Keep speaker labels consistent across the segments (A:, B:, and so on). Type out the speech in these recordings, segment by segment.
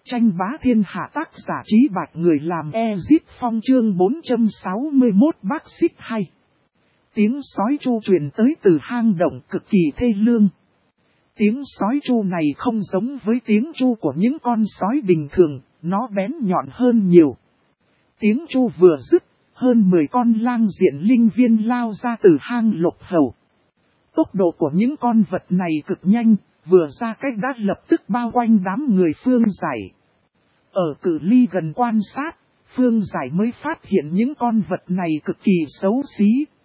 A: Tranh bá thiên hạ tác giả Trí Bạch người làm Ezit Phong chương 461 bác xích hay. Tiếng sói tru truyền tới từ hang động cực kỳ thê lương. Tiếng sói tru này không giống với tiếng tru của những con sói bình thường, nó bén nhọn hơn nhiều. Tiếng tru vừa dứt, hơn 10 con lang diện linh viên lao ra từ hang lục hầu. Tốc độ của những con vật này cực nhanh, vừa ra cách đã lập tức bao quanh đám người Phương Giải. Ở cự ly gần quan sát, Phương Giải mới phát hiện những con vật này cực kỳ xấu xí.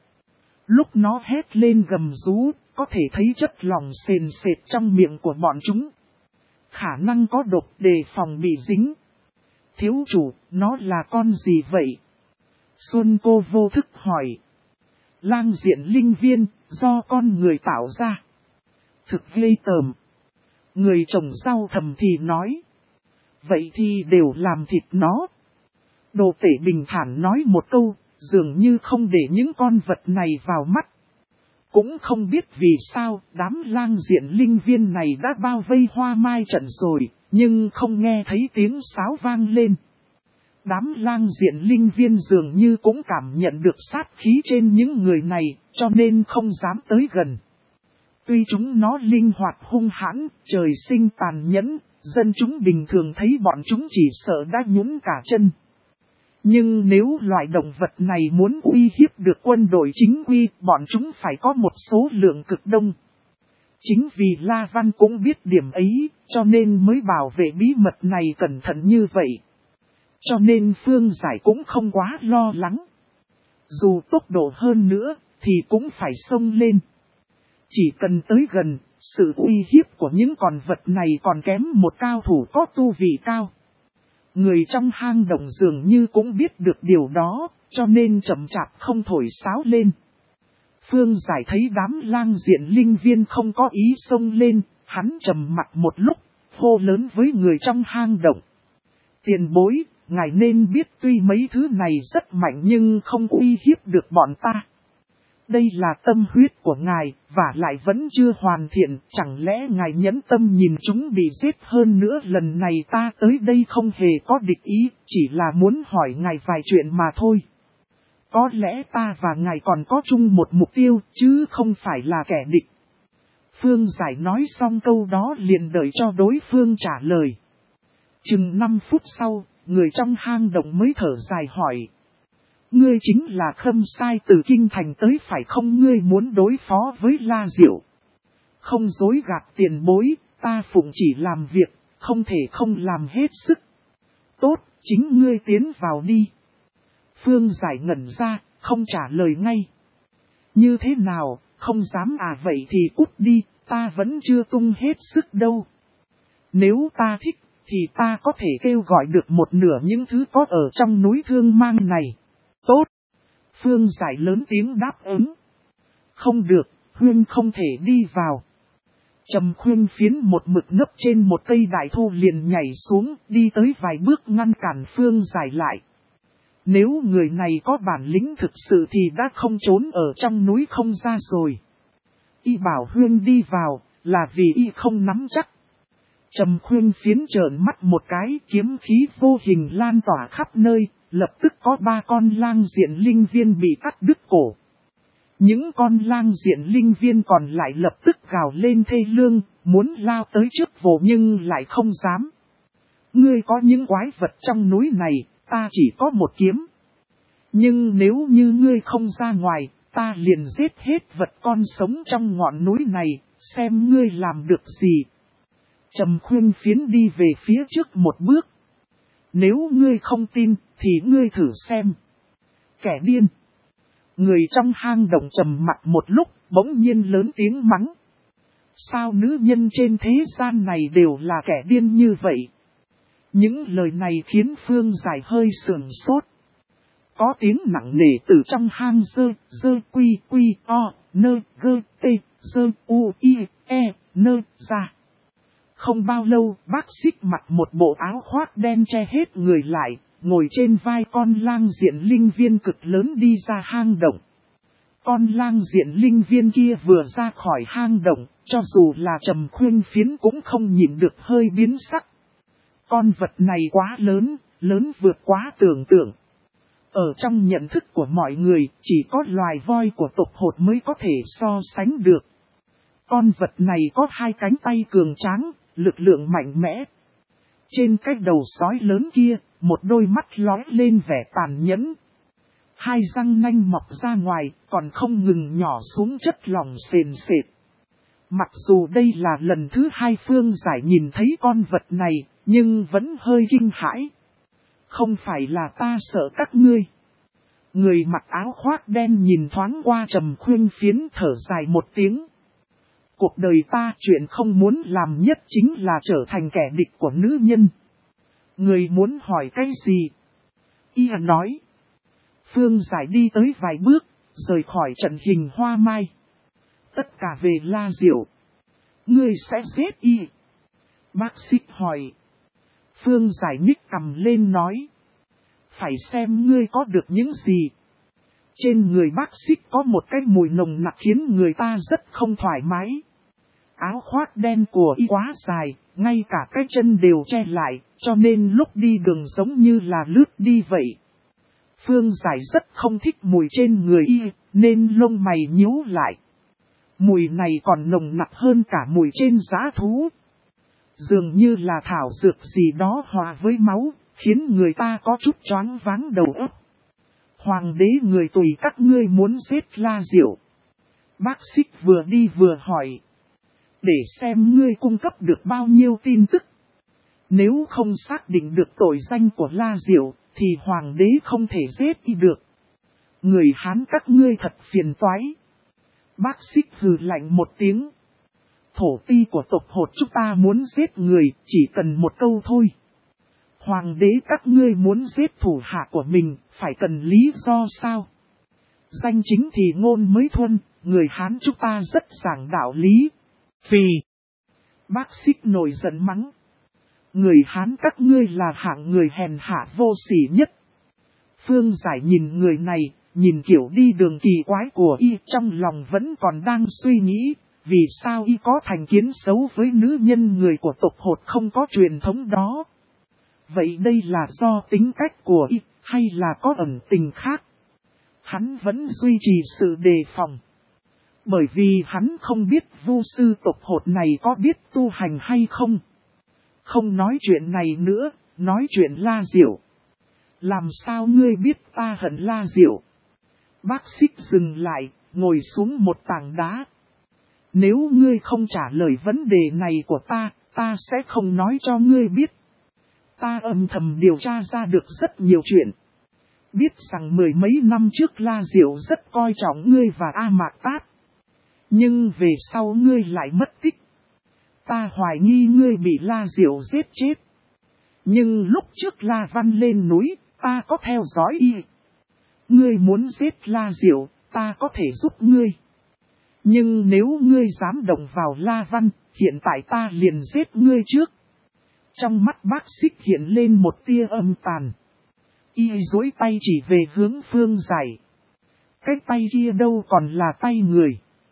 A: Lúc nó hét lên gầm rú, có thể thấy chất lỏng sền sệt trong miệng của bọn chúng. Khả năng có độc đề phòng bị dính. Thiếu chủ, nó là con gì vậy? Xuân Cô vô thức hỏi. Lang diện linh viên, do con người tạo ra. Thực ghê tởm. Người trồng rau thầm thì nói. Vậy thì đều làm thịt nó. Đồ tể bình thản nói một câu, dường như không để những con vật này vào mắt. Cũng không biết vì sao đám lang diện linh viên này đã bao vây Hoa Mai trận rồi, nhưng không nghe thấy tiếng sáo vang lên. Đám lang diện linh viên dường như cũng cảm nhận được sát khí trên những người này, cho nên không dám tới gần. Tuy chúng nó linh hoạt hung hãn, trời sinh tàn nhẫn, dân chúng bình thường thấy bọn chúng chỉ sợ đã nhũn cả chân. Nhưng nếu loại động vật này muốn uy hiếp được quân đội chính quy, bọn chúng phải có một số lượng cực đông. Chính vì La Văn cũng biết điểm ấy, cho nên mới bảo vệ bí mật này cẩn thận như vậy. Cho nên Phương Giải cũng không quá lo lắng. Dù tốc độ hơn nữa, thì cũng phải xông lên. Chỉ cần tới gần, sự uy hiếp của những con vật này còn kém một cao thủ có tu vị cao. Người trong hang động dường như cũng biết được điều đó, cho nên chậm chạp không thổi sáo lên. Phương Giải thấy đám lang diện linh viên không có ý xông lên, hắn trầm mặt một lúc, hô lớn với người trong hang động. Tiền bối, ngài nên biết tuy mấy thứ này rất mạnh nhưng không uy hiếp được bọn ta. Đây là tâm huyết của ngài, và lại vẫn chưa hoàn thiện, chẳng lẽ ngài nhẫn tâm nhìn chúng bị giết hơn nữa. Lần này ta tới đây không hề có địch ý, chỉ là muốn hỏi ngài vài chuyện mà thôi. Có lẽ ta và ngài còn có chung một mục tiêu, chứ không phải là kẻ địch. Phương Giải nói xong câu đó liền đợi cho đối phương trả lời. Chừng 5 phút sau, người trong hang động mới thở dài hỏi. Ngươi chính là Khâm Sai từ Kinh Thành tới phải không? Ngươi muốn đối phó với La Diệu? Không dối gạt tiền bối, ta phụng chỉ làm việc, không thể không làm hết sức. Tốt, chính ngươi tiến vào đi. Phương Giải ngẩn ra, không trả lời ngay. Như thế nào, không dám à? Vậy thì cút đi, ta vẫn chưa tung hết sức đâu. Nếu ta thích, thì ta có thể kêu gọi được một nửa những thứ có ở trong núi Thương Mang này. Tốt. Phương Giải lớn tiếng đáp ứng. Không được, Huyên không thể đi vào. Trầm Khuyên Phiến một mực nấp trên một cây đại thụ liền nhảy xuống, đi tới vài bước ngăn cản Phương Giải lại. Nếu người này có bản lĩnh thực sự thì đã không trốn ở trong núi không ra rồi. Y bảo Huyên đi vào, là vì y không nắm chắc. Trầm Khuyên Phiến trợn mắt một cái, kiếm khí vô hình lan tỏa khắp nơi, lập tức có 3 con lang diện linh viên bị cắt đứt cổ. Những con lang diện linh viên còn lại lập tức gào lên thê lương, muốn lao tới trước vồ nhưng lại không dám. Ngươi có những quái vật trong núi này, ta chỉ có một kiếm. Nhưng nếu như ngươi không ra ngoài, ta liền giết hết vật con sống trong ngọn núi này, xem ngươi làm được gì. Trầm Khuyên Phiến đi về phía trước một bước. Nếu ngươi không tin, thì ngươi thử xem. Kẻ điên. Người trong hang động trầm mặt một lúc, bỗng nhiên lớn tiếng mắng. Sao nữ nhân trên thế gian này đều là kẻ điên như vậy? Những lời này khiến Phương Giải hơi sườn sốt. Có tiếng nặng nề từ trong hang dơ quy quy o, nơ gơ tê, dơ u i e, nơ ra. Không bao lâu, bác xích mặc một bộ áo khoác đen che hết người lại, ngồi trên vai con lang diện linh viên cực lớn đi ra hang động. Con lang diện linh viên kia vừa ra khỏi hang động, cho dù là Trầm Khuyên Phiến cũng không nhịn được hơi biến sắc. Con vật này quá lớn, lớn vượt quá tưởng tượng. Ở trong nhận thức của mọi người, chỉ có loài voi của tộc hột mới có thể so sánh được. Con vật này có hai cánh tay cường tráng, lực lượng mạnh mẽ. Trên cái đầu sói lớn kia, một đôi mắt lóe lên vẻ tàn nhẫn. Hai răng nanh mọc ra ngoài, còn không ngừng nhỏ xuống chất lỏng sền sệt. Mặc dù đây là lần thứ hai Phương Giải nhìn thấy con vật này, nhưng vẫn hơi kinh hãi. Không phải là ta sợ các ngươi. Người mặc áo khoác đen nhìn thoáng qua Trầm Khuyên Phiến thở dài một tiếng. Cuộc đời ta chuyện không muốn làm nhất chính là trở thành kẻ địch của nữ nhân. Người muốn hỏi cái gì? Y nói. Phương Giải đi tới vài bước, rời khỏi trận hình hoa mai. Tất cả về La Diệu. Ngươi sẽ giết y. Bác Xích hỏi. Phương Giải nhích cầm lên nói. Phải xem ngươi có được những gì. Trên người bác Xích có một cái mùi nồng nặc khiến người ta rất không thoải mái. Áo khoác đen của y quá dài, ngay cả cái chân đều che lại, cho nên lúc đi đường giống như là lướt đi vậy. Phương Giải rất không thích mùi trên người y, nên lông mày nhíu lại. Mùi này còn nồng nặc hơn cả mùi trên dã thú. Dường như là thảo dược gì đó hòa với máu, khiến người ta có chút choáng váng đầu óc. Hoàng đế người tùy các ngươi muốn giết La Diệu. Bác Xích vừa đi vừa hỏi. Để xem ngươi cung cấp được bao nhiêu tin tức. Nếu không xác định được tội danh của La Diệu, thì hoàng đế không thể giết y được. Người Hán các ngươi thật phiền toái. Bác Xích hừ lạnh một tiếng. Thổ ti của tộc hột chúng ta muốn giết người, chỉ cần một câu thôi. Hoàng đế các ngươi muốn giết thủ hạ của mình, phải cần lý do sao? Danh chính thì ngôn mới thuần, người Hán chúng ta rất giảng đạo lý. Phì. Bác Xích nổi giận mắng. Người Hán các ngươi là hạng người hèn hạ vô sỉ nhất. Phương Giải nhìn người này, nhìn kiểu đi đường kỳ quái của y, trong lòng vẫn còn đang suy nghĩ, vì sao y có thành kiến xấu với nữ nhân người của tộc hột không có truyền thống đó. Vậy đây là do tính cách của y, hay là có ẩn tình khác? Hắn vẫn duy trì sự đề phòng. Bởi vì hắn không biết vu sư tộc hột này có biết tu hành hay không. Không nói chuyện này nữa, nói chuyện La Diệu. Làm sao ngươi biết ta hận La Diệu? Bác Xích dừng lại, ngồi xuống một tảng đá. Nếu ngươi không trả lời vấn đề này của ta sẽ không nói cho ngươi biết. Ta âm thầm điều tra ra được rất nhiều chuyện. Biết rằng mười mấy năm trước La Diệu rất coi trọng ngươi và A Mạc Tát. Nhưng về sau ngươi lại mất tích. Ta hoài nghi ngươi bị La Diệu giết chết. Nhưng lúc trước La Văn lên núi, ta có theo dõi y. Ngươi muốn giết La Diệu, ta có thể giúp ngươi. Nhưng nếu ngươi dám động vào La Văn, hiện tại ta liền giết ngươi trước. Trong mắt bác Xích hiện lên một tia âm tàn. Y duỗi tay chỉ về hướng Phương Giải. Cái tay kia đâu còn là tay người.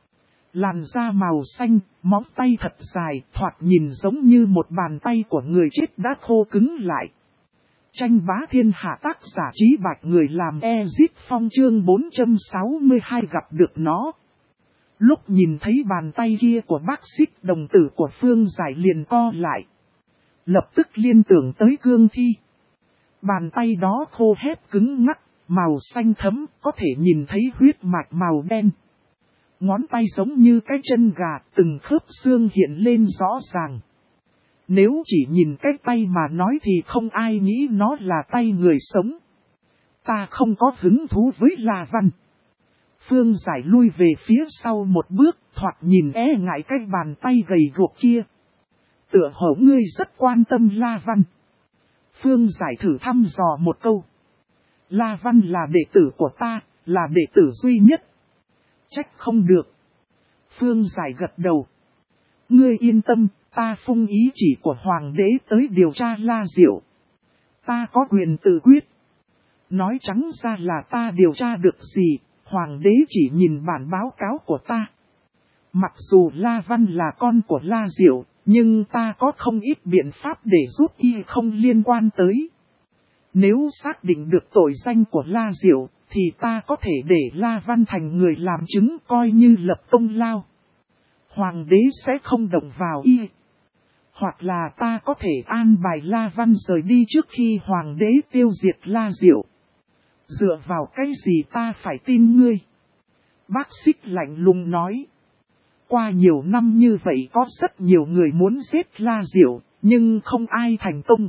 A: Làn da màu xanh, móng tay thật dài, thoạt nhìn giống như một bàn tay của người chết đã khô cứng lại. Tranh bá thiên hạ tác giả Trí Bạch người làm Ezit Phong chương 462 gặp được nó. Lúc nhìn thấy bàn tay kia của bác Xích, đồng tử của Phương Giải liền co lại. Lập tức liên tưởng tới cương thi. Bàn tay đó khô hép cứng ngắc, màu xanh thẫm, có thể nhìn thấy huyết mạch màu đen. Ngón tay giống như cái chân gà, từng khớp xương hiện lên rõ ràng. Nếu chỉ nhìn cái tay mà nói thì không ai nghĩ nó là tay người sống. Ta không có hứng thú với La Văn. Phương Giải lui về phía sau một bước, thoạt nhìn ngại cái bàn tay gầy guộc kia. Tựa hồ ngươi rất quan tâm La Văn. Phương Giải thử thăm dò một câu. La Văn là đệ tử của ta, là đệ tử duy nhất. Trách không được. Phương Giải gật đầu. Ngươi yên tâm, ta phung ý chỉ của Hoàng đế tới điều tra La Diệu. Ta có quyền tự quyết. Nói trắng ra là ta điều tra được gì, Hoàng đế chỉ nhìn bản báo cáo của ta. Mặc dù La Văn là con của La Diệu, Nhưng ta có không ít biện pháp để giúp y không liên quan tới. Nếu xác định được tội danh của La Diệu, thì ta có thể để La Văn thành người làm chứng coi như lập công lao. Hoàng đế sẽ không động vào y. Hoặc là ta có thể an bài La Văn rời đi trước khi Hoàng đế tiêu diệt La Diệu. Dựa vào cái gì ta phải tin ngươi? Bác Xích lạnh lùng nói. Qua nhiều năm như vậy có rất nhiều người muốn giết La Diệu, nhưng không ai thành công.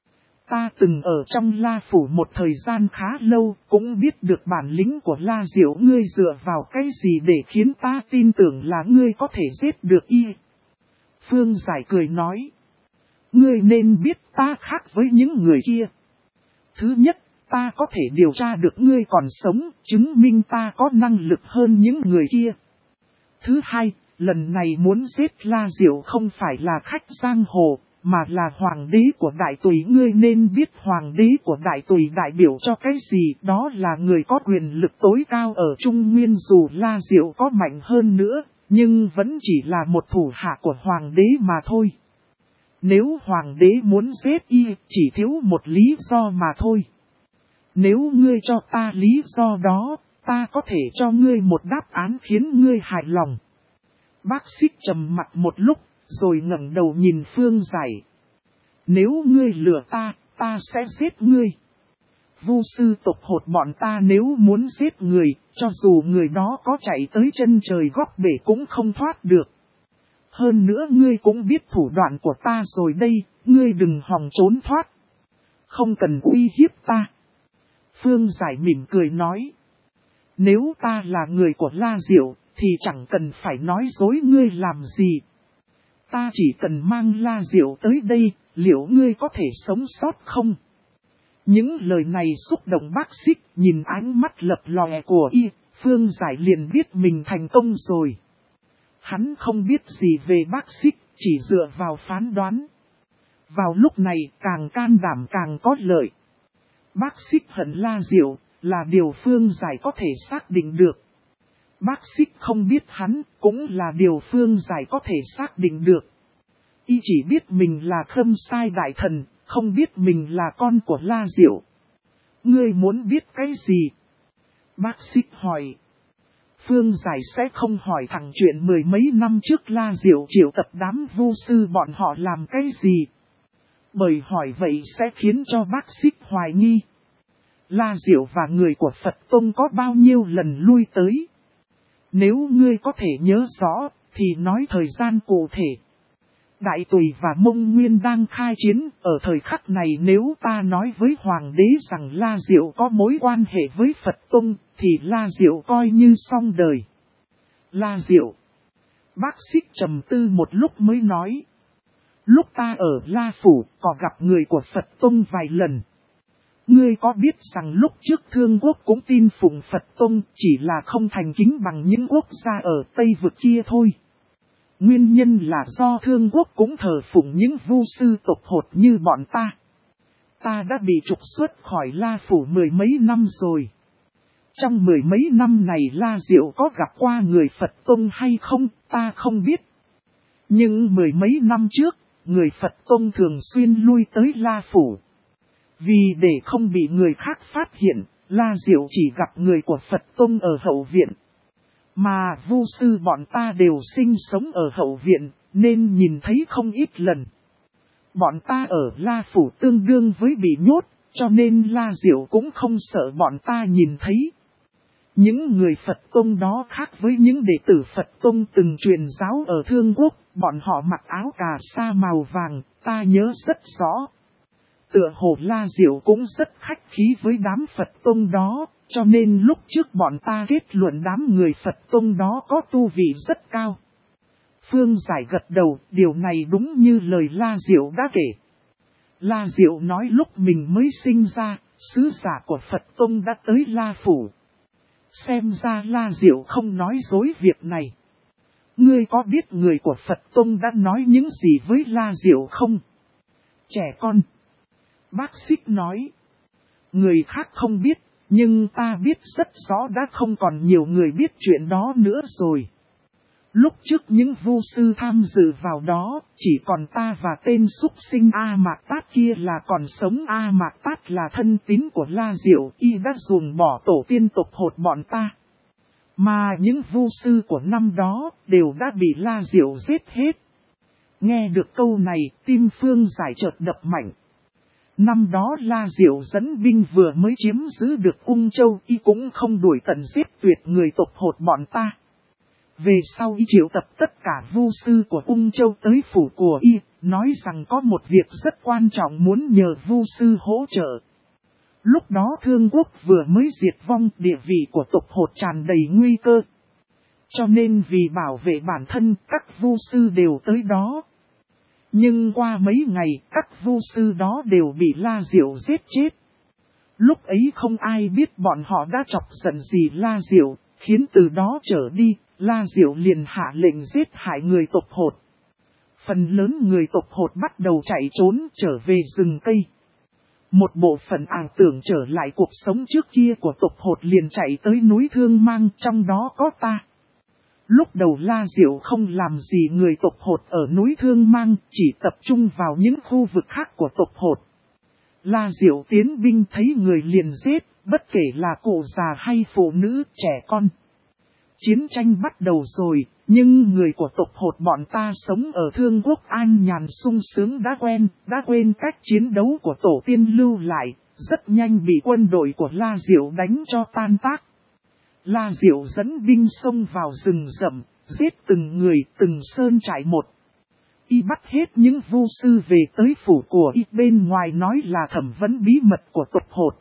A: Ta từng ở trong La Phủ một thời gian khá lâu, cũng biết được bản lĩnh của La Diệu. Ngươi dựa vào cái gì để khiến ta tin tưởng là ngươi có thể giết được y? Phương Giải cười nói. Ngươi nên biết ta khác với những người kia. Thứ nhất, ta có thể điều tra được ngươi còn sống, chứng minh ta có năng lực hơn những người kia. Thứ hai, lần này muốn giết La Diệu không phải là khách giang hồ, mà là hoàng đế của Đại Tùy. Ngươi nên biết hoàng đế của Đại Tùy đại biểu cho cái gì, đó là người có quyền lực tối cao ở Trung Nguyên. Dù La Diệu có mạnh hơn nữa, nhưng vẫn chỉ là một thủ hạ của hoàng đế mà thôi. Nếu hoàng đế muốn giết y, chỉ thiếu một lý do mà thôi. Nếu ngươi cho ta lý do đó, ta có thể cho ngươi một đáp án khiến ngươi hài lòng. Bác Xích trầm mặt một lúc, rồi ngẩng đầu nhìn Phương Giải. Nếu ngươi lừa ta, ta sẽ giết ngươi. Vu sư tộc hột bọn ta nếu muốn giết người, cho dù người đó có chạy tới chân trời góc bể cũng không thoát được. Hơn nữa ngươi cũng biết thủ đoạn của ta rồi đây, ngươi đừng hòng trốn thoát. Không cần uy hiếp ta. Phương Giải mỉm cười nói. Nếu ta là người của La Diệu, thì chẳng cần phải nói dối ngươi làm gì. Ta chỉ cần mang La Diệu tới đây, liệu ngươi có thể sống sót không? Những lời này xúc động bác Xích, nhìn ánh mắt lập lòe của y, Phương Giải liền biết mình thành công rồi. Hắn không biết gì về bác Xích, chỉ dựa vào phán đoán. Vào lúc này càng can đảm càng có lợi. Bác Xích hận La Diệu là điều Phương Giải có thể xác định được. Bác Xích không biết hắn cũng là điều Phương Giải có thể xác định được. Y chỉ biết mình là Khâm Sai đại thần, không biết mình là con của La Diệu. Ngươi muốn biết cái gì? Bác Xích hỏi. Phương Giải sẽ không hỏi thẳng chuyện mười mấy năm trước La Diệu triệu tập đám vu sư bọn họ làm cái gì. Bởi hỏi vậy sẽ khiến cho bác Xích hoài nghi. La Diệu và người của Phật Tông có bao nhiêu lần lui tới? Nếu ngươi có thể nhớ rõ, thì nói thời gian cụ thể. Đại Tùy và Mông Nguyên đang khai chiến, ở thời khắc này nếu ta nói với Hoàng đế rằng La Diệu có mối quan hệ với Phật Tông, thì La Diệu coi như xong đời. La Diệu. Bác Xích trầm tư một lúc mới nói. Lúc ta ở La Phủ, có gặp người của Phật Tông vài lần. Ngươi có biết rằng lúc trước Thương Quốc cũng tin phụng Phật Tông, chỉ là không thành kính bằng những quốc gia ở Tây Vực kia thôi. Nguyên nhân là do Thương Quốc cũng thờ phụng những vu sư tộc hột như bọn ta. Ta đã bị trục xuất khỏi La Phủ mười mấy năm rồi. Trong mười mấy năm này La Diệu có gặp qua người Phật Tông hay không, ta không biết. Nhưng mười mấy năm trước, người Phật Tông thường xuyên lui tới La Phủ. Vì để không bị người khác phát hiện, La Diệu chỉ gặp người của Phật Tông ở hậu viện. Mà vu sư bọn ta đều sinh sống ở hậu viện, nên nhìn thấy không ít lần. Bọn ta ở La Phủ tương đương với bị nhốt, cho nên La Diệu cũng không sợ bọn ta nhìn thấy. Những người Phật Tông đó khác với những đệ tử Phật Tông từng truyền giáo ở Thương Quốc, bọn họ mặc áo cà sa màu vàng, ta nhớ rất rõ. Tựa hồ La Diệu cũng rất khách khí với đám Phật Tông đó, cho nên lúc trước bọn ta kết luận đám người Phật Tông đó có tu vị rất cao. Phương Giải gật đầu, điều này đúng như lời La Diệu đã kể. La Diệu nói lúc mình mới sinh ra, sứ giả của Phật Tông đã tới La Phủ. Xem ra La Diệu không nói dối việc này. Ngươi có biết người của Phật Tông đã nói những gì với La Diệu không? Trẻ con. Bác Xích nói. Người khác không biết, nhưng ta biết rất rõ đã không còn nhiều người biết chuyện đó nữa rồi. Lúc trước những vu sư tham dự vào đó, chỉ còn ta và tên súc sinh A Mạc Tát kia là còn sống. A Mạc Tát là thân tín của La Diệu, y đã dùng bỏ tổ tiên tộc hột bọn ta. Mà những vu sư của năm đó đều đã bị La Diệu giết hết. Nghe được câu này, tim Phương Giải chợt đập mạnh. Năm đó La Diệu dẫn binh vừa mới chiếm giữ được Ung Châu, y cũng không đuổi tận giết tuyệt người tộc hột bọn ta. Về sau y triệu tập tất cả vu sư của Ung Châu tới phủ của y, nói rằng có một việc rất quan trọng muốn nhờ vu sư hỗ trợ. Lúc đó Thương Quốc vừa mới diệt vong, địa vị của tộc hột tràn đầy nguy cơ. Cho nên vì bảo vệ bản thân, các vu sư đều tới đó. Nhưng qua mấy ngày, các vu sư đó đều bị La Diệu giết chết. Lúc ấy không ai biết bọn họ đã chọc giận gì La Diệu, khiến từ đó trở đi, La Diệu liền hạ lệnh giết hại người tộc hột. Phần lớn người tộc hột bắt đầu chạy trốn trở về rừng cây. Một bộ phận tưởng trở lại cuộc sống trước kia của tộc hột liền chạy tới núi Thương Mang, trong đó có ta. Lúc đầu La Diệu không làm gì người tộc hột ở núi Thương Mang, chỉ tập trung vào những khu vực khác của tộc hột. La Diệu tiến binh thấy người liền giết, bất kể là cụ già hay phụ nữ, trẻ con. Chiến tranh bắt đầu rồi, nhưng người của tộc hột bọn ta sống ở Thương Quốc an nhàn sung sướng đã quên cách chiến đấu của tổ tiên lưu lại, rất nhanh bị quân đội của La Diệu đánh cho tan tác. La Diệu dẫn binh xông vào rừng rậm, giết từng người, từng sơn trại một. Y bắt hết những vu sư về tới phủ của y, bên ngoài nói là thẩm vấn bí mật của tộc hột.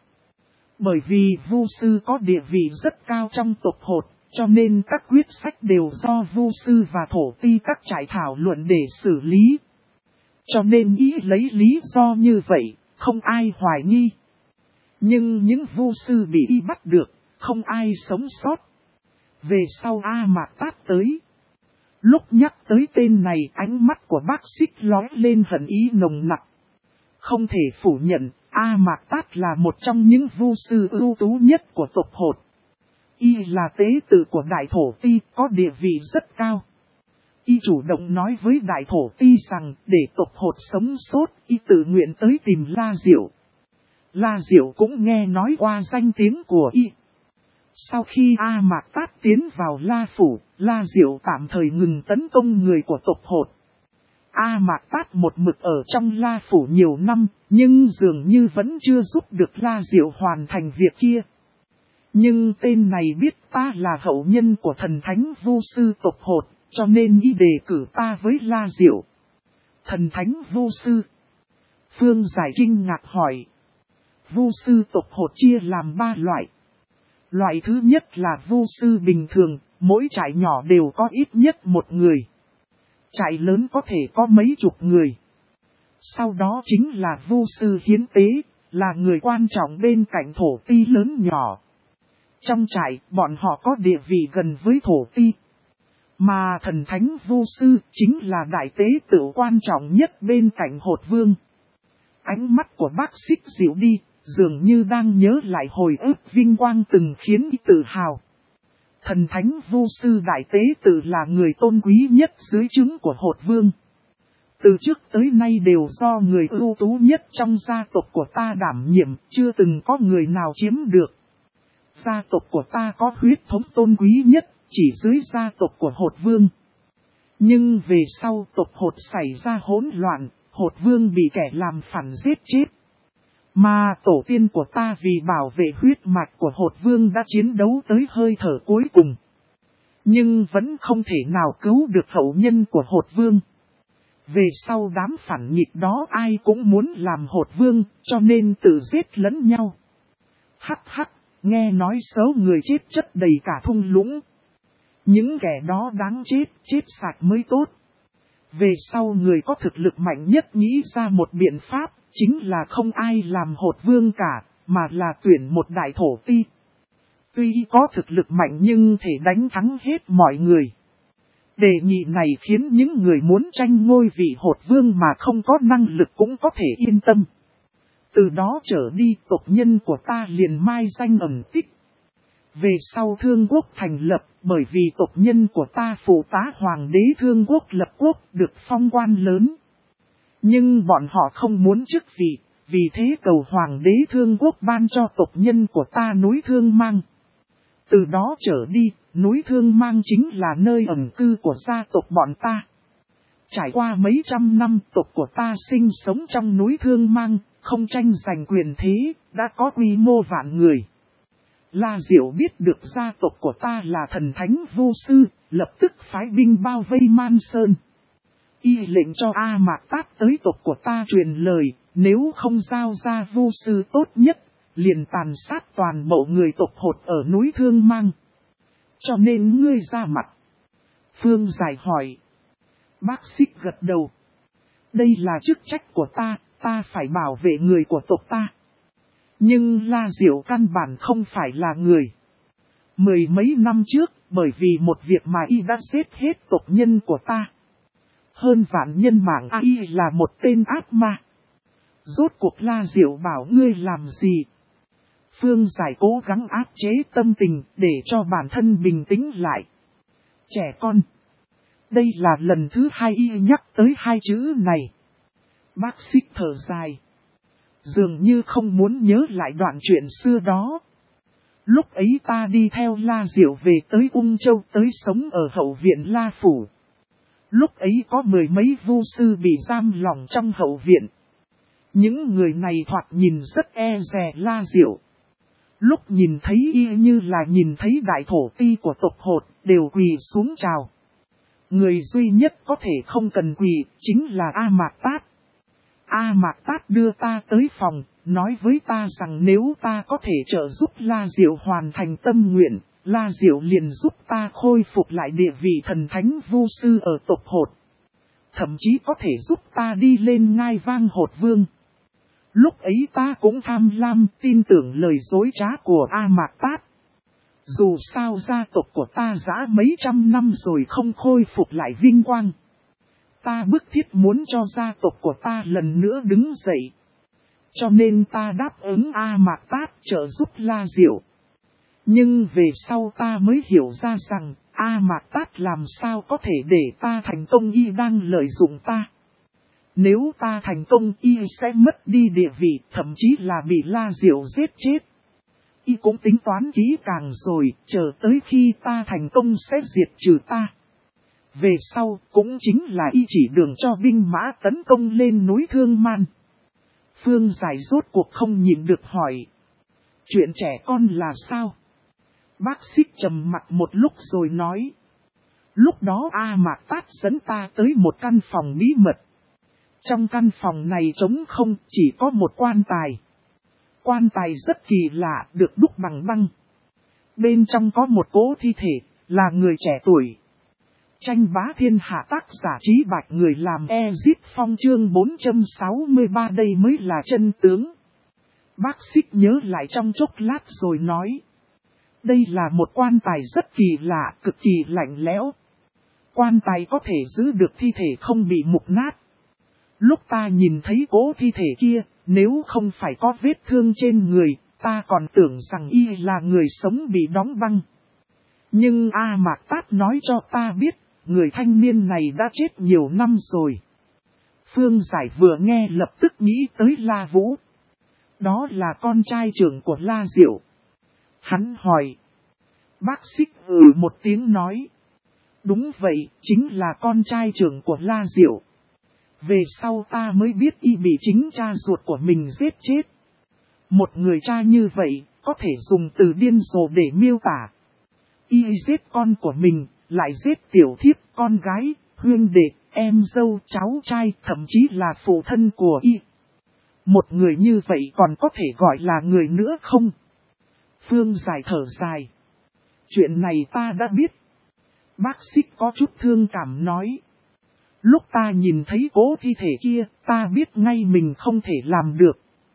A: Bởi vì vu sư có địa vị rất cao trong tộc hột, cho nên các quyết sách đều do vu sư và thổ ti các trại thảo luận để xử lý. Cho nên y lấy lý do như vậy, không ai hoài nghi. Nhưng những vu sư bị y bắt được, không ai sống sót. Về sau A Mạc Tát tới. Lúc nhắc tới tên này, ánh mắt của bác Xích lóe lên hận ý nồng nặc. Không thể phủ nhận, A Mạc Tát là một trong những vu sư ưu tú nhất của tộc hột. Y là tế tự của Đại Thổ Ti, có địa vị rất cao. Y chủ động nói với Đại Thổ Ti rằng, để tộc hột sống sót, y tự nguyện tới tìm La Diệu. La Diệu cũng nghe nói qua danh tiếng của y. Sau khi A Mạc Tát tiến vào La Phủ, La Diệu tạm thời ngừng tấn công người của tộc hột. A Mạc Tát một mực ở trong La Phủ nhiều năm, nhưng dường như vẫn chưa giúp được La Diệu hoàn thành việc kia. Nhưng tên này biết ta là hậu nhân của thần thánh vu sư tộc hột, cho nên y đề cử ta với La Diệu. Thần thánh vu sư. Phương Giải kinh ngạc hỏi. Vu sư tộc hột chia làm 3 loại. Loại thứ nhất là vu sư bình thường, mỗi trại nhỏ đều có ít nhất một người. Trại lớn có thể có mấy chục người. Sau đó chính là vu sư hiến tế, là người quan trọng bên cạnh thổ ti lớn nhỏ. Trong trại, bọn họ có địa vị gần với thổ ti. Mà thần thánh vu sư chính là đại tế tự quan trọng nhất bên cạnh hột vương. Ánh mắt của bác Xích dịu đi, dường như đang nhớ lại hồi ức vinh quang từng khiến y tự hào. Thần thánh vu sư đại tế tự là người tôn quý nhất dưới trướng của hột vương. Từ trước tới nay đều do người ưu tú nhất trong gia tộc của ta đảm nhiệm, chưa từng có người nào chiếm được. Gia tộc của ta có huyết thống tôn quý nhất, chỉ dưới gia tộc của hột vương. Nhưng về sau tộc hột xảy ra hỗn loạn, hột vương bị kẻ làm phản giết chết. Mà tổ tiên của ta vì bảo vệ huyết mạch của hột vương đã chiến đấu tới hơi thở cuối cùng. Nhưng vẫn không thể nào cứu được hậu nhân của hột vương. Về sau đám phản nghịch đó ai cũng muốn làm hột vương, cho nên tự giết lẫn nhau. Hắc hắc, nghe nói số người chết chất đầy cả thung lũng. Những kẻ đó đáng chết, chết sạch mới tốt. Về sau người có thực lực mạnh nhất nghĩ ra một biện pháp, chính là không ai làm hột vương cả, mà là tuyển một đại thổ ti. Tuy có thực lực mạnh nhưng thể đánh thắng hết mọi người. Đề nghị này khiến những người muốn tranh ngôi vị hột vương mà không có năng lực cũng có thể yên tâm. Từ đó trở đi tộc nhân của ta liền mai danh ẩn tích. Về sau Thương Quốc thành lập, bởi vì tộc nhân của ta phụ tá hoàng đế Thương Quốc lập quốc được phong quan lớn. Nhưng bọn họ không muốn chức vị, vì thế cầu hoàng đế Thương Quốc ban cho tộc nhân của ta núi Thương Mang. Từ đó trở đi, núi Thương Mang chính là nơi ẩn cư của gia tộc bọn ta. Trải qua mấy trăm năm, tộc của ta sinh sống trong núi Thương Mang, không tranh giành quyền thế, đã có quy mô vạn người. La Diệu biết được gia tộc của ta là thần thánh vô sư, lập tức phái binh bao vây Man Sơn. Y lệnh cho A Mạc Tát tới tộc của ta truyền lời, nếu không giao ra vô sư tốt nhất, liền tàn sát toàn bộ người tộc Hột ở núi Thương Mang. Cho nên ngươi ra mặt. Phương Giải hỏi. Bác Xích gật đầu. Đây là chức trách của ta phải bảo vệ người của tộc ta. Nhưng La Diệu căn bản không phải là người. Mười mấy năm trước, bởi vì một việc mà y đã giết hết tộc nhân của ta. Hơn vạn nhân mạng y là một tên ác ma. Rốt cuộc La Diệu bảo ngươi làm gì? Phương Giải cố gắng áp chế tâm tình để cho bản thân bình tĩnh lại. Trẻ con. Đây là lần thứ hai y nhắc tới hai chữ này. Bác Xích thở dài. Dường như không muốn nhớ lại đoạn chuyện xưa đó. Lúc ấy ta đi theo La Diệu về tới Ung Châu tới sống ở hậu viện La Phủ. Lúc ấy có mười mấy vu sư bị giam lỏng trong hậu viện. Những người này thoạt nhìn rất e dè La Diệu. Lúc nhìn thấy y như là nhìn thấy đại thổ ti của tộc Hột, đều quỳ xuống chào. Người duy nhất có thể không cần quỳ, chính là A Mạc Tát. A Mạc Tát đưa ta tới phòng, nói với ta rằng nếu ta có thể trợ giúp La Diệu hoàn thành tâm nguyện, La Diệu liền giúp ta khôi phục lại địa vị thần thánh vu sư ở tộc Hột. Thậm chí có thể giúp ta đi lên ngai vang Hột Vương. Lúc ấy ta cũng tham lam tin tưởng lời dối trá của A Mạc Tát. Dù sao gia tộc của ta đã mấy trăm năm rồi không khôi phục lại vinh quang. Ta bức thiết muốn cho gia tộc của ta lần nữa đứng dậy. Cho nên ta đáp ứng A Mạc Tát trợ giúp La Diệu. Nhưng về sau ta mới hiểu ra rằng A Mạc Tát làm sao có thể để ta thành công, y đang lợi dụng ta. Nếu ta thành công y sẽ mất đi địa vị, thậm chí là bị La Diệu giết chết. Y cũng tính toán kỹ càng rồi, chờ tới khi ta thành công sẽ diệt trừ ta. Về sau cũng chính là y chỉ đường cho binh mã tấn công lên núi Thương Man. Phương Giải rốt cuộc không nhịn được hỏi. Chuyện trẻ con là sao? Bác Xích trầm mặt một lúc rồi nói. Lúc đó A Mạc Tát dẫn ta tới một căn phòng bí mật. Trong căn phòng này trống không, chỉ có một quan tài. Quan tài rất kỳ lạ, được đúc bằng băng. Bên trong có một cỗ thi thể, là người trẻ tuổi. Tranh bá thiên hạ tác giả Trí Bạch người làm Ezit Phong chương 463 đây mới là chân tướng. Bác Xích nhớ lại trong chốc lát rồi nói. Đây là một quan tài rất kỳ lạ, cực kỳ lạnh lẽo. Quan tài có thể giữ được thi thể không bị mục nát. Lúc ta nhìn thấy cỗ thi thể kia, nếu không phải có vết thương trên người, ta còn tưởng rằng y là người sống bị đóng băng. Nhưng A Mạc Tát nói cho ta biết, người thanh niên này đã chết nhiều năm rồi. Phương Giải vừa nghe lập tức nghĩ tới La Vũ. Đó là con trai trưởng của La Diệu. Hắn hỏi. Bác Xích một tiếng nói. Đúng vậy, chính là con trai trưởng của La Diệu. Về sau ta mới biết y bị chính cha ruột của mình giết chết. Một người cha như vậy, có thể dùng từ điên rồ để miêu tả. Y giết con của mình, lại giết tiểu thiếp, con gái, huynh đệ, em dâu, cháu trai, thậm chí là phụ thân của y. Một người như vậy còn có thể gọi là người nữa không? Phương Giải thở dài. Chuyện này ta đã biết. Bác Xích có chút thương cảm nói. Lúc ta nhìn thấy cố thi thể kia, ta biết ngay mình không thể làm được.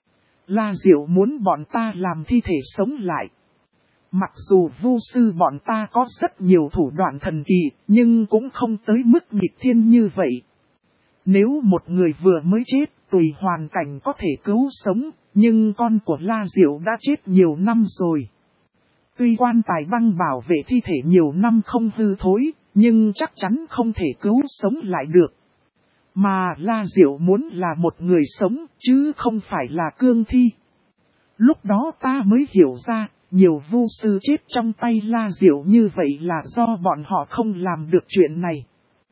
A: La Diệu muốn bọn ta làm thi thể sống lại. Mặc dù vu sư bọn ta có rất nhiều thủ đoạn thần kỳ, nhưng cũng không tới mức nghịch thiên như vậy. Nếu một người vừa mới chết, tùy hoàn cảnh có thể cứu sống, nhưng con của La Diệu đã chết nhiều năm rồi. Tuy quan tài băng bảo vệ thi thể nhiều năm không hư thối, nhưng chắc chắn không thể cứu sống lại được. Mà La Diệu muốn là một người sống, chứ không phải là cương thi. Lúc đó ta mới hiểu ra, nhiều vu sư chết trong tay La Diệu như vậy là do bọn họ không làm được chuyện này.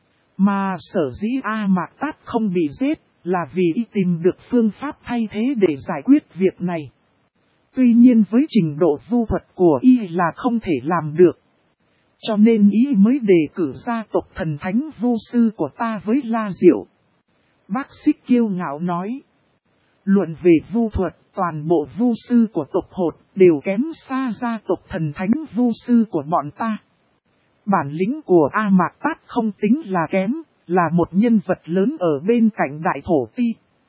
A: Mà sở dĩ A Mạc Tát không bị giết, là vì y tìm được phương pháp thay thế để giải quyết việc này. Tuy nhiên với trình độ vu thuật của y là không thể làm được. Cho nên y mới đề cử gia tộc thần thánh vu sư của ta với La Diệu. Bác Xích kiêu ngạo nói. Luận về vu thuật, toàn bộ vu sư của tộc Hột đều kém xa gia tộc thần thánh vu sư của bọn ta. Bản lĩnh của A Mạc Tát không tính là kém, là một nhân vật lớn ở bên cạnh đại thổ ti.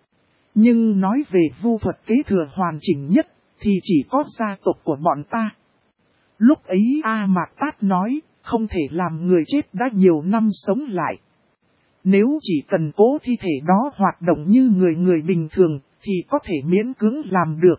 A: Nhưng nói về vu thuật kế thừa hoàn chỉnh nhất, thì chỉ có gia tộc của bọn ta. Lúc ấy A Mạc Tát nói, không thể làm người chết đã nhiều năm sống lại. Nếu chỉ cần cố thi thể đó hoạt động như người bình thường, thì có thể miễn cưỡng làm được.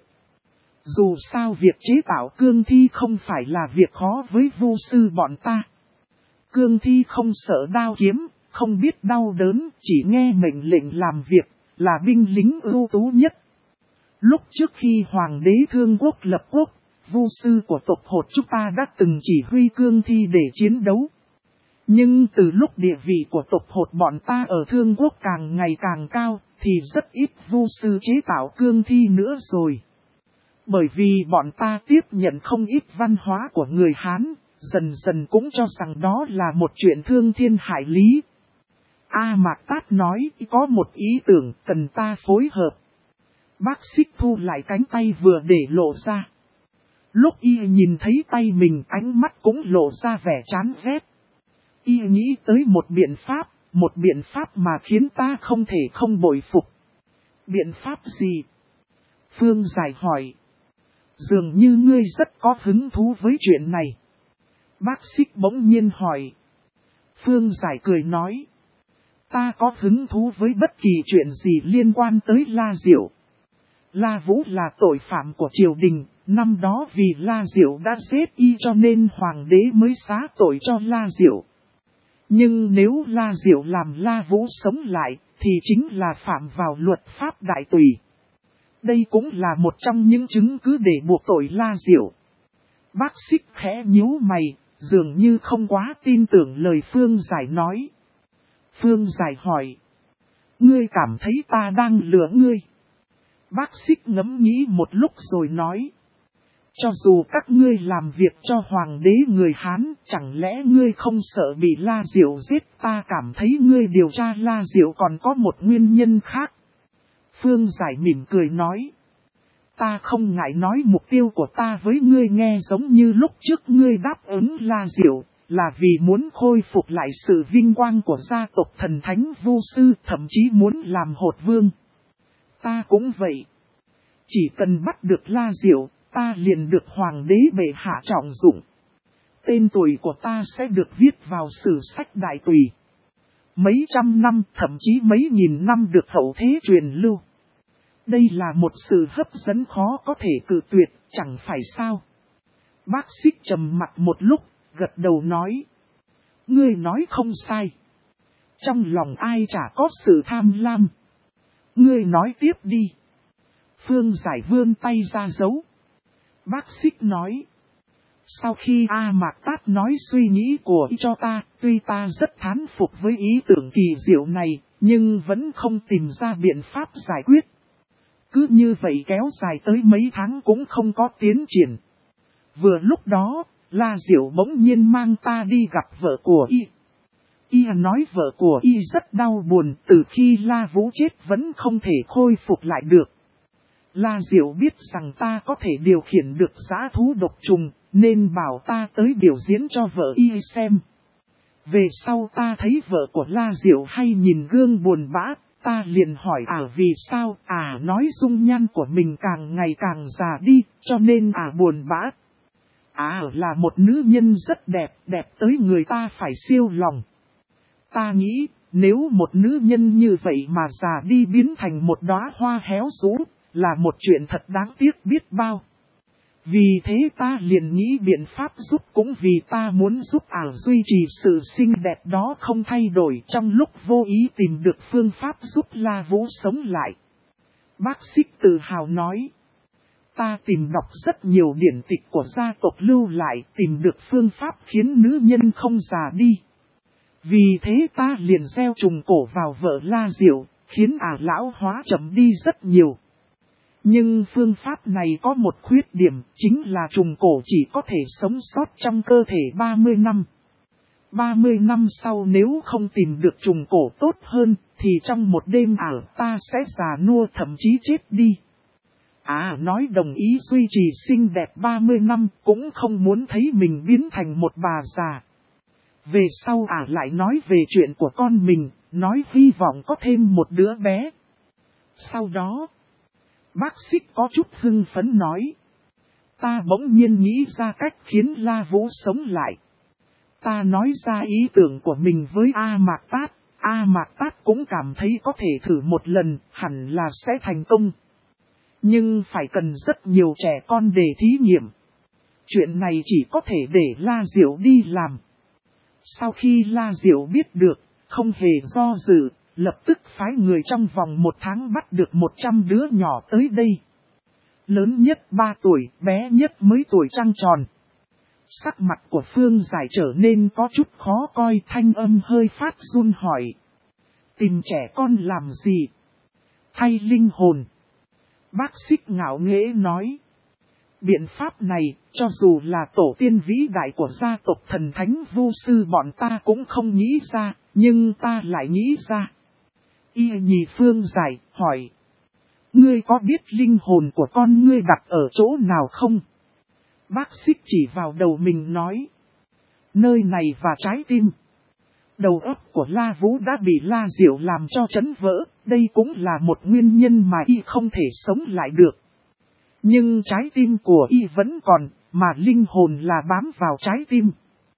A: Dù sao việc chế tạo cương thi không phải là việc khó với vu sư bọn ta. Cương thi không sợ đao kiếm, không biết đau đớn, chỉ nghe mệnh lệnh làm việc, là binh lính ưu tú nhất. Lúc trước khi Hoàng đế Thương Quốc lập quốc, vu sư của tộc Hột chúng ta đã từng chỉ huy cương thi để chiến đấu. Nhưng từ lúc địa vị của tộc Hột bọn ta ở Thương Quốc càng ngày càng cao, thì rất ít vu sư chế tạo cương thi nữa rồi. Bởi vì bọn ta tiếp nhận không ít văn hóa của người Hán, dần dần cũng cho rằng đó là một chuyện thương thiên hại lý. A Mạc Tát nói có một ý tưởng cần ta phối hợp. Bác Xích thu lại cánh tay vừa để lộ ra. Lúc y nhìn thấy tay mình ánh mắt cũng lộ ra vẻ chán ghét. Y nghĩ tới một biện pháp mà khiến ta không thể không bội phục. Biện pháp gì? Phương Giải hỏi. Dường như ngươi rất có hứng thú với chuyện này. Bác Xích bỗng nhiên hỏi. Phương Giải cười nói. Ta có hứng thú với bất kỳ chuyện gì liên quan tới La Diệu. La Vũ là tội phạm của triều đình, năm đó vì La Diệu đã giết y cho nên hoàng đế mới xá tội cho La Diệu. Nhưng nếu La Diệu làm La Vũ sống lại, thì chính là phạm vào luật pháp đại tùy. Đây cũng là một trong những chứng cứ để buộc tội La Diệu. Bác Xích khẽ nhíu mày, dường như không quá tin tưởng lời Phương Giải nói. Phương Giải hỏi. Ngươi cảm thấy ta đang lừa ngươi? Bác Xích ngẫm nghĩ một lúc rồi nói. Cho dù các ngươi làm việc cho hoàng đế người Hán, chẳng lẽ ngươi không sợ bị La Diệu giết? Ta cảm thấy ngươi điều tra La Diệu còn có một nguyên nhân khác. Phương Giải mỉm cười nói. Ta không ngại nói mục tiêu của ta với ngươi nghe giống như lúc trước ngươi đáp ứng La Diệu, là vì muốn khôi phục lại sự vinh quang của gia tộc thần thánh vu sư, thậm chí muốn làm Hột vương. Ta cũng vậy. Chỉ cần bắt được La Diệu, ta liền được hoàng đế bệ hạ trọng dụng. Tên tuổi của ta sẽ được viết vào sử sách đại tùy. Mấy trăm năm, thậm chí mấy nghìn năm được hậu thế truyền lưu. Đây là một sự hấp dẫn khó có thể cự tuyệt, chẳng phải sao? Bác Xích trầm mặt một lúc, gật đầu nói. Ngươi nói không sai. Trong lòng ai chả có sự tham lam. Ngươi nói tiếp đi. Phương Giải vươn tay ra dấu. Bác Xích nói. Sau khi A Mạc Tát nói suy nghĩ của y cho ta, tuy ta rất thán phục với ý tưởng kỳ diệu này, nhưng vẫn không tìm ra biện pháp giải quyết. Cứ như vậy kéo dài tới mấy tháng cũng không có tiến triển. Vừa lúc đó, La Diệu bỗng nhiên mang ta đi gặp vợ của y. Y nói vợ của y rất đau buồn, từ khi La Vũ chết vẫn không thể khôi phục lại được. La Diệu biết rằng ta có thể điều khiển được dã thú độc trùng, nên bảo ta tới biểu diễn cho vợ y xem. Về sau ta thấy vợ của La Diệu hay nhìn gương buồn bã, ta liền hỏi vì sao, nói dung nhan của mình càng ngày càng già đi, cho nên buồn bã. Là một nữ nhân rất đẹp, đẹp tới người ta phải siêu lòng. Ta nghĩ, nếu một nữ nhân như vậy mà già đi biến thành một đóa hoa héo rũ, là một chuyện thật đáng tiếc biết bao. Vì thế ta liền nghĩ biện pháp giúp, cũng vì ta muốn giúp ả duy trì sự xinh đẹp đó không thay đổi, trong lúc vô ý tìm được phương pháp giúp La Vũ sống lại. Bác Xích tự hào nói. Ta tìm đọc rất nhiều điển tịch của gia tộc lưu lại, tìm được phương pháp khiến nữ nhân không già đi. Vì thế ta liền gieo trùng cổ vào vợ La Diệu, khiến ả lão hóa chậm đi rất nhiều. Nhưng phương pháp này có một khuyết điểm, chính là trùng cổ chỉ có thể sống sót trong cơ thể 30 năm. 30 năm sau nếu không tìm được trùng cổ tốt hơn, thì trong một đêm ta sẽ già nua thậm chí chết đi. Nói đồng ý duy trì xinh đẹp 30 năm, cũng không muốn thấy mình biến thành một bà già. Về sau lại nói về chuyện của con mình, nói hy vọng có thêm một đứa bé. Sau đó, bác Xích có chút hưng phấn nói. Ta bỗng nhiên nghĩ ra cách khiến La Vũ sống lại. Ta nói ra ý tưởng của mình với A Mạc Tát. A Mạc Tát cũng cảm thấy có thể thử một lần, hẳn là sẽ thành công. Nhưng phải cần rất nhiều trẻ con để thí nghiệm. Chuyện này chỉ có thể để La Diệu đi làm. Sau khi La Diệu biết được, không hề do dự, lập tức phái người trong vòng 1 tháng bắt được 100 đứa nhỏ tới đây. Lớn nhất 3 tuổi, bé nhất mới tuổi trăng tròn. Sắc mặt của Phương Giải trở nên có chút khó coi, thanh âm hơi phát run hỏi. Tìm trẻ con làm gì? Thay linh hồn. Bác Xích ngạo nghễ nói. Biện pháp này, cho dù là tổ tiên vĩ đại của gia tộc thần thánh vu sư bọn ta cũng không nghĩ ra, nhưng ta lại nghĩ ra. Y nhì Phương Giải, hỏi. Ngươi có biết linh hồn của con ngươi đặt ở chỗ nào không? Bác Xích chỉ vào đầu mình nói. Nơi này và trái tim. Đầu óc của La Vũ đã bị La Diệu làm cho chấn vỡ, đây cũng là một nguyên nhân mà y không thể sống lại được. Nhưng trái tim của y vẫn còn, mà linh hồn là bám vào trái tim.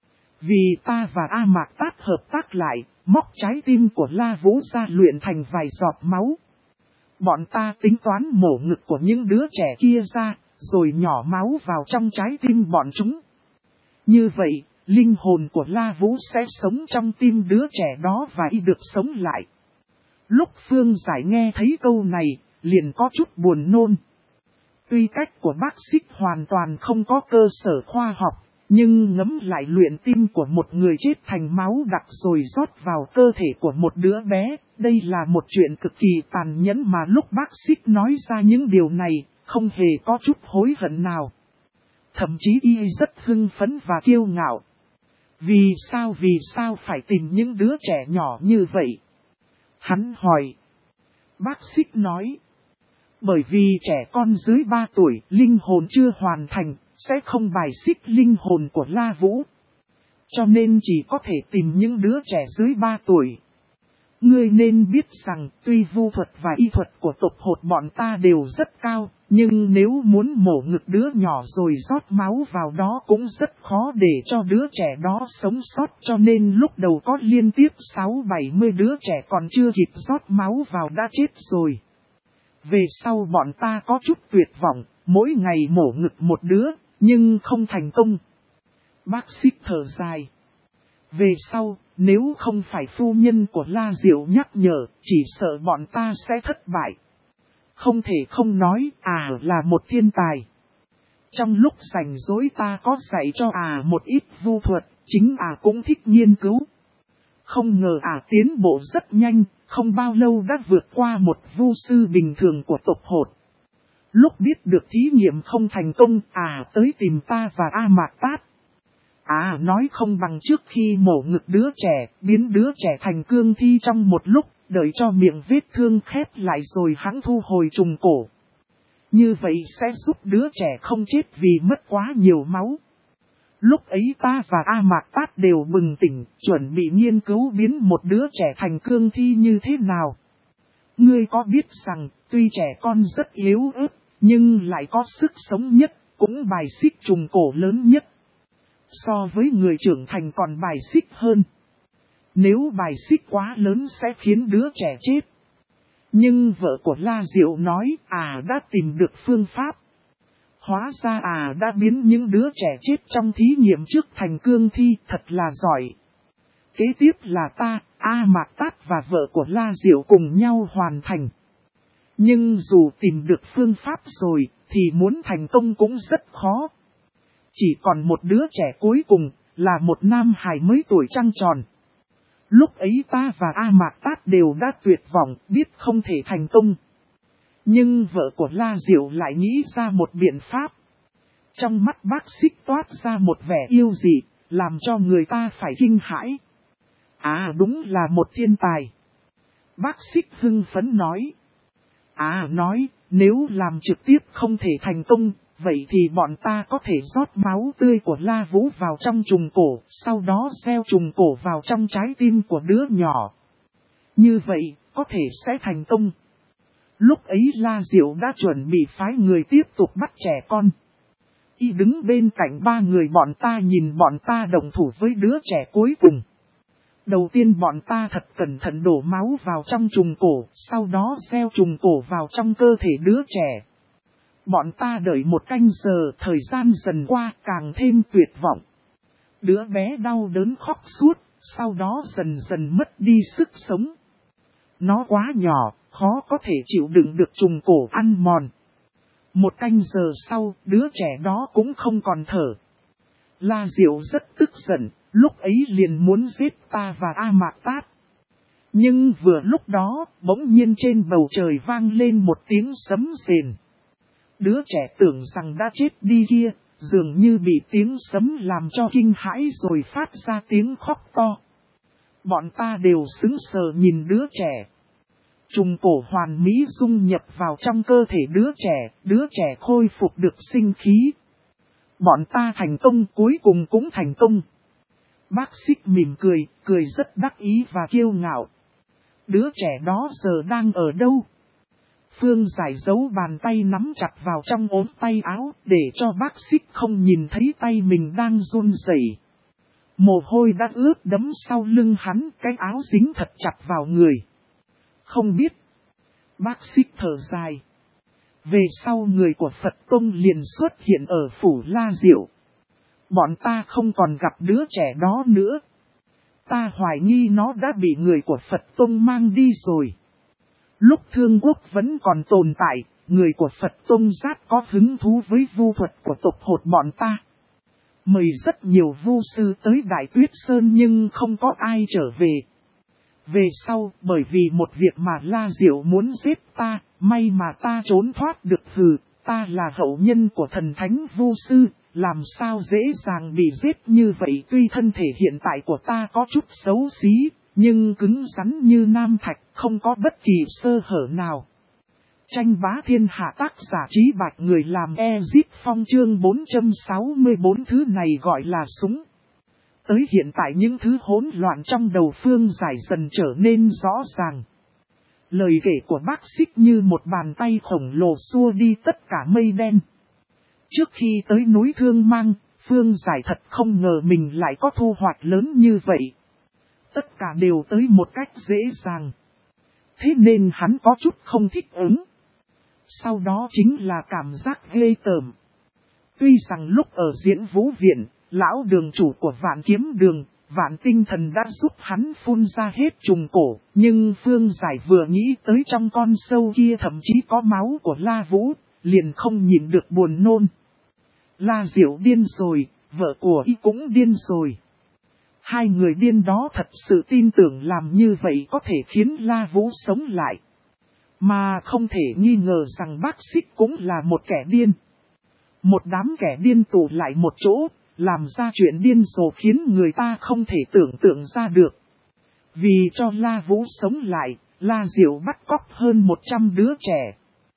A: Vì ta và A Mạc Tát hợp tác lại, móc trái tim của La Vũ ra luyện thành vài giọt máu. Bọn ta tính toán mổ ngực của những đứa trẻ kia ra, rồi nhỏ máu vào trong trái tim bọn chúng. Như vậy, linh hồn của La Vũ sẽ sống trong tim đứa trẻ đó và y được sống lại. Lúc Phương Giải nghe thấy câu này, liền có chút buồn nôn. Tuy cách của bác Xích hoàn toàn không có cơ sở khoa học, nhưng ngấm lại luyện tim của một người chết thành máu đặc rồi rót vào cơ thể của một đứa bé, đây là một chuyện cực kỳ tàn nhẫn mà lúc bác Xích nói ra những điều này, không hề có chút hối hận nào. Thậm chí y rất hưng phấn và kiêu ngạo. Vì sao phải tìm những đứa trẻ nhỏ như vậy? Hắn hỏi. Bác Xích nói. Bởi vì trẻ con dưới 3 tuổi, linh hồn chưa hoàn thành, sẽ không bài xích linh hồn của La Vũ. Cho nên chỉ có thể tìm những đứa trẻ dưới 3 tuổi. Ngươi nên biết rằng, tuy vu thuật và y thuật của tộc hột bọn ta đều rất cao, nhưng nếu muốn mổ ngực đứa nhỏ rồi rót máu vào đó cũng rất khó để cho đứa trẻ đó sống sót. Cho nên lúc đầu có liên tiếp 60-70 đứa trẻ còn chưa kịp rót máu vào đã chết rồi. Về sau bọn ta có chút tuyệt vọng, mỗi ngày mổ ngực một đứa, nhưng không thành công. Bác Xích thở dài. Về sau, nếu không phải phu nhân của La Diệu nhắc nhở, chỉ sợ bọn ta sẽ thất bại. Không thể không nói, là một thiên tài. Trong lúc rảnh rỗi ta có dạy cho một ít vu thuật, chính cũng thích nghiên cứu. Không ngờ tiến bộ rất nhanh, không bao lâu đã vượt qua một vu sư bình thường của tộc hột. Lúc biết được thí nghiệm không thành công, tới tìm ta và A Mạc Tát. Nói không bằng trước khi mổ ngực đứa trẻ, biến đứa trẻ thành cương thi trong một lúc, đợi cho miệng vết thương khép lại rồi hắn thu hồi trùng cổ. Như vậy sẽ giúp đứa trẻ không chết vì mất quá nhiều máu. Lúc ấy ta và A Mạc Tát đều bừng tỉnh, chuẩn bị nghiên cứu biến một đứa trẻ thành cương thi như thế nào. Ngươi có biết rằng, tuy trẻ con rất yếu ớt, nhưng lại có sức sống nhất, cũng bài xích trùng cổ lớn nhất. So với người trưởng thành còn bài xích hơn. Nếu bài xích quá lớn sẽ khiến đứa trẻ chết. Nhưng vợ của La Diệu nói, đã tìm được phương pháp. Hóa ra đã biến những đứa trẻ chết trong thí nghiệm trước thành cương thi, thật là giỏi. Kế tiếp là ta, A Mạc Tát và vợ của La Diệu cùng nhau hoàn thành. Nhưng dù tìm được phương pháp rồi, thì muốn thành công cũng rất khó. Chỉ còn một đứa trẻ cuối cùng, là một nam hài mới tuổi trăng tròn. Lúc ấy ta và A Mạc Tát đều đã tuyệt vọng, biết không thể thành công. Nhưng vợ của La Diệu lại nghĩ ra một biện pháp. Trong mắt bác Xích toát ra một vẻ yêu dị, làm cho người ta phải kinh hãi. Đúng là một thiên tài. Bác Xích hưng phấn nói. Nói, nếu làm trực tiếp không thể thành công, vậy thì bọn ta có thể rót máu tươi của La Vũ vào trong trùng cổ, sau đó gieo trùng cổ vào trong trái tim của đứa nhỏ. Như vậy, có thể sẽ thành công. Lúc ấy La Diệu đã chuẩn bị phái người tiếp tục bắt trẻ con. Y đứng bên cạnh ba người bọn ta nhìn bọn ta đồng thủ với đứa trẻ cuối cùng. Đầu tiên bọn ta thật cẩn thận đổ máu vào trong trùng cổ, sau đó gieo trùng cổ vào trong cơ thể đứa trẻ. Bọn ta đợi 1 canh giờ, thời gian dần qua càng thêm tuyệt vọng. Đứa bé đau đớn khóc suốt, sau đó dần dần mất đi sức sống. Nó quá nhỏ, khó có thể chịu đựng được trùng cổ ăn mòn. 1 canh giờ sau, đứa trẻ đó cũng không còn thở. La Diệu rất tức giận, lúc ấy liền muốn giết ta và A Mạc Tát. Nhưng vừa lúc đó, bỗng nhiên trên bầu trời vang lên một tiếng sấm rền. Đứa trẻ tưởng rằng đã chết đi kia, dường như bị tiếng sấm làm cho kinh hãi rồi phát ra tiếng khóc to. Bọn ta đều sững sờ nhìn đứa trẻ. Trùng cổ hoàn mỹ dung nhập vào trong cơ thể đứa trẻ khôi phục được sinh khí. Bọn ta thành công, cuối cùng cũng thành công. Bác Xích mỉm cười, cười rất đắc ý và kiêu ngạo. Đứa trẻ đó giờ đang ở đâu? Phương Giải giấu bàn tay nắm chặt vào trong ốm tay áo, để cho bác Xích không nhìn thấy tay mình đang run rẩy. Mồ hôi đã ướt đẫm sau lưng hắn, cái áo dính thật chặt vào người. Không biết. Bác Xích thở dài. Về sau người của Phật Tông liền xuất hiện ở phủ La Diệu. Bọn ta không còn gặp đứa trẻ đó nữa. Ta hoài nghi nó đã bị người của Phật Tông mang đi rồi. Lúc Thương Quốc vẫn còn tồn tại, người của Phật Tông giác có hứng thú với vu thuật của tộc hột bọn ta. Mời rất nhiều vu sư tới Đại Tuyết Sơn nhưng không có ai trở về. Về sau, bởi vì một việc mà La Diệu muốn giết ta, may mà ta trốn thoát được. Ta là hậu nhân của thần thánh vu sư, làm sao dễ dàng bị giết như vậy. Tuy thân thể hiện tại của ta có chút xấu xí, nhưng cứng rắn như nam thạch, không có bất kỳ sơ hở nào. Tranh bá thiên hạ, tác giả Trí Bạch, người làm Ezip Phong, chương 464. Thứ này gọi là súng. Tới hiện tại những thứ hỗn loạn trong đầu Phương Giải dần trở nên rõ ràng. Lời kể của bác Xích như một bàn tay khổng lồ xua đi tất cả mây đen. Trước khi tới núi Thương Mang, Phương Giải thật không ngờ mình lại có thu hoạch lớn như vậy. Tất cả đều tới một cách dễ dàng. Thế nên hắn có chút không thích ứng. Sau đó chính là cảm giác ghê tởm. Tuy rằng lúc ở Diễn Vũ Viện, lão đường chủ của Vạn Kiếm Đường, Vạn Tinh Thần đã giúp hắn phun ra hết trùng cổ, nhưng Phương Giải vừa nghĩ tới trong con sâu kia thậm chí có máu của La Vũ, liền không nhịn được buồn nôn. La Diệu điên rồi, vợ của y cũng điên rồi. Hai người điên đó thật sự tin tưởng làm như vậy có thể khiến La Vũ sống lại. Mà không thể nghi ngờ rằng bác Xích cũng là một kẻ điên. Một đám kẻ điên tụ lại một chỗ, làm ra chuyện điên rồ khiến người ta không thể tưởng tượng ra được. Vì cho La Vũ sống lại, La Diệu bắt cóc hơn 100 đứa trẻ.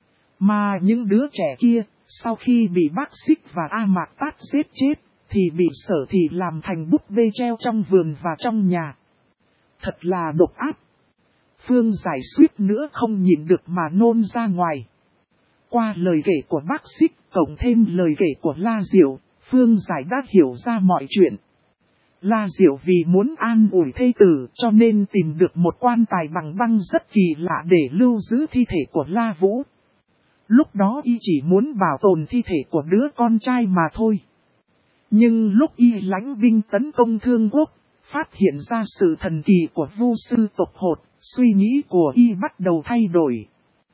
A: Mà những đứa trẻ kia, sau khi bị bác Xích và A Mạc Tát giết chết, thì bị Sở Thị làm thành búp bê treo trong vườn và trong nhà. Thật là độc ác. Phương Giải suýt nữa không nhịn được mà nôn ra ngoài. Qua lời kể của bác Xích, cộng thêm lời kể của La Diệu, Phương Giải đã hiểu ra mọi chuyện. La Diệu vì muốn an ủi thê tử cho nên tìm được một quan tài bằng băng rất kỳ lạ để lưu giữ thi thể của La Vũ. Lúc đó y chỉ muốn bảo tồn thi thể của đứa con trai mà thôi. Nhưng lúc y lãnh binh tấn công Thương Quốc, phát hiện ra sự thần kỳ của vu sư tộc hột, suy nghĩ của y bắt đầu thay đổi.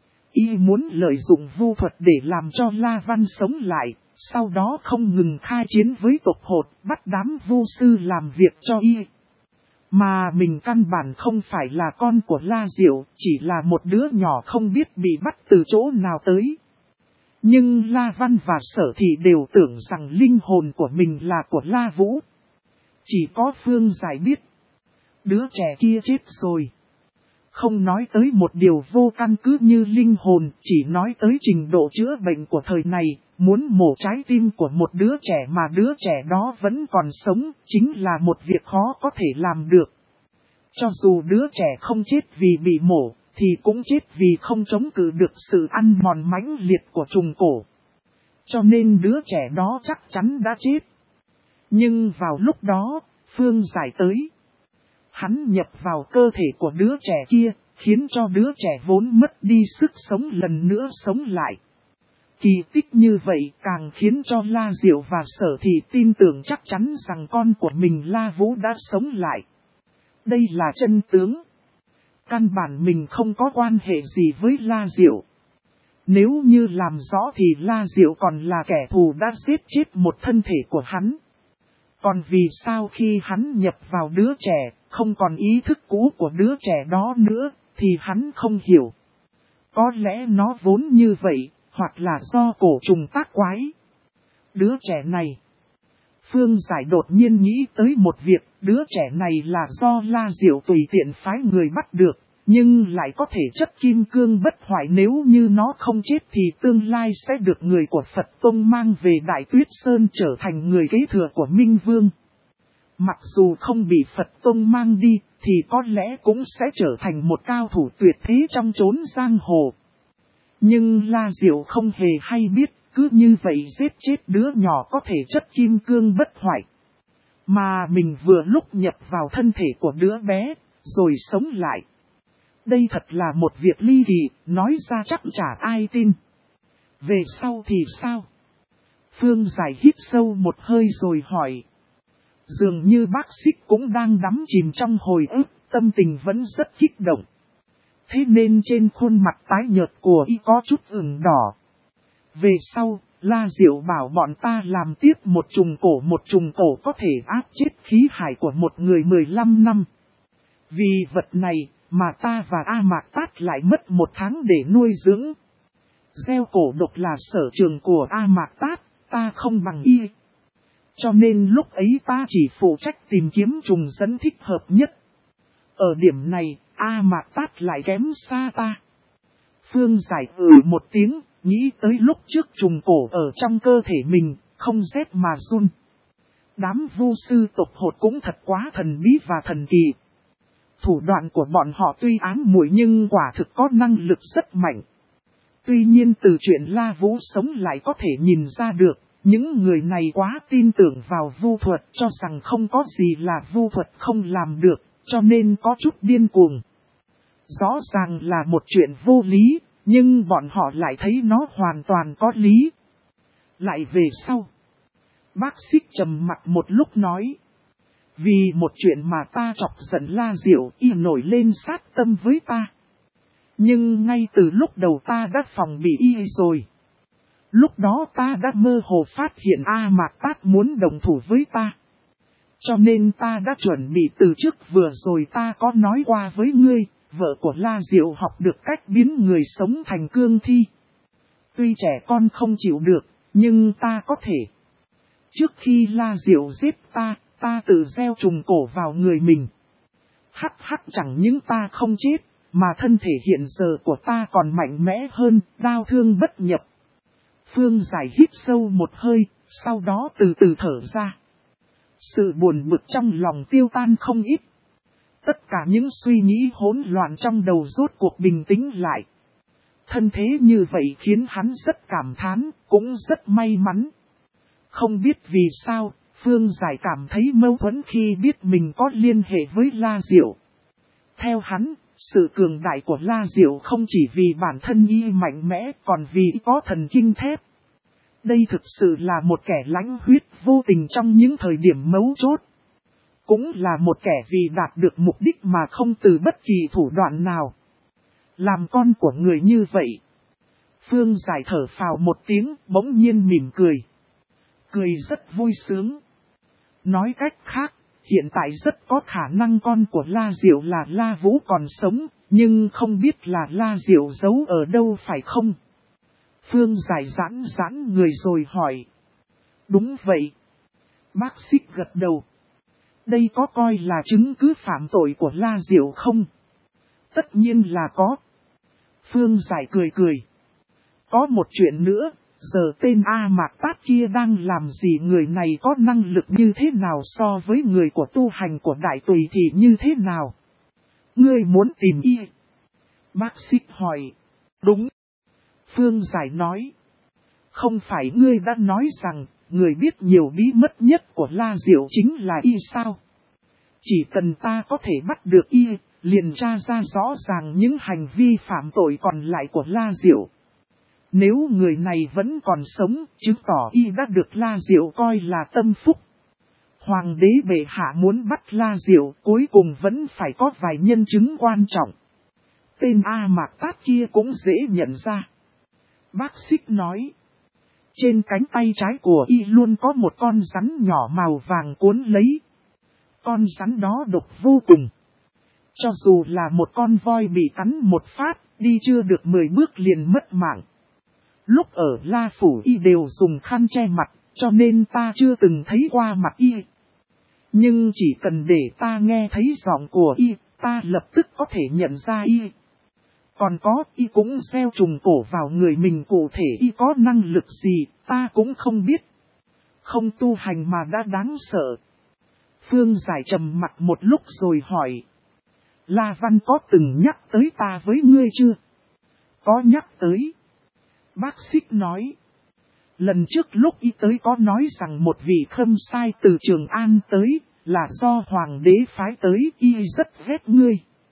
A: Y muốn lợi dụng vu thuật để làm cho La Văn sống lại, sau đó không ngừng khai chiến với tộc hột, bắt đám vu sư làm việc cho y. Mà mình căn bản không phải là con của La Diệu, chỉ là một đứa nhỏ không biết bị bắt từ chỗ nào tới. Nhưng La Văn và Sở Thị đều tưởng rằng linh hồn của mình là của La Vũ. Chỉ có Phương Giải biết. Đứa trẻ kia chết rồi. Không nói tới một điều vô căn cứ như linh hồn, chỉ nói tới trình độ chữa bệnh của thời này, muốn mổ trái tim của một đứa trẻ mà đứa trẻ đó vẫn còn sống, chính là một việc khó có thể làm được. Cho dù đứa trẻ không chết vì bị mổ, thì cũng chết vì không chống cự được sự ăn mòn mãnh liệt của trùng cổ. Cho nên đứa trẻ đó chắc chắn đã chết. Nhưng vào lúc đó, Phương Giải tới. Hắn nhập vào cơ thể của đứa trẻ kia, khiến cho đứa trẻ vốn mất đi sức sống lần nữa sống lại. Kỳ tích như vậy càng khiến cho La Diệu và Sở Thị tin tưởng chắc chắn rằng con của mình La Vũ đã sống lại. Đây là chân tướng. Căn bản mình không có quan hệ gì với La Diệu. Nếu như làm rõ thì La Diệu còn là kẻ thù đã giết chết một thân thể của hắn. Còn vì sao khi hắn nhập vào đứa trẻ, không còn ý thức cũ của đứa trẻ đó nữa, thì hắn không hiểu. Có lẽ nó vốn như vậy, hoặc là do cổ trùng tác quái. Đứa trẻ này. Phương Giải đột nhiên nghĩ tới một việc, đứa trẻ này là do La Diệu tùy tiện phái người bắt được, nhưng lại có thể chất kim cương bất hoại, nếu như nó không chết thì tương lai sẽ được người của Phật Tông mang về Đại Tuyết Sơn trở thành người kế thừa của Minh Vương. Mặc dù không bị Phật Tông mang đi, thì có lẽ cũng sẽ trở thành một cao thủ tuyệt thế trong chốn giang hồ. Nhưng La Diệu không hề hay biết, cứ như vậy giết chết đứa nhỏ có thể chất kim cương bất hoại. Mà mình vừa lúc nhập vào thân thể của đứa bé, rồi sống lại. Đây thật là một việc ly kỳ, nói ra chắc chả ai tin. Về sau thì sao? Phương Giải hít sâu một hơi rồi hỏi. Dường như bác Xích cũng đang đắm chìm trong hồi ức, tâm tình vẫn rất kích động. Thế nên trên khuôn mặt tái nhợt của y có chút ửng đỏ. Về sau, La Diệu bảo bọn ta làm tiếp một trùng cổ có thể áp chết khí hải của một người 15 năm. Vì vật này mà ta và A Mạc Tát lại mất 1 tháng để nuôi dưỡng. Gieo cổ độc là sở trường của A Mạc Tát, ta không bằng y. Cho nên lúc ấy ta chỉ phụ trách tìm kiếm trùng dẫn thích hợp nhất. Ở điểm này, A Mạc Tát lại kém xa ta. Phương Giải một tiếng, nghĩ tới lúc trước trùng cổ ở trong cơ thể mình, không rét mà run. Đám vu sư tộc hột cũng thật quá thần bí và thần kỳ. Thủ đoạn của bọn họ tuy ám muội nhưng quả thực có năng lực rất mạnh. Tuy nhiên từ chuyện La Vũ sống lại có thể nhìn ra được, những người này quá tin tưởng vào vu thuật, cho rằng không có gì là vu thuật không làm được, cho nên có chút điên cuồng. Rõ ràng là một chuyện vô lý, nhưng bọn họ lại thấy nó hoàn toàn có lý. Lại về sau, bác Xích trầm mặt một lúc nói. Vì một chuyện mà ta chọc giận La Diệu, y nổi lên sát tâm với ta. Nhưng ngay từ lúc đầu ta đã phòng bị y rồi. Lúc đó ta đã mơ hồ phát hiện A Mạc Tát muốn đồng thủ với ta. Cho nên ta đã chuẩn bị từ trước, vừa rồi ta có nói qua với ngươi, vợ của La Diệu học được cách biến người sống thành cương thi. Tuy trẻ con không chịu được, nhưng ta có thể. Trước khi La Diệu giết ta, ta tự gieo trùng cổ vào người mình. Hắc chẳng những ta không chết, mà thân thể hiện giờ của ta còn mạnh mẽ hơn, đao thương bất nhập. Phương Giải hít sâu một hơi, sau đó từ từ thở ra. Sự buồn bực trong lòng tiêu tan không ít. Tất cả những suy nghĩ hỗn loạn trong đầu rốt cuộc bình tĩnh lại. Thân thế như vậy khiến hắn rất cảm thán, cũng rất may mắn. Không biết vì sao, Phương Giải cảm thấy mâu thuẫn khi biết mình có liên hệ với La Diệu. Theo hắn, Sự cường đại của La Diệu không chỉ vì bản thân y mạnh mẽ còn vì có thần kinh thép. Đây thực sự là một kẻ lãnh huyết vô tình trong những thời điểm mấu chốt. Cũng là một kẻ vì đạt được mục đích mà không từ bất kỳ thủ đoạn nào. Làm con của người như vậy. Phương Giải thở phào một tiếng, bỗng nhiên mỉm cười. Cười rất vui sướng. Nói cách khác, hiện tại rất có khả năng con của La Diệu là La Vũ còn sống, nhưng không biết là La Diệu giấu ở đâu phải không? Phương Giải giãn giãn người rồi hỏi. Đúng vậy. Bác Xích gật đầu. Đây có coi là chứng cứ phạm tội của La Diệu không? Tất nhiên là có. Phương Giải cười cười. Có một chuyện nữa, giờ tên A Mạc Tát kia đang làm gì, người này có năng lực như thế nào so với người của tu hành của Đại Tùy thì như thế nào? Ngươi muốn tìm y? Bác Xích hỏi. Đúng. Phương Giải nói. Không phải ngươi đã nói rằng, người biết nhiều bí mật nhất của La Diệu chính là y sao? Chỉ cần ta có thể bắt được y, liền tra ra rõ ràng những hành vi phạm tội còn lại của La Diệu. Nếu người này vẫn còn sống, chứng tỏ y đã được La Diệu coi là tâm phúc. Hoàng đế bệ hạ muốn bắt La Diệu, cuối cùng vẫn phải có vài nhân chứng quan trọng. Tên A Mạc Tát kia cũng dễ nhận ra. Bác Xích nói. Trên cánh tay trái của y luôn có một con rắn nhỏ màu vàng cuốn lấy. Con rắn đó độc vô cùng. Cho dù là một con voi bị cắn một phát, đi chưa được 10 bước liền mất mạng. Lúc ở La Phủ y đều dùng khăn che mặt, cho nên ta chưa từng thấy qua mặt y. Nhưng chỉ cần để ta nghe thấy giọng của y, ta lập tức có thể nhận ra y. Còn có, y cũng gieo trùng cổ vào người mình, cụ thể y có năng lực gì, ta cũng không biết. Không tu hành mà đã đáng sợ. Phương Giải trầm mặt một lúc rồi hỏi. La Văn có từng nhắc tới ta với ngươi chưa? Có nhắc tới. Bác Xích nói. Lần trước lúc y tới có nói rằng một vị khâm sai từ Trường An tới, là do Hoàng đế phái tới, y rất ghét ngươi.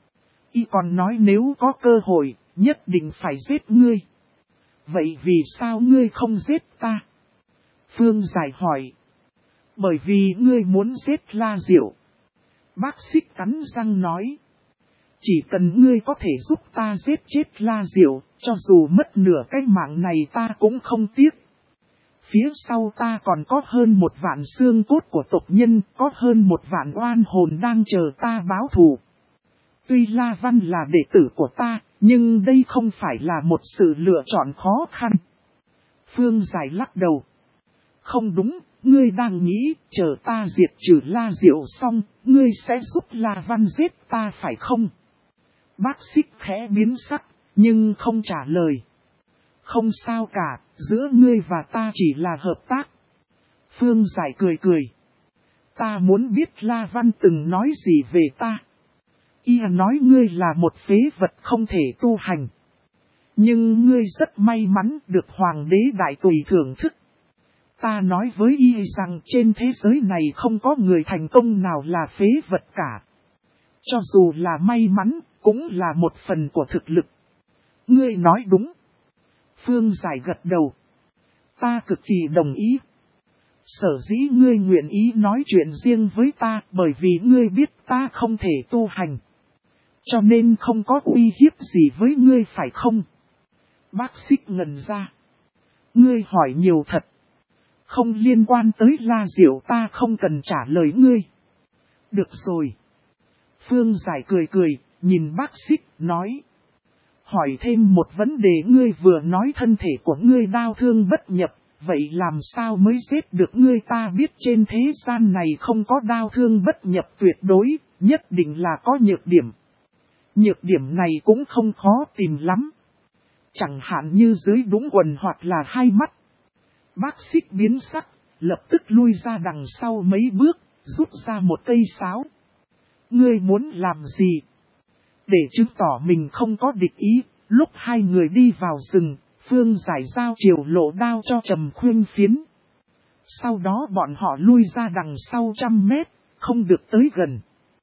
A: Y còn nói nếu có cơ hội, nhất định phải giết ngươi. Vậy vì sao ngươi không giết ta? Phương Giải hỏi. Bởi vì ngươi muốn giết La Diệu. Bác Xích cắn răng nói. Chỉ cần ngươi có thể giúp ta giết chết La Diệu, cho dù mất nửa cái mạng này ta cũng không tiếc. Phía sau ta còn có hơn 1 vạn xương cốt của tộc nhân, có hơn 1 vạn oan hồn đang chờ ta báo thù. Tuy La Văn là đệ tử của ta, nhưng đây không phải là một sự lựa chọn khó khăn. Phương Giải lắc đầu. Không đúng, ngươi đang nghĩ, chờ ta diệt trừ La Diệu xong, ngươi sẽ giúp La Văn giết ta phải không? Bác Xích khẽ biến sắc, nhưng không trả lời. Không sao cả, giữa ngươi và ta chỉ là hợp tác. Phương Giải cười cười. Ta muốn biết La Văn từng nói gì về ta. Y nói ngươi là một phế vật không thể tu hành. Nhưng ngươi rất may mắn được Hoàng đế Đại Tùy thưởng thức. Ta nói với y rằng trên thế giới này không có người thành công nào là phế vật cả. Cho dù là may mắn, cũng là một phần của thực lực. Ngươi nói đúng. Phương Giải gật đầu. Ta cực kỳ đồng ý. Sở dĩ ngươi nguyện ý nói chuyện riêng với ta bởi vì ngươi biết ta không thể tu hành. Cho nên không có uy hiếp gì với ngươi phải không? Bác Xích ngẩn ra. Ngươi hỏi nhiều thật. Không liên quan tới La Diệu ta không cần trả lời ngươi. Được rồi. Phương Giải cười cười, nhìn bác Xích, nói. Hỏi thêm một vấn đề, ngươi vừa nói thân thể của ngươi đau thương bất nhập, vậy làm sao mới giết được ngươi? Ta biết trên thế gian này không có đau thương bất nhập tuyệt đối, nhất định là có nhược điểm. Nhược điểm này cũng không khó tìm lắm. Chẳng hạn như dưới đũng quần hoặc là 2 mắt. Bác Xích biến sắc, lập tức lui ra đằng sau mấy bước, rút ra một cây sáo. Ngươi muốn làm gì? Để chứng tỏ mình không có địch ý, lúc hai người đi vào rừng, Phương Giải giao chiều lộ đao cho Trầm Khuyên Phiến. Sau đó bọn họ lui ra đằng sau 100 mét, không được tới gần.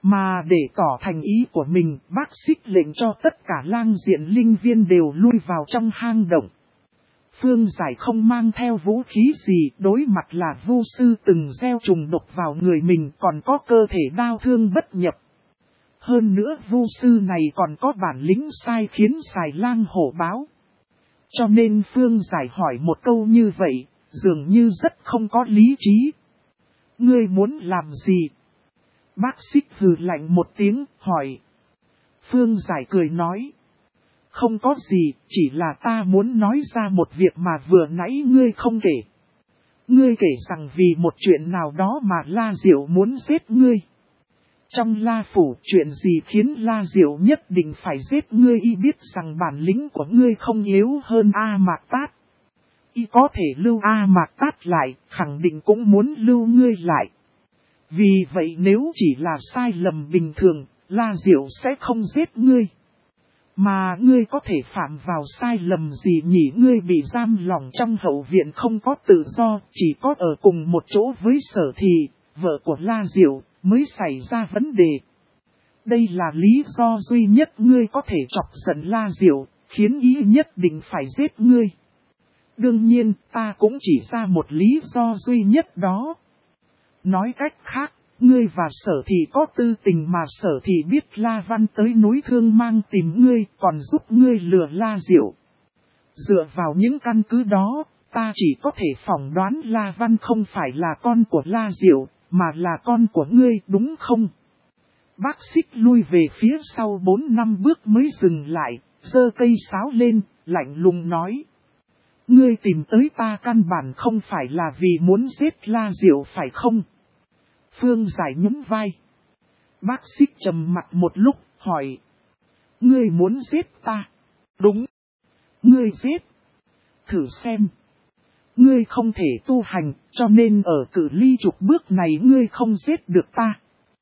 A: Mà để tỏ thành ý của mình, bác Xích lệnh cho tất cả lang diện linh viên đều lui vào trong hang động. Phương Giải không mang theo vũ khí gì, đối mặt là vu sư từng gieo trùng độc vào người mình, còn có cơ thể đao thương bất nhập. Hơn nữa vu sư này còn có bản lĩnh sai khiến xài lang hổ báo. Cho nên Phương Giải hỏi một câu như vậy, dường như rất không có lý trí. Ngươi muốn làm gì? Bác Xích hừ lạnh một tiếng, hỏi. Phương Giải cười nói. Không có gì, chỉ là ta muốn nói ra một việc mà vừa nãy ngươi không kể. Ngươi kể rằng vì một chuyện nào đó mà La Diệu muốn giết ngươi. Trong La Phủ, chuyện gì khiến La Diệu nhất định phải giết ngươi? Y biết rằng bản lĩnh của ngươi không yếu hơn A Mạc Tát. Y có thể lưu A Mạc Tát lại, khẳng định cũng muốn lưu ngươi lại. Vì vậy nếu chỉ là sai lầm bình thường, La Diệu sẽ không giết ngươi. Mà ngươi có thể phạm vào sai lầm gì nhỉ? Ngươi bị giam lỏng trong hậu viện không có tự do, chỉ có ở cùng một chỗ với Sở Thì, vợ của La Diệu, mới xảy ra vấn đề. Đây là lý do duy nhất ngươi có thể chọc giận La Diệu, khiến ý nhất định phải giết ngươi. Đương nhiên, ta cũng chỉ ra một lý do duy nhất đó. Nói cách khác, ngươi và Sở Thì có tư tình mà Sở Thì biết La Văn tới núi Thương Mang tìm ngươi, còn giúp ngươi lừa La Diệu. Dựa vào những căn cứ đó, ta chỉ có thể phỏng đoán La Văn không phải là con của La Diệu, mà là con của ngươi, đúng không? Bác Xích lui về phía sau 4 năm bước mới dừng lại, giơ cây sáo lên, lạnh lùng nói. Ngươi tìm tới ta căn bản không phải là vì muốn giết La Diệu phải không? Phương Giải nhún vai. Bác Xích trầm mặt một lúc, hỏi. Ngươi muốn giết ta? Đúng. Ngươi giết. Thử xem. Ngươi không thể tu hành, cho nên ở cự ly chục bước này ngươi không giết được ta.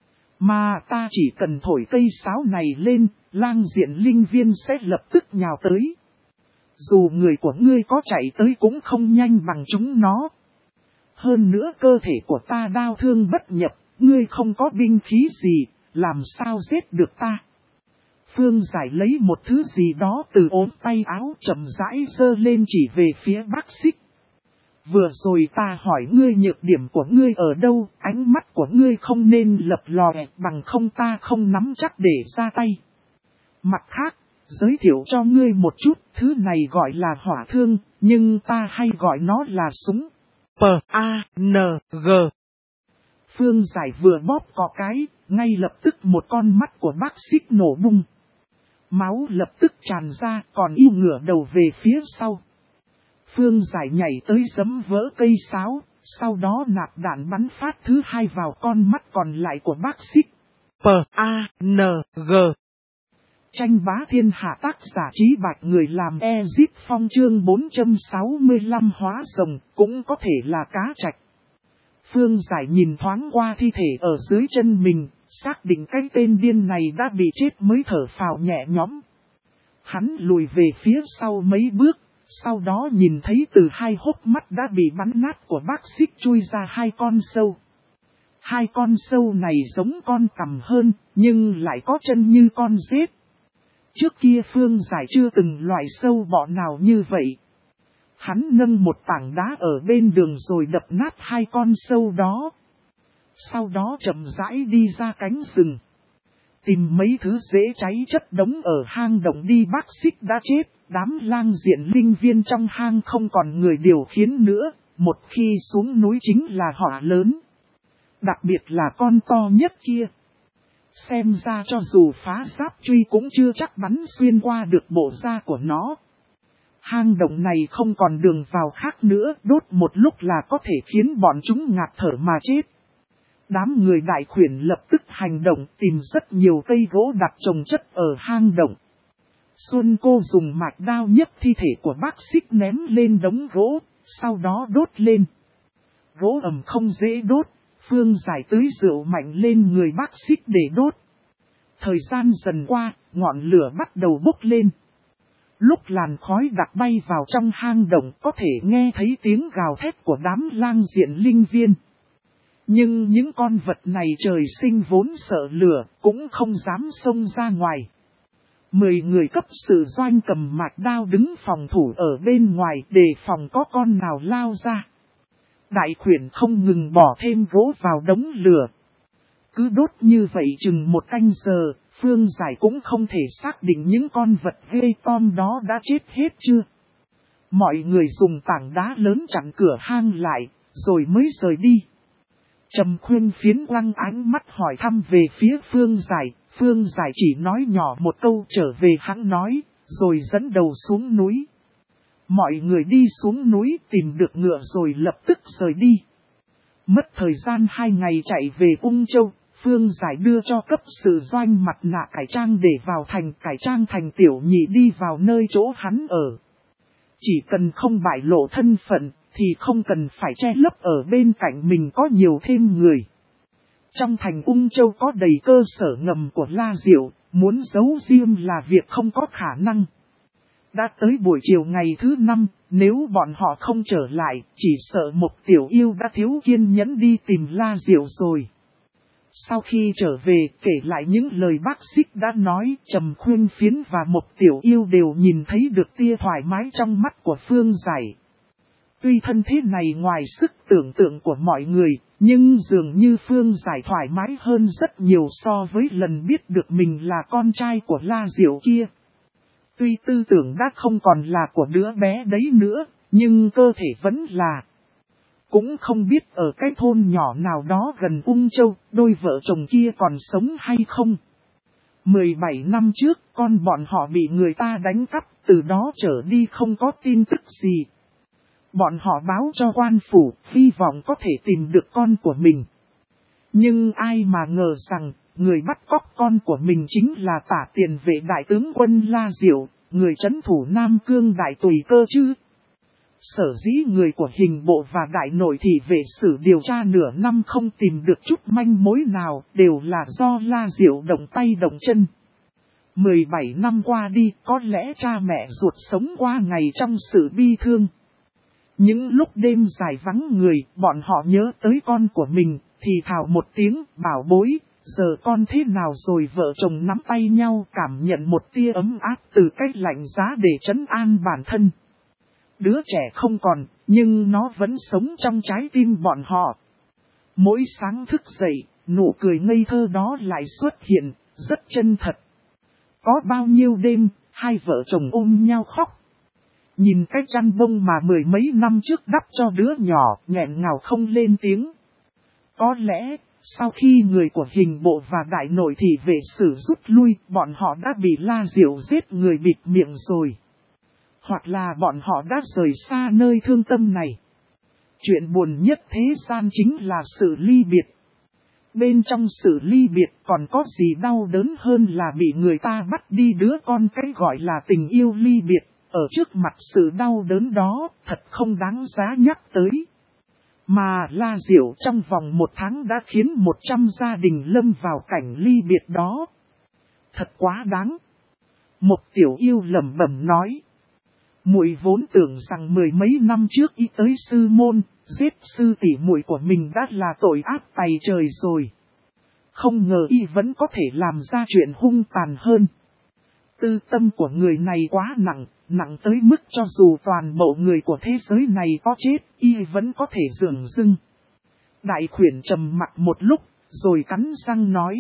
A: Mà ta chỉ cần thổi cây sáo này lên, lang diện linh viên sẽ lập tức nhào tới. Dù người của ngươi có chạy tới cũng không nhanh bằng chúng nó. Hơn nữa cơ thể của ta đao thương bất nhập, ngươi không có binh khí gì, làm sao giết được ta? Phương Giải lấy một thứ gì đó từ ốm tay áo chậm rãi giơ lên chỉ về phía Bác Xích. Vừa rồi ta hỏi ngươi nhược điểm của ngươi ở đâu, ánh mắt của ngươi không nên lập lòe, bằng không ta không nắm chắc để ra tay. Mặt khác, giới thiệu cho ngươi một chút, thứ này gọi là hỏa thương, nhưng ta hay gọi nó là súng. P-A-N-G. Phương Giải vừa bóp cò cái, ngay lập tức một con mắt của Bác Xích nổ bung. Máu lập tức tràn ra, còn y ngửa đầu về phía sau. Phương Giải nhảy tới giẫm vỡ cây sáo, sau đó nạp đạn bắn phát thứ hai vào con mắt còn lại của Bác Xích. P-A-N-G. Tranh bá thiên hạ, tác giả Trí Bạch, người làm Ezip Phong, chương 465 hóa rồng, cũng có thể là cá trạch. Phương Giải nhìn thoáng qua thi thể ở dưới chân mình, xác định cái tên điên này đã bị chết mới thở phào nhẹ nhõm. Hắn lùi về phía sau mấy bước, sau đó nhìn thấy từ hai hốc mắt đã bị bắn nát của Bác Xích chui ra hai con sâu. Hai con sâu này giống con cằm hơn, nhưng lại có chân như con rết. Trước kia Phương Giải chưa từng loại sâu bọ nào như vậy. Hắn nâng một tảng đá ở bên đường rồi đập nát hai con sâu đó. Sau đó chậm rãi đi ra cánh rừng. Tìm mấy thứ dễ cháy chất đống ở hang động đi. Bác Xích đã chết, đám lang diện linh viên trong hang không còn người điều khiển nữa. Một khi xuống núi chính là họa lớn. Đặc biệt là con to nhất kia. Xem ra cho dù phá giáp truy cũng chưa chắc bắn xuyên qua được bộ da của nó. Hang động này không còn đường vào khác nữa, đốt một lúc là có thể khiến bọn chúng ngạt thở mà chết. Đám người đại khuyển lập tức hành động tìm rất nhiều cây gỗ đặt trồng chất ở hang động. Xuân Cô dùng mạch đao nhấc thi thể của Bác Xích ném lên đống gỗ, sau đó đốt lên. Gỗ ẩm không dễ đốt, Phương Giải tưới rượu mạnh lên người Bác Xích để đốt. Thời gian dần qua, ngọn lửa bắt đầu bốc lên. Lúc làn khói đặc bay vào trong hang động có thể nghe thấy tiếng gào thét của đám lang diện linh viên. Nhưng những con vật này trời sinh vốn sợ lửa, cũng không dám xông ra ngoài. 10 người cấp sự doanh cầm mạch đao đứng phòng thủ ở bên ngoài để phòng có con nào lao ra. Đại khuyển không ngừng bỏ thêm gỗ vào đống lửa. Cứ đốt như vậy chừng 1 canh giờ, Phương Giải cũng không thể xác định những con vật ghê con đó đã chết hết chưa. Mọi người dùng tảng đá lớn chặn cửa hang lại, rồi mới rời đi. Trầm Khuyên Phiến quăng ánh mắt hỏi thăm về phía Phương Giải. Phương Giải chỉ nói nhỏ một câu trở về hắn nói, rồi dẫn đầu xuống núi. Mọi người đi xuống núi tìm được ngựa rồi lập tức rời đi. Mất thời gian 2 ngày chạy về Ung Châu, Phương Giải đưa cho cấp sự doanh mặt nạ cải trang để vào thành, cải trang thành tiểu nhị đi vào nơi chỗ hắn ở. Chỉ cần không bại lộ thân phận, thì không cần phải che lấp ở bên cạnh mình có nhiều thêm người. Trong thành Ung Châu có đầy cơ sở ngầm của La Diệu, muốn giấu riêng là việc không có khả năng. Đã tới buổi chiều ngày thứ 5, nếu bọn họ không trở lại, chỉ sợ một tiểu yêu đã thiếu kiên nhẫn đi tìm La Diệu rồi. Sau khi trở về, kể lại những lời bác Xích đã nói, Trầm Khuyên Phiến và một tiểu yêu đều nhìn thấy được tia thoải mái trong mắt của Phương Giải. Tuy thân thế này ngoài sức tưởng tượng của mọi người, nhưng dường như Phương Giải thoải mái hơn rất nhiều so với lần biết được mình là con trai của La Diệu kia. Tuy tư tưởng đã không còn là của đứa bé đấy nữa, nhưng cơ thể vẫn là. Cũng không biết ở cái thôn nhỏ nào đó gần Ung Châu, đôi vợ chồng kia còn sống hay không. 17 năm trước, con bọn họ bị người ta đánh cắp, từ đó trở đi không có tin tức gì. Bọn họ báo cho quan phủ, hy vọng có thể tìm được con của mình. Nhưng ai mà ngờ rằng, người bắt cóc con của mình chính là Tả Tiền Vệ đại tướng quân La Diệu, người trấn thủ Nam Cương đại tùy cơ chứ. Sở dĩ người của hình bộ và đại nội thị vệ sử điều tra nửa năm không tìm được chút manh mối nào, đều là do La Diệu động tay động chân. 17 năm qua đi, có lẽ cha mẹ ruột sống qua ngày trong sự bi thương. Những lúc đêm dài vắng người, bọn họ nhớ tới con của mình, thì thào một tiếng, bảo bối, giờ con thế nào rồi. Vợ chồng nắm tay nhau cảm nhận một tia ấm áp từ cái lạnh giá để trấn an bản thân. Đứa trẻ không còn, nhưng nó vẫn sống trong trái tim bọn họ. Mỗi sáng thức dậy, nụ cười ngây thơ đó lại xuất hiện, rất chân thật. Có bao nhiêu đêm, hai vợ chồng ôm nhau khóc. Nhìn cái chăn bông mà 10 mấy năm trước đắp cho đứa nhỏ, nghẹn ngào không lên tiếng. Có lẽ, sau khi người của hình bộ và đại nội thị vệ sử rút lui, bọn họ đã bị La Diệu giết người bịt miệng rồi. Hoặc là bọn họ đã rời xa nơi thương tâm này. Chuyện buồn nhất thế gian chính là sự ly biệt. Bên trong sự ly biệt còn có gì đau đớn hơn là bị người ta bắt đi đứa con, cái gọi là tình yêu ly biệt. Ở trước mặt sự đau đớn đó, thật không đáng giá nhắc tới. Mà La Diệu trong vòng 1 tháng đã khiến 100 gia đình lâm vào cảnh ly biệt đó. Thật quá đáng. Một tiểu yêu lẩm bẩm nói. Muội vốn tưởng rằng 10 mấy năm trước y tới sư môn, giết sư tỷ muội của mình đã là tội ác tày trời rồi. Không ngờ y vẫn có thể làm ra chuyện hung tàn hơn. Tư tâm của người này quá nặng, nặng tới mức cho dù toàn bộ người của thế giới này có chết, y vẫn có thể dửng dưng. Đại khuyển trầm mặc một lúc, rồi cắn răng nói.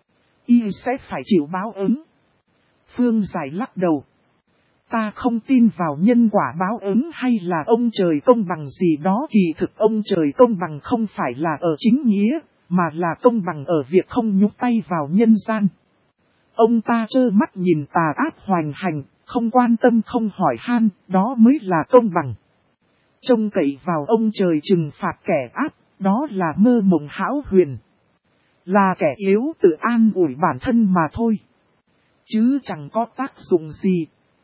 A: Y sẽ phải chịu báo ứng. Phương Giải lắc đầu. Ta không tin vào nhân quả báo ứng hay là ông trời công bằng gì đó. Kỳ thực ông trời công bằng không phải là ở chính nghĩa, mà là công bằng ở việc không nhúc tay vào nhân gian. Ông ta trơ mắt nhìn tà ác hoành hành, không quan tâm không hỏi han, đó mới là công bằng. Trông cậy vào ông trời trừng phạt kẻ ác, đó là mơ mộng hão huyền. Là kẻ yếu tự an ủi bản thân mà thôi. Chứ chẳng có tác dụng gì.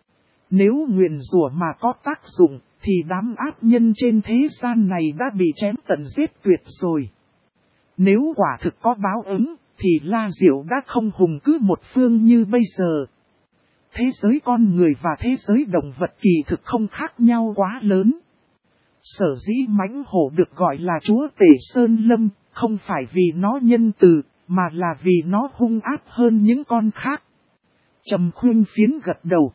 A: Nếu nguyền rủa mà có tác dụng, thì đám ác nhân trên thế gian này đã bị chém tận giết tuyệt rồi. Nếu quả thực có báo ứng, thì La Diệu đã không hùng cứ một phương như bây giờ. Thế giới con người và thế giới động vật kỳ thực không khác nhau quá lớn. Sở dĩ mãnh hổ được gọi là chúa tể Sơn Lâm, không phải vì nó nhân từ, mà là vì nó hung ác hơn những con khác. Trầm Khuyên Phiến gật đầu.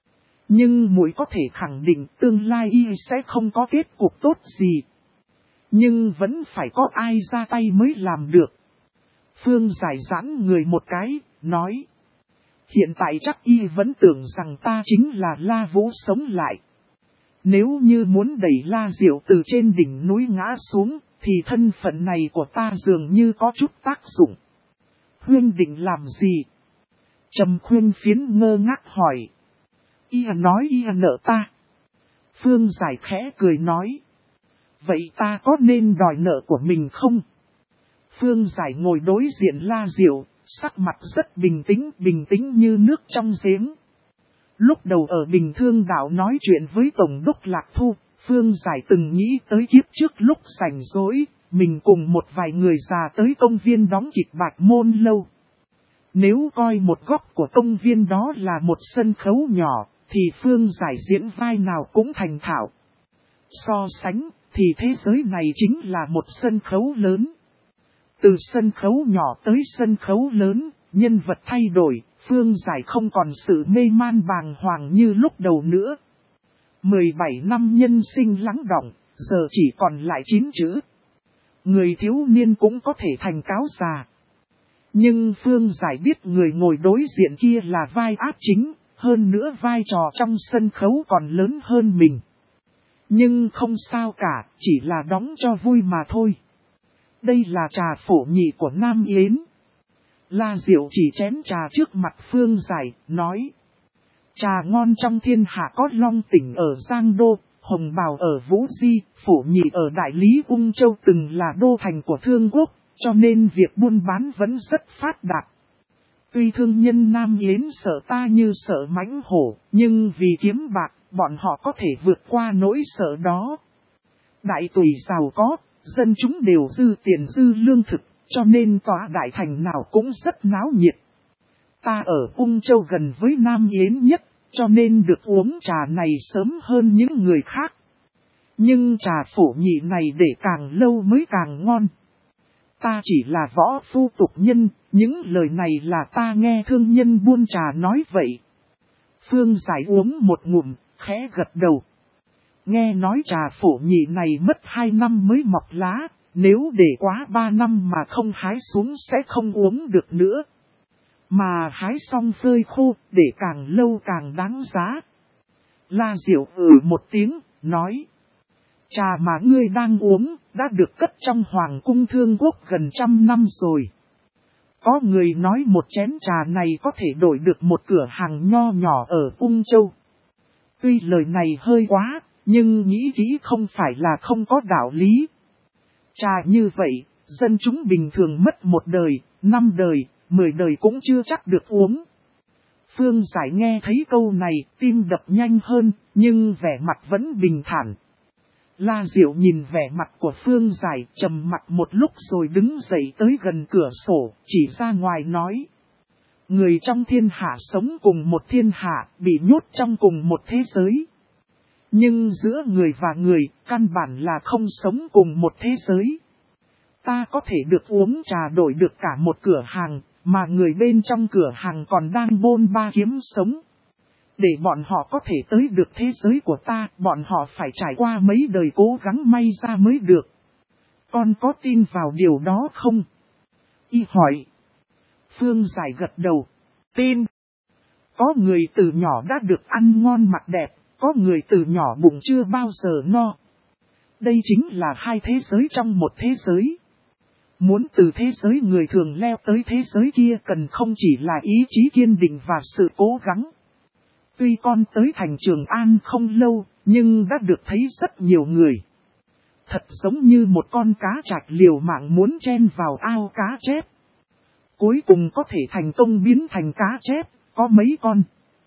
A: Nhưng muội có thể khẳng định tương lai y sẽ không có kết cục tốt gì. Nhưng vẫn phải có ai ra tay mới làm được. Phương Giải giãn người một cái, nói. Hiện tại chắc y vẫn tưởng rằng ta chính là La Vũ sống lại. Nếu như muốn đẩy La Diệu từ trên đỉnh núi ngã xuống, thì thân phận này của ta dường như có chút tác dụng. Huyên định làm gì? Trầm Khuyên Phiến ngơ ngác hỏi. Y nói y nợ ta. Phương Giải khẽ cười nói. Vậy ta có nên đòi nợ của mình không? Phương Giải ngồi đối diện La Diệu, sắc mặt rất bình tĩnh như nước trong giếng. Lúc đầu ở Bình Thương Đảo nói chuyện với Tổng đốc Lạc Thu, Phương Giải từng nghĩ tới kiếp trước lúc rảnh rỗi, mình cùng một vài người già tới công viên đóng kịch Bạch Môn Lâu. Nếu coi một góc của công viên đó là một sân khấu nhỏ, thì Phương Giải diễn vai nào cũng thành thạo. So sánh, thì thế giới này chính là một sân khấu lớn. Từ sân khấu nhỏ tới sân khấu lớn, nhân vật thay đổi, Phương Giải không còn sự mê man bàng hoàng như lúc đầu nữa. 17 năm nhân sinh lắng đọng, giờ chỉ còn lại 9 chữ. Người thiếu niên cũng có thể thành cáo già. Nhưng Phương Giải biết người ngồi đối diện kia là vai ác chính, hơn nữa vai trò trong sân khấu còn lớn hơn mình. Nhưng không sao cả, chỉ là đóng cho vui mà thôi. Đây là trà phổ nhị của Nam Yến. La Diệu chỉ chén trà trước mặt Phương Giải, nói. Trà ngon trong thiên hạ có Long Tỉnh ở Giang Đô, Hồng Bào ở Vũ Di, Phổ Nhị ở Đại Lý Ung Châu từng là đô thành của Thương Quốc, cho nên việc buôn bán vẫn rất phát đạt. Tuy thương nhân Nam Yến sợ ta như sợ mãnh hổ, nhưng vì kiếm bạc, bọn họ có thể vượt qua nỗi sợ đó. Đại tùy giàu có, dân chúng đều dư tiền dư lương thực, cho nên tòa đại thành nào cũng rất náo nhiệt. Ta ở Ung Châu gần với Nam Yến nhất, cho nên được uống trà này sớm hơn những người khác. Nhưng trà phổ nhị này để càng lâu mới càng ngon. Ta chỉ là võ phu tục nhân, những lời này là ta nghe thương nhân buôn trà nói vậy. Phương Giải uống một ngụm, khẽ gật đầu. Nghe nói trà phổ nhị này mất 2 năm mới mọc lá, nếu để quá 3 năm mà không hái xuống sẽ không uống được nữa. Mà hái xong phơi khô, để càng lâu càng đáng giá. La Diệu một tiếng, nói. Trà mà ngươi đang uống, đã được cất trong Hoàng cung Thương Quốc gần 100 năm rồi. Có người nói một chén trà này có thể đổi được một cửa hàng nho nhỏ ở Ung Châu. Tuy lời này hơi quá, nhưng nghĩ kỹ không phải là không có đạo lý. Trà như vậy, dân chúng bình thường mất 1 đời, 5 đời, 10 đời cũng chưa chắc được uống. Phương Giải nghe thấy câu này, tim đập nhanh hơn, nhưng vẻ mặt vẫn bình thản. La Diệu nhìn vẻ mặt của Phương Giải, trầm mặt một lúc rồi đứng dậy tới gần cửa sổ, chỉ ra ngoài nói. Người trong thiên hạ sống cùng một thiên hạ, bị nhốt trong cùng một thế giới. Nhưng giữa người và người, căn bản là không sống cùng một thế giới. Ta có thể được uống trà đổi được cả một cửa hàng, mà người bên trong cửa hàng còn đang bôn ba kiếm sống. Để bọn họ có thể tới được thế giới của ta, bọn họ phải trải qua mấy đời cố gắng may ra mới được. Con có tin vào điều đó không? Y hỏi. Phương Giải gật đầu. Tin. Có người từ nhỏ đã được ăn ngon mặc đẹp, có người từ nhỏ bụng chưa bao giờ no. Đây chính là 2 thế giới trong một thế giới. Muốn từ thế giới người thường leo tới thế giới kia cần không chỉ là ý chí kiên định và sự cố gắng. Tuy con tới thành Trường An không lâu, nhưng đã được thấy rất nhiều người. Thật giống như một con cá trạch liều mạng muốn chen vào ao cá chép. Cuối cùng có thể thành công biến thành cá chép, có mấy con?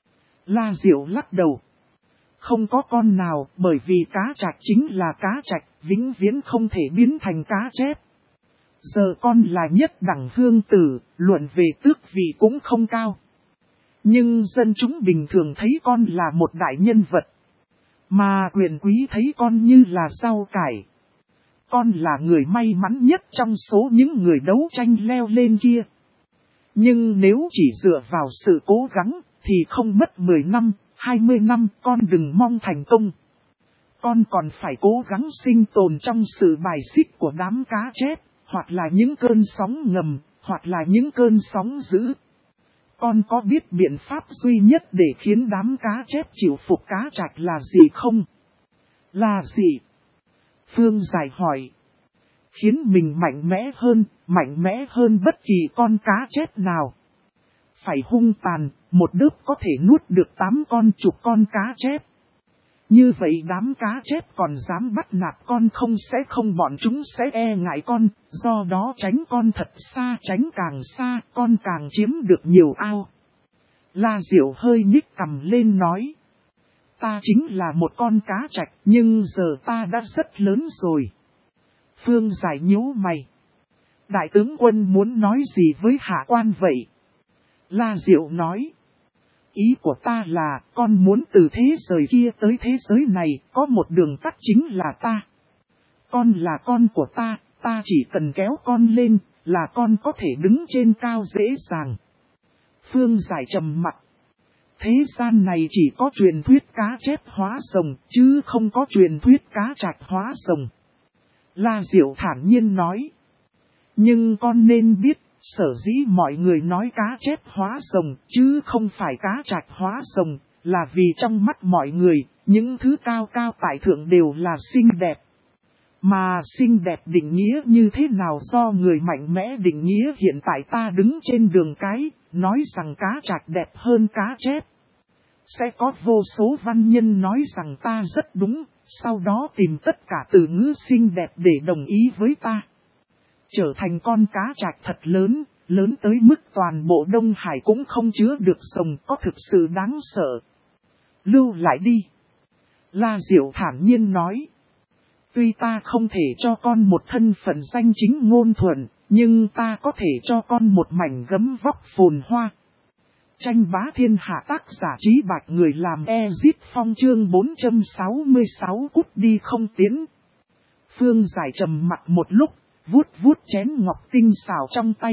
A: La Diệu lắc đầu. Không có con nào, bởi vì cá trạch chính là cá trạch, vĩnh viễn không thể biến thành cá chép. Giờ con là nhất đẳng hương tử, luận về tước vị cũng không cao. Nhưng dân chúng bình thường thấy con là một đại nhân vật. Mà quyền quý thấy con như là rau cải. Con là người may mắn nhất trong số những người đấu tranh leo lên kia. Nhưng nếu chỉ dựa vào sự cố gắng, thì không mất 10 năm, 20 năm con đừng mong thành công. Con còn phải cố gắng sinh tồn trong sự bài xích của đám cá chép, hoặc là những cơn sóng ngầm, hoặc là những cơn sóng dữ. Con có biết biện pháp duy nhất để khiến đám cá chép chịu phục cá trạch là gì không? Là gì? Phương Giải hỏi. Khiến mình mạnh mẽ hơn bất kỳ con cá chép nào. Phải hung tàn, một đớp có thể nuốt được 8 con chục con cá chép. Như vậy đám cá chép còn dám bắt nạt con không bọn chúng sẽ e ngại con, do đó tránh con thật xa, tránh càng xa, con càng chiếm được nhiều ao. La Diệu hơi nhích cằm lên nói. Ta chính là một con cá trạch, nhưng giờ ta đã rất lớn rồi. Phương Giải nhíu mày. Đại tướng quân muốn nói gì với hạ quan vậy? La Diệu nói. Ý của ta là con muốn từ thế giới kia tới thế giới này, có một đường tắt chính là ta. Con là con của ta chỉ cần kéo con lên, là con có thể đứng trên cao dễ dàng. Phương Giải trầm mặc. Thế gian này chỉ có truyền thuyết cá chép hóa rồng, chứ không có truyền thuyết cá trạch hóa rồng. La Diệu thản nhiên nói. Nhưng con nên biết, sở dĩ mọi người nói cá chép hóa rồng, chứ không phải cá trạch hóa rồng, là vì trong mắt mọi người, những thứ cao cao tại thượng đều là xinh đẹp. Mà xinh đẹp định nghĩa như thế nào do người mạnh mẽ định nghĩa. Hiện tại ta đứng trên đường cái, nói rằng cá trạch đẹp hơn cá chép. Sẽ có vô số văn nhân nói rằng ta rất đúng, sau đó tìm tất cả từ ngữ xinh đẹp để đồng ý với ta. Trở thành con cá trạch thật lớn, lớn tới mức toàn bộ Đông Hải cũng không chứa được rồng, có thực sự đáng sợ. Lưu lại đi. La Diệu thản nhiên nói. Tuy ta không thể cho con một thân phận danh chính ngôn thuận, nhưng ta có thể cho con một mảnh gấm vóc phồn hoa. Tranh bá thiên hạ, tác giả Trí Bạch, người làm Ezit Phong, chương 466 cút đi không tiến. Phương Giải trầm mặt một lúc, vuốt chén ngọc tinh xảo trong tay.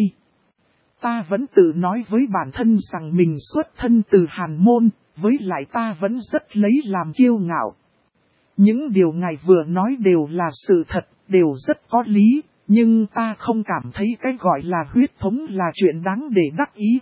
A: Ta vẫn tự nói với bản thân rằng mình xuất thân từ Hàn Môn, với lại ta vẫn rất lấy làm kiêu ngạo. Những điều ngài vừa nói đều là sự thật, đều rất có lý, nhưng ta không cảm thấy cái gọi là huyết thống là chuyện đáng để đắc ý.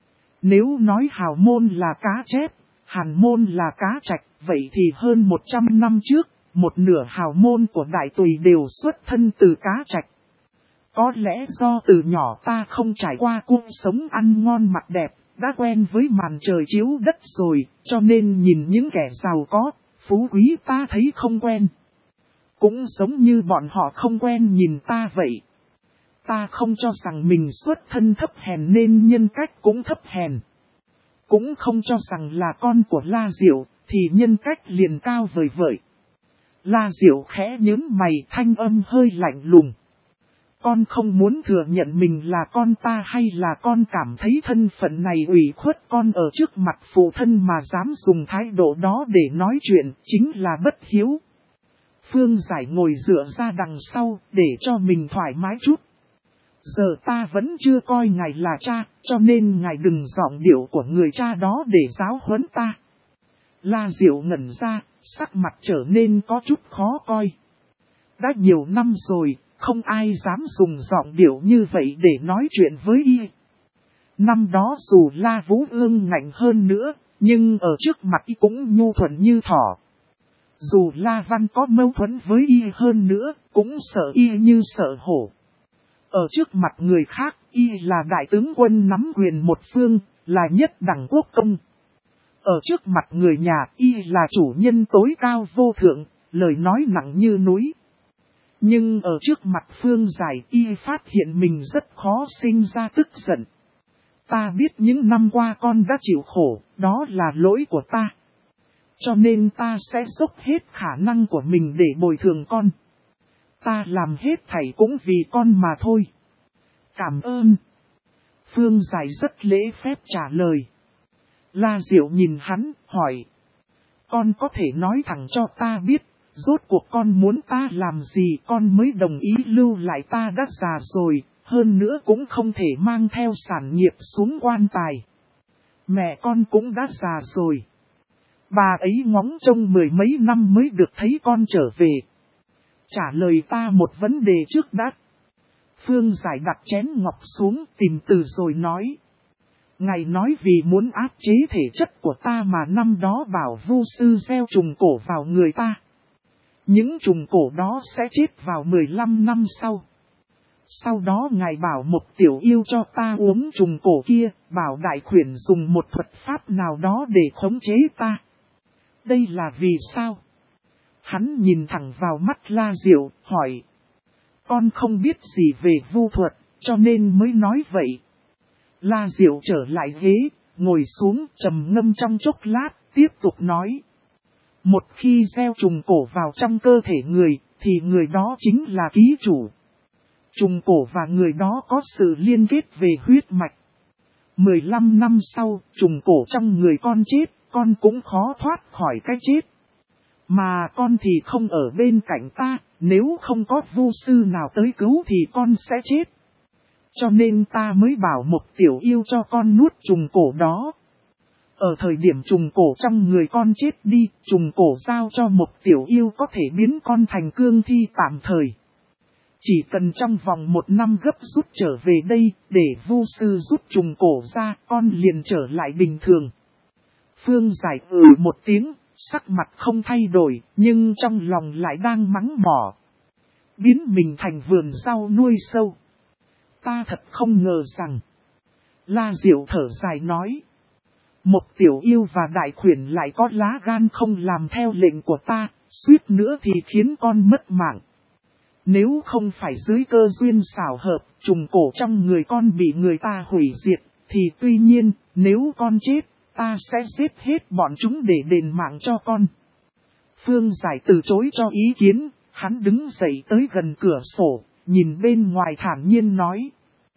A: Nếu nói Hào Môn là cá chép, Hàn Môn là cá trạch, vậy thì hơn 100 năm trước, một nửa Hào Môn của Đại Tùy đều xuất thân từ cá trạch. Có lẽ do từ nhỏ ta không trải qua cuộc sống ăn ngon mặc đẹp, đã quen với màn trời chiếu đất rồi, cho nên nhìn những kẻ giàu có, phú quý ta thấy không quen. Cũng giống như bọn họ không quen nhìn ta vậy. Ta không cho rằng mình xuất thân thấp hèn nên nhân cách cũng thấp hèn. Cũng không cho rằng là con của La Diệu, thì nhân cách liền cao vời vợi. La Diệu khẽ nhớn mày, thanh âm hơi lạnh lùng. Con không muốn thừa nhận mình là con ta, hay là con cảm thấy thân phận này ủy khuất con ở trước mặt phụ thân mà dám dùng thái độ đó để nói chuyện, chính là bất hiếu. Phương Giải ngồi dựa ra đằng sau để cho mình thoải mái chút. Giờ ta vẫn chưa coi ngài là cha, cho nên ngài đừng giọng điệu của người cha đó để giáo huấn ta. La Diệu ngẩn ra, sắc mặt trở nên có chút khó coi. Đã nhiều năm rồi, không ai dám dùng giọng điệu như vậy để nói chuyện với y. Năm đó dù La Vũ ương ngạnh hơn nữa, nhưng ở trước mặt y cũng nhu thuận như thỏ. Dù La Văn có mâu thuẫn với y hơn nữa, cũng sợ y như sợ hổ. Ở trước mặt người khác, y là đại tướng quân nắm quyền một phương, là nhất đẳng quốc công. Ở trước mặt người nhà, y là chủ nhân tối cao vô thượng, lời nói nặng như núi. Nhưng ở trước mặt Phương Giải, y phát hiện mình rất khó sinh ra tức giận. Ta biết những năm qua con đã chịu khổ, đó là lỗi của ta. Cho nên ta sẽ dốc hết khả năng của mình để bồi thường con. Ta làm hết thảy cũng vì con mà thôi. Cảm ơn. Phương Giải rất lễ phép trả lời. La Diệu nhìn hắn, hỏi. Con có thể nói thẳng cho ta biết, rốt cuộc con muốn ta làm gì con mới đồng ý lưu lại, ta đã già rồi, hơn nữa cũng không thể mang theo sản nghiệp xuống quan tài. Mẹ con cũng đã già rồi. Bà ấy ngóng trông mười mấy năm mới được thấy con trở về. Trả lời ta một vấn đề trước đã. Phương Giải đặt chén ngọc xuống tìm từ rồi nói. Ngài nói vì muốn áp chế thể chất của ta mà năm đó bảo vu sư gieo trùng cổ vào người ta. Những trùng cổ đó sẽ chết vào 15 năm sau. Sau đó ngài bảo một tiểu yêu cho ta uống trùng cổ kia, bảo đại khuyển dùng một thuật pháp nào đó để khống chế ta. Đây là vì sao? Hắn nhìn thẳng vào mắt La Diệu, hỏi. Con không biết gì về vu thuật, cho nên mới nói vậy. La Diệu trở lại ghế, ngồi xuống trầm ngâm trong chốc lát, tiếp tục nói. Một khi gieo trùng cổ vào trong cơ thể người, thì người đó chính là ký chủ. Trùng cổ và người đó có sự liên kết về huyết mạch. 15 năm sau, trùng cổ trong người con chết, con cũng khó thoát khỏi cái chết. Mà con thì không ở bên cạnh ta, nếu không có vu sư nào tới cứu thì con sẽ chết. Cho nên ta mới bảo một tiểu yêu cho con nuốt trùng cổ đó. Ở thời điểm trùng cổ trong người con chết đi, trùng cổ giao cho một tiểu yêu có thể biến con thành cương thi tạm thời. Chỉ cần trong vòng 1 năm gấp rút trở về đây, để vu sư rút trùng cổ ra, con liền trở lại bình thường. Phương Giải một tiếng, sắc mặt không thay đổi, nhưng trong lòng lại đang mắng mỏ. Biến mình thành vườn rau nuôi sâu. Ta thật không ngờ rằng. La Diệu thở dài nói. Một tiểu yêu và đại khuyển lại có lá gan không làm theo lệnh của ta, suýt nữa thì khiến con mất mạng. Nếu không phải dưới cơ duyên xảo hợp, trùng cổ trong người con bị người ta hủy diệt, thì tuy nhiên, nếu con chết, ta sẽ giết hết bọn chúng để đền mạng cho con. Phương Giải từ chối cho ý kiến, hắn đứng dậy tới gần cửa sổ, nhìn bên ngoài thản nhiên nói.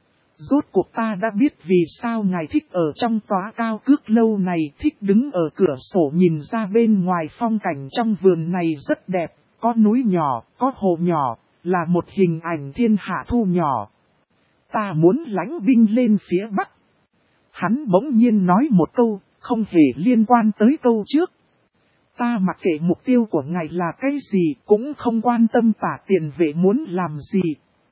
A: Rốt cuộc ta đã biết vì sao ngài thích ở trong tòa cao cước lâu này, thích đứng ở cửa sổ nhìn ra bên ngoài phong cảnh trong vườn này rất đẹp, có núi nhỏ, có hồ nhỏ, là một hình ảnh thiên hạ thu nhỏ. Ta muốn lãnh binh lên phía Bắc. Hắn bỗng nhiên nói một câu, không hề liên quan tới câu trước. Ta mặc kệ mục tiêu của ngài là cái gì, cũng không quan tâm Tả Tiền Vệ muốn làm gì.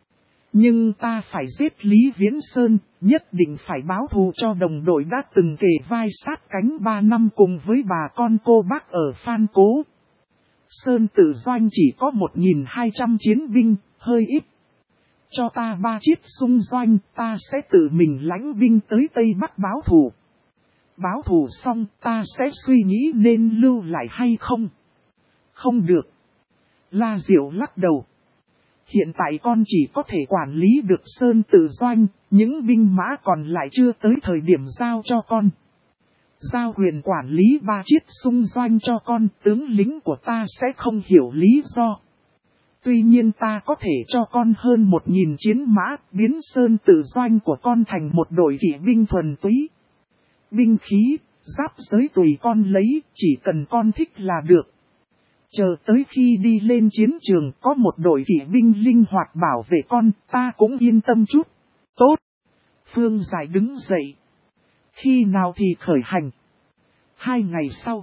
A: Nhưng ta phải giết Lý Viễn Sơn, nhất định phải báo thù cho đồng đội đã từng kề vai sát cánh 3 năm cùng với bà con cô bác ở Phan Cố. Sơn Tử Doanh chỉ có 1.200 chiến binh, hơi ít. Cho ta 3 chiếc xung doanh, ta sẽ tự mình lãnh binh tới Tây Bắc báo thù. Báo thù xong ta sẽ suy nghĩ nên lưu lại hay không. Không được. La Diệu lắc đầu. Hiện tại con chỉ có thể quản lý được Sơn Tử Doanh, những binh mã còn lại chưa tới thời điểm giao cho con. Giao quyền quản lý 3 chiếc xung doanh cho con, tướng lính của ta sẽ không hiểu lý do. Tuy nhiên ta có thể cho con hơn 1.000 chiến mã, biến Sơn Tử Doanh của con thành một đội kỵ binh thuần túy. Binh khí, giáp giới tùy con lấy, chỉ cần con thích là được. Chờ tới khi đi lên chiến trường có một đội kỵ binh linh hoạt bảo vệ con, ta cũng yên tâm chút. Tốt. Phương Giải đứng dậy. Khi nào thì khởi hành? 2 ngày sau.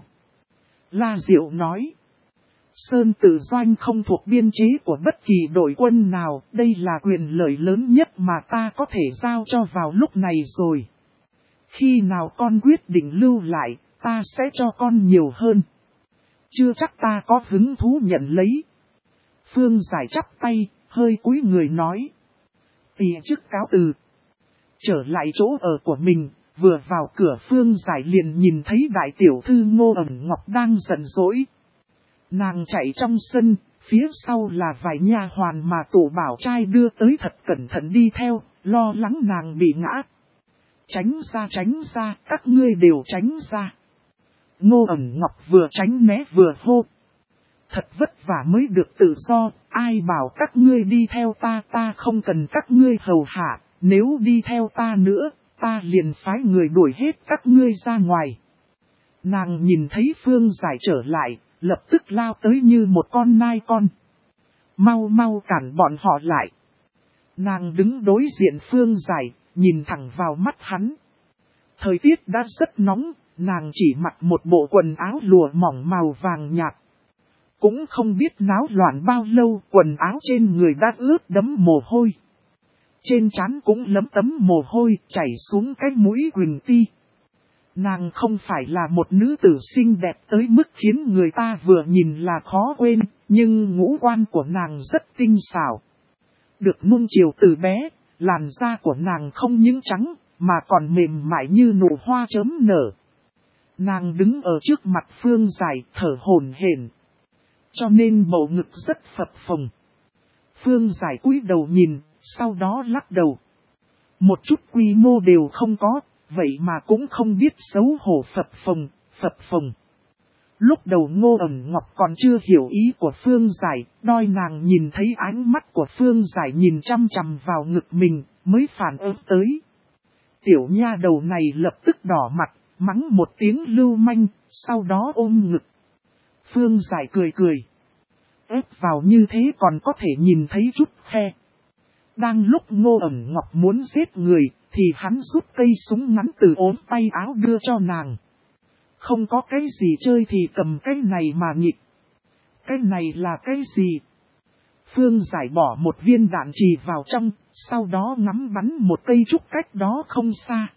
A: La Diệu nói. Sơn Tử Doanh không thuộc biên chế của bất kỳ đội quân nào, đây là quyền lợi lớn nhất mà ta có thể giao cho vào lúc này rồi. Khi nào con quyết định lưu lại, ta sẽ cho con nhiều hơn. Chưa chắc ta có hứng thú nhận lấy. Phương Giải chắp tay, hơi cúi người nói. Tìa chức cáo từ. Trở lại chỗ ở của mình, vừa vào cửa Phương Giải liền nhìn thấy đại tiểu thư Ngô Ẩn Ngọc đang giận dỗi. Nàng chạy trong sân, phía sau là vài nha hoàn mà tổ bảo trai đưa tới thật cẩn thận đi theo, lo lắng nàng bị ngã. Tránh ra, các ngươi đều tránh ra. Ngô Ẩn Ngọc vừa tránh né vừa hô. Thật vất vả mới được tự do, ai bảo các ngươi đi theo ta không cần các ngươi hầu hạ, nếu đi theo ta nữa, ta liền phái người đuổi hết các ngươi ra ngoài. Nàng nhìn thấy Phương Giải trở lại, lập tức lao tới như một con nai con. Mau mau cản bọn họ lại. Nàng đứng đối diện Phương Giải, nhìn thẳng vào mắt hắn. Thời tiết đã rất nóng, nàng chỉ mặc một bộ quần áo lụa mỏng màu vàng nhạt. Cũng không biết náo loạn bao lâu, quần áo trên người đã ướt đẫm mồ hôi. Trên trán cũng lấm tấm mồ hôi chảy xuống cái mũi Quỳnh Ti. Nàng không phải là một nữ tử xinh đẹp tới mức khiến người ta vừa nhìn là khó quên, nhưng ngũ quan của nàng rất tinh xảo. Được nuông chiều từ bé, làn da của nàng không những trắng, mà còn mềm mại như nụ hoa chớm nở. Nàng đứng ở trước mặt Phương Giải thở hổn hển, cho nên bầu ngực rất phập phồng. Phương Giải cúi đầu nhìn, sau đó lắc đầu. Một chút quy mô đều không có, vậy mà cũng không biết xấu hổ phập phồng. Lúc đầu Ngô Ẩn Ngọc còn chưa hiểu ý của Phương Giải, đôi nàng nhìn thấy ánh mắt của Phương Giải nhìn chăm chằm vào ngực mình, mới phản ứng tới. Tiểu nha đầu này lập tức đỏ mặt, mắng một tiếng lưu manh, sau đó ôm ngực. Phương Giải cười cười. Ép vào như thế còn có thể nhìn thấy chút khe. Đang lúc Ngô Ẩn Ngọc muốn giết người, thì hắn rút cây súng ngắn từ ốm tay áo đưa cho nàng. Không có cái gì chơi thì cầm cái này mà nhịp. Cái này là cái gì? Phương Giải bỏ một viên đạn chì vào trong, sau đó ngắm bắn một cây trúc cách đó không xa.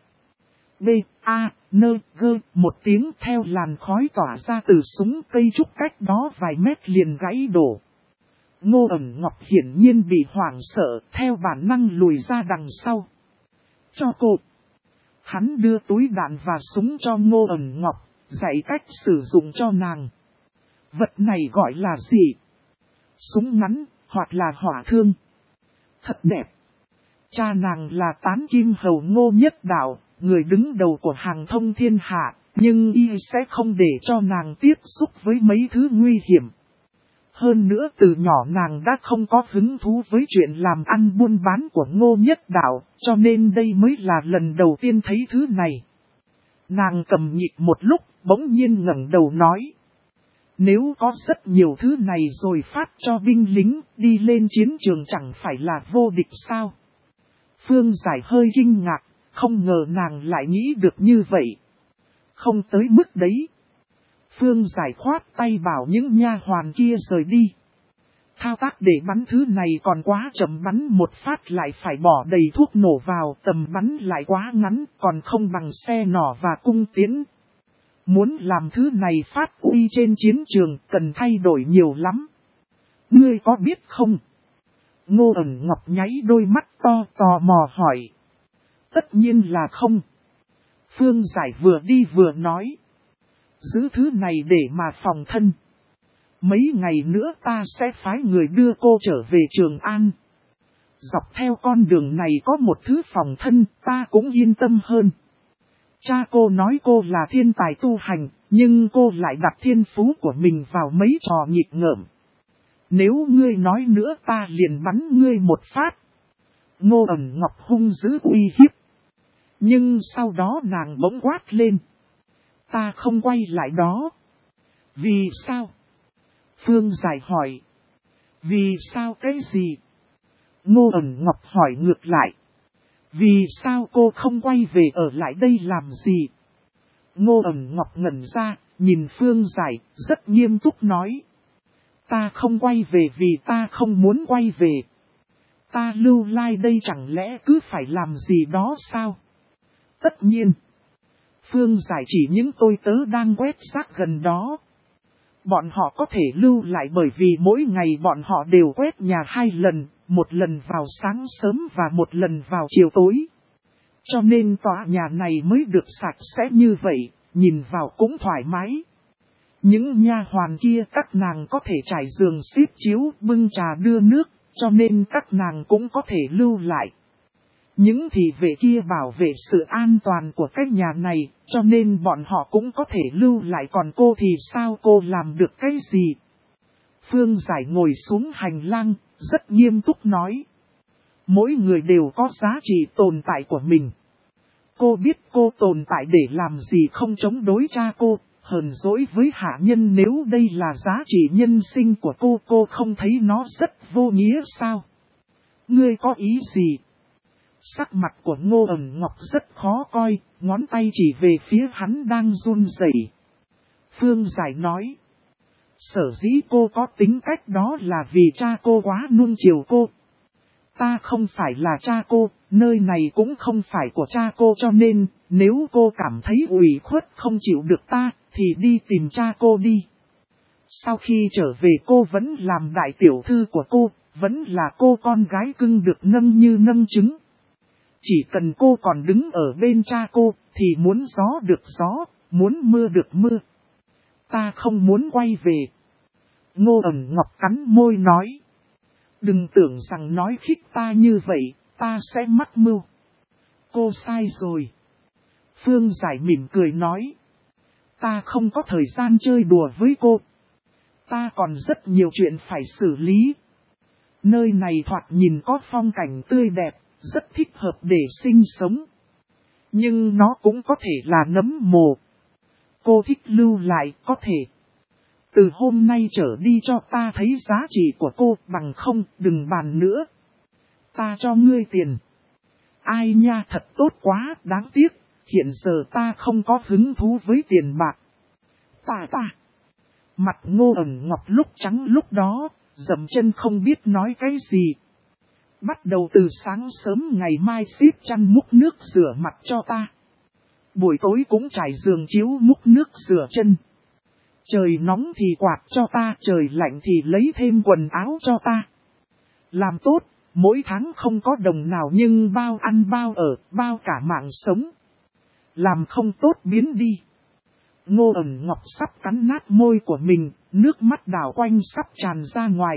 A: B-A-N-G một tiếng theo làn khói tỏa ra từ súng, cây trúc cách đó vài mét liền gãy đổ. Ngô Ẩn Ngọc hiển nhiên bị hoảng sợ, theo bản năng lùi ra đằng sau. Cho cô. Hắn đưa túi đạn và súng cho Ngô Ẩn Ngọc, dạy cách sử dụng cho nàng. Vật này gọi là gì? Súng ngắn, hoặc là hỏa thương. Thật đẹp. Cha nàng là Tán Kim Hầu Ngô Nhất Đạo, người đứng đầu của hàng thông thiên hạ, nhưng y sẽ không để cho nàng tiếp xúc với mấy thứ nguy hiểm. Hơn nữa từ nhỏ nàng đã không có hứng thú với chuyện làm ăn buôn bán của Ngô Nhất Đạo, cho nên đây mới là lần đầu tiên thấy thứ này. Nàng cầm nhịp một lúc, bỗng nhiên ngẩng đầu nói. Nếu có rất nhiều thứ này rồi phát cho binh lính, đi lên chiến trường chẳng phải là vô địch sao? Phương Giải hơi kinh ngạc, không ngờ nàng lại nghĩ được như vậy. Không tới mức đấy. Phương Giải khoát tay bảo những nha hoàn kia rời đi. Thao tác để bắn thứ này còn quá chậm, bắn một phát lại phải bỏ đầy thuốc nổ vào, tầm bắn lại quá ngắn, còn không bằng xe nỏ và cung tiễn. Muốn làm thứ này phát uy trên chiến trường cần thay đổi nhiều lắm. Ngươi có biết không? Ngô Ẩn Ngọc nháy đôi mắt to tò mò hỏi. Tất nhiên là không. Phương Giải vừa đi vừa nói. Giữ thứ này để mà phòng thân. Mấy ngày nữa ta sẽ phái người đưa cô trở về Trường An. Dọc theo con đường này có một thứ phòng thân, ta cũng yên tâm hơn. Cha cô nói cô là thiên tài tu hành, nhưng cô lại đặt thiên phú của mình vào mấy trò nghịch ngợm. Nếu ngươi nói nữa ta liền bắn ngươi một phát. Ngô Ẩn Ngọc hung dữ uy hiếp. Nhưng sau đó nàng bỗng quát lên. Ta không quay lại đó. Vì sao? Phương Giải hỏi. Vì sao cái gì? Ngô Ẩn Ngọc hỏi ngược lại. Vì sao cô không quay về ở lại đây làm gì? Ngô Ẩn Ngọc ngẩn ra, nhìn Phương Giải, rất nghiêm túc nói. Ta không quay về vì ta không muốn quay về. Ta lưu lai đây chẳng lẽ cứ phải làm gì đó sao? Tất nhiên. Phương Giải chỉ những tôi tớ đang quét rác gần đó. Bọn họ có thể lưu lại bởi vì mỗi ngày bọn họ đều quét nhà 2 lần, một lần vào sáng sớm và một lần vào chiều tối. Cho nên tòa nhà này mới được sạch sẽ như vậy, nhìn vào cũng thoải mái. Những nha hoàn kia các nàng có thể trải giường xếp chiếu, bưng trà đưa nước, cho nên các nàng cũng có thể lưu lại. Những thị vệ kia bảo vệ sự an toàn của cái nhà này, cho nên bọn họ cũng có thể lưu lại, còn cô thì sao, cô làm được cái gì? Phương Giải ngồi xuống hành lang, rất nghiêm túc nói. Mỗi người đều có giá trị tồn tại của mình. Cô biết cô tồn tại để làm gì không chống đối cha cô, hờn dỗi với hạ nhân nếu đây là giá trị nhân sinh của cô không thấy nó rất vô nghĩa sao? Ngươi có ý gì? Sắc mặt của Ngô Ẩn Ngọc rất khó coi, ngón tay chỉ về phía hắn đang run rẩy. Phương Giải nói. Sở dĩ cô có tính cách đó là vì cha cô quá nuông chiều cô. Ta không phải là cha cô, nơi này cũng không phải của cha cô cho nên, nếu cô cảm thấy ủy khuất không chịu được ta, thì đi tìm cha cô đi. Sau khi trở về cô vẫn làm đại tiểu thư của cô, vẫn là cô con gái cưng được nâng như nâng trứng. Chỉ cần cô còn đứng ở bên cha cô, thì muốn gió được gió, muốn mưa được mưa. Ta không muốn quay về. Ngô Ẩn Ngọc cắn môi nói. Đừng tưởng rằng nói khích ta như vậy, ta sẽ mắc mưu. Cô sai rồi. Phương Giải mỉm cười nói. Ta không có thời gian chơi đùa với cô. Ta còn rất nhiều chuyện phải xử lý. Nơi này thoạt nhìn có phong cảnh tươi đẹp, rất thích hợp để sinh sống. Nhưng nó cũng có thể là nấm mồ. Cô thích lưu lại có thể. Từ hôm nay trở đi cho ta thấy giá trị của cô, bằng không đừng bàn nữa. Ta cho ngươi tiền. Ai nha, thật tốt quá, đáng tiếc, hiện giờ ta không có hứng thú với tiền bạc. Ta. Mặt Ngô Ẩn Ngọc lúc trắng lúc đó, dậm chân không biết nói cái gì. Bắt đầu từ sáng sớm ngày mai xếp chăn múc nước rửa mặt cho ta. Buổi tối cũng trải giường chiếu múc nước rửa chân. Trời nóng thì quạt cho ta, trời lạnh thì lấy thêm quần áo cho ta. Làm tốt, mỗi tháng không có đồng nào nhưng bao ăn bao ở, bao cả mạng sống. Làm không tốt biến đi. Ngô Ẩn Ngọc sắp cắn nát môi của mình, nước mắt đảo quanh sắp tràn ra ngoài.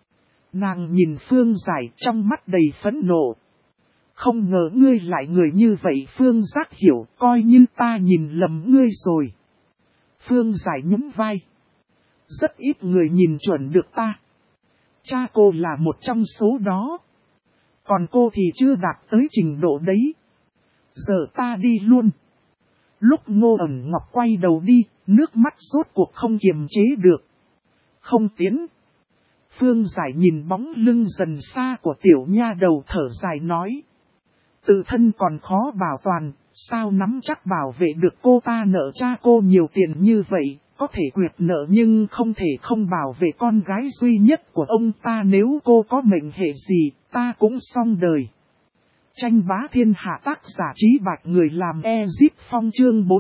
A: Nàng nhìn Phương Giải trong mắt đầy phẫn nộ. Không ngờ ngươi lại người như vậy. Phương Giác hiểu, coi như ta nhìn lầm ngươi rồi. Phương Giải nhún vai. Rất ít người nhìn chuẩn được ta. Cha cô là một trong số đó. Còn cô thì chưa đạt tới trình độ đấy. Giờ ta đi luôn. Lúc Ngô Ẩn Ngọc quay đầu đi, nước mắt rốt cuộc không kiềm chế được. Không tiến. Phương Giải nhìn bóng lưng dần xa của tiểu nha đầu thở dài nói. Tự thân còn khó bảo toàn, sao nắm chắc bảo vệ được cô ta. Nợ cha cô nhiều tiền như vậy, có thể quyệt nợ nhưng không thể không bảo vệ con gái duy nhất của ông ta. Nếu cô có mệnh hệ gì, ta cũng xong đời. Tranh bá thiên hạ, tác giả Trí Bạch, người làm Ezip Phong, chương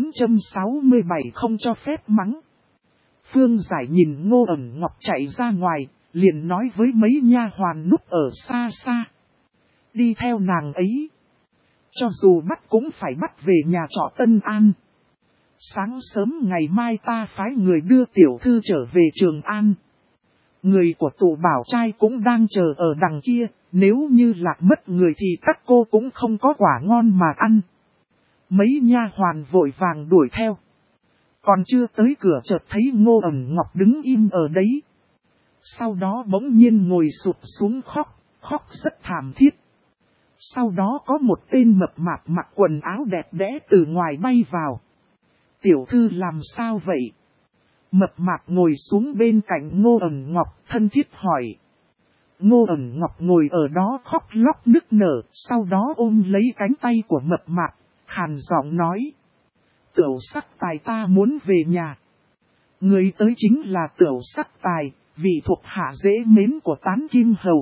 A: 467 không cho phép mắng. Phương Giải nhìn Ngô Ẩn Ngọc chạy ra ngoài, liền nói với mấy nha hoàn núp ở xa xa. Đi theo nàng ấy. Cho dù bắt cũng phải bắt về nhà trọ Tân An. Sáng sớm ngày mai ta phái người đưa tiểu thư trở về Trường An. Người của tụ bảo trai cũng đang chờ ở đằng kia, nếu như lạc mất người thì các cô cũng không có quả ngon mà ăn. Mấy nha hoàn vội vàng đuổi theo. Còn chưa tới cửa chợt thấy Ngô Ẩn Ngọc đứng im ở đấy. Sau đó bỗng nhiên ngồi sụp xuống khóc rất thảm thiết. Sau đó có một tên mập mạp mặc quần áo đẹp đẽ từ ngoài bay vào. Tiểu thư làm sao vậy? Mập mạp ngồi xuống bên cạnh Ngô Ẩn Ngọc, thân thiết hỏi. Ngô Ẩn Ngọc ngồi ở đó khóc lóc nức nở, sau đó ôm lấy cánh tay của mập mạp, khàn giọng nói. Tiểu Sắc Tài, ta muốn về nhà. Người tới chính là Tiểu Sắc Tài, vị thuộc hạ dễ mến của Tán Kim Hầu.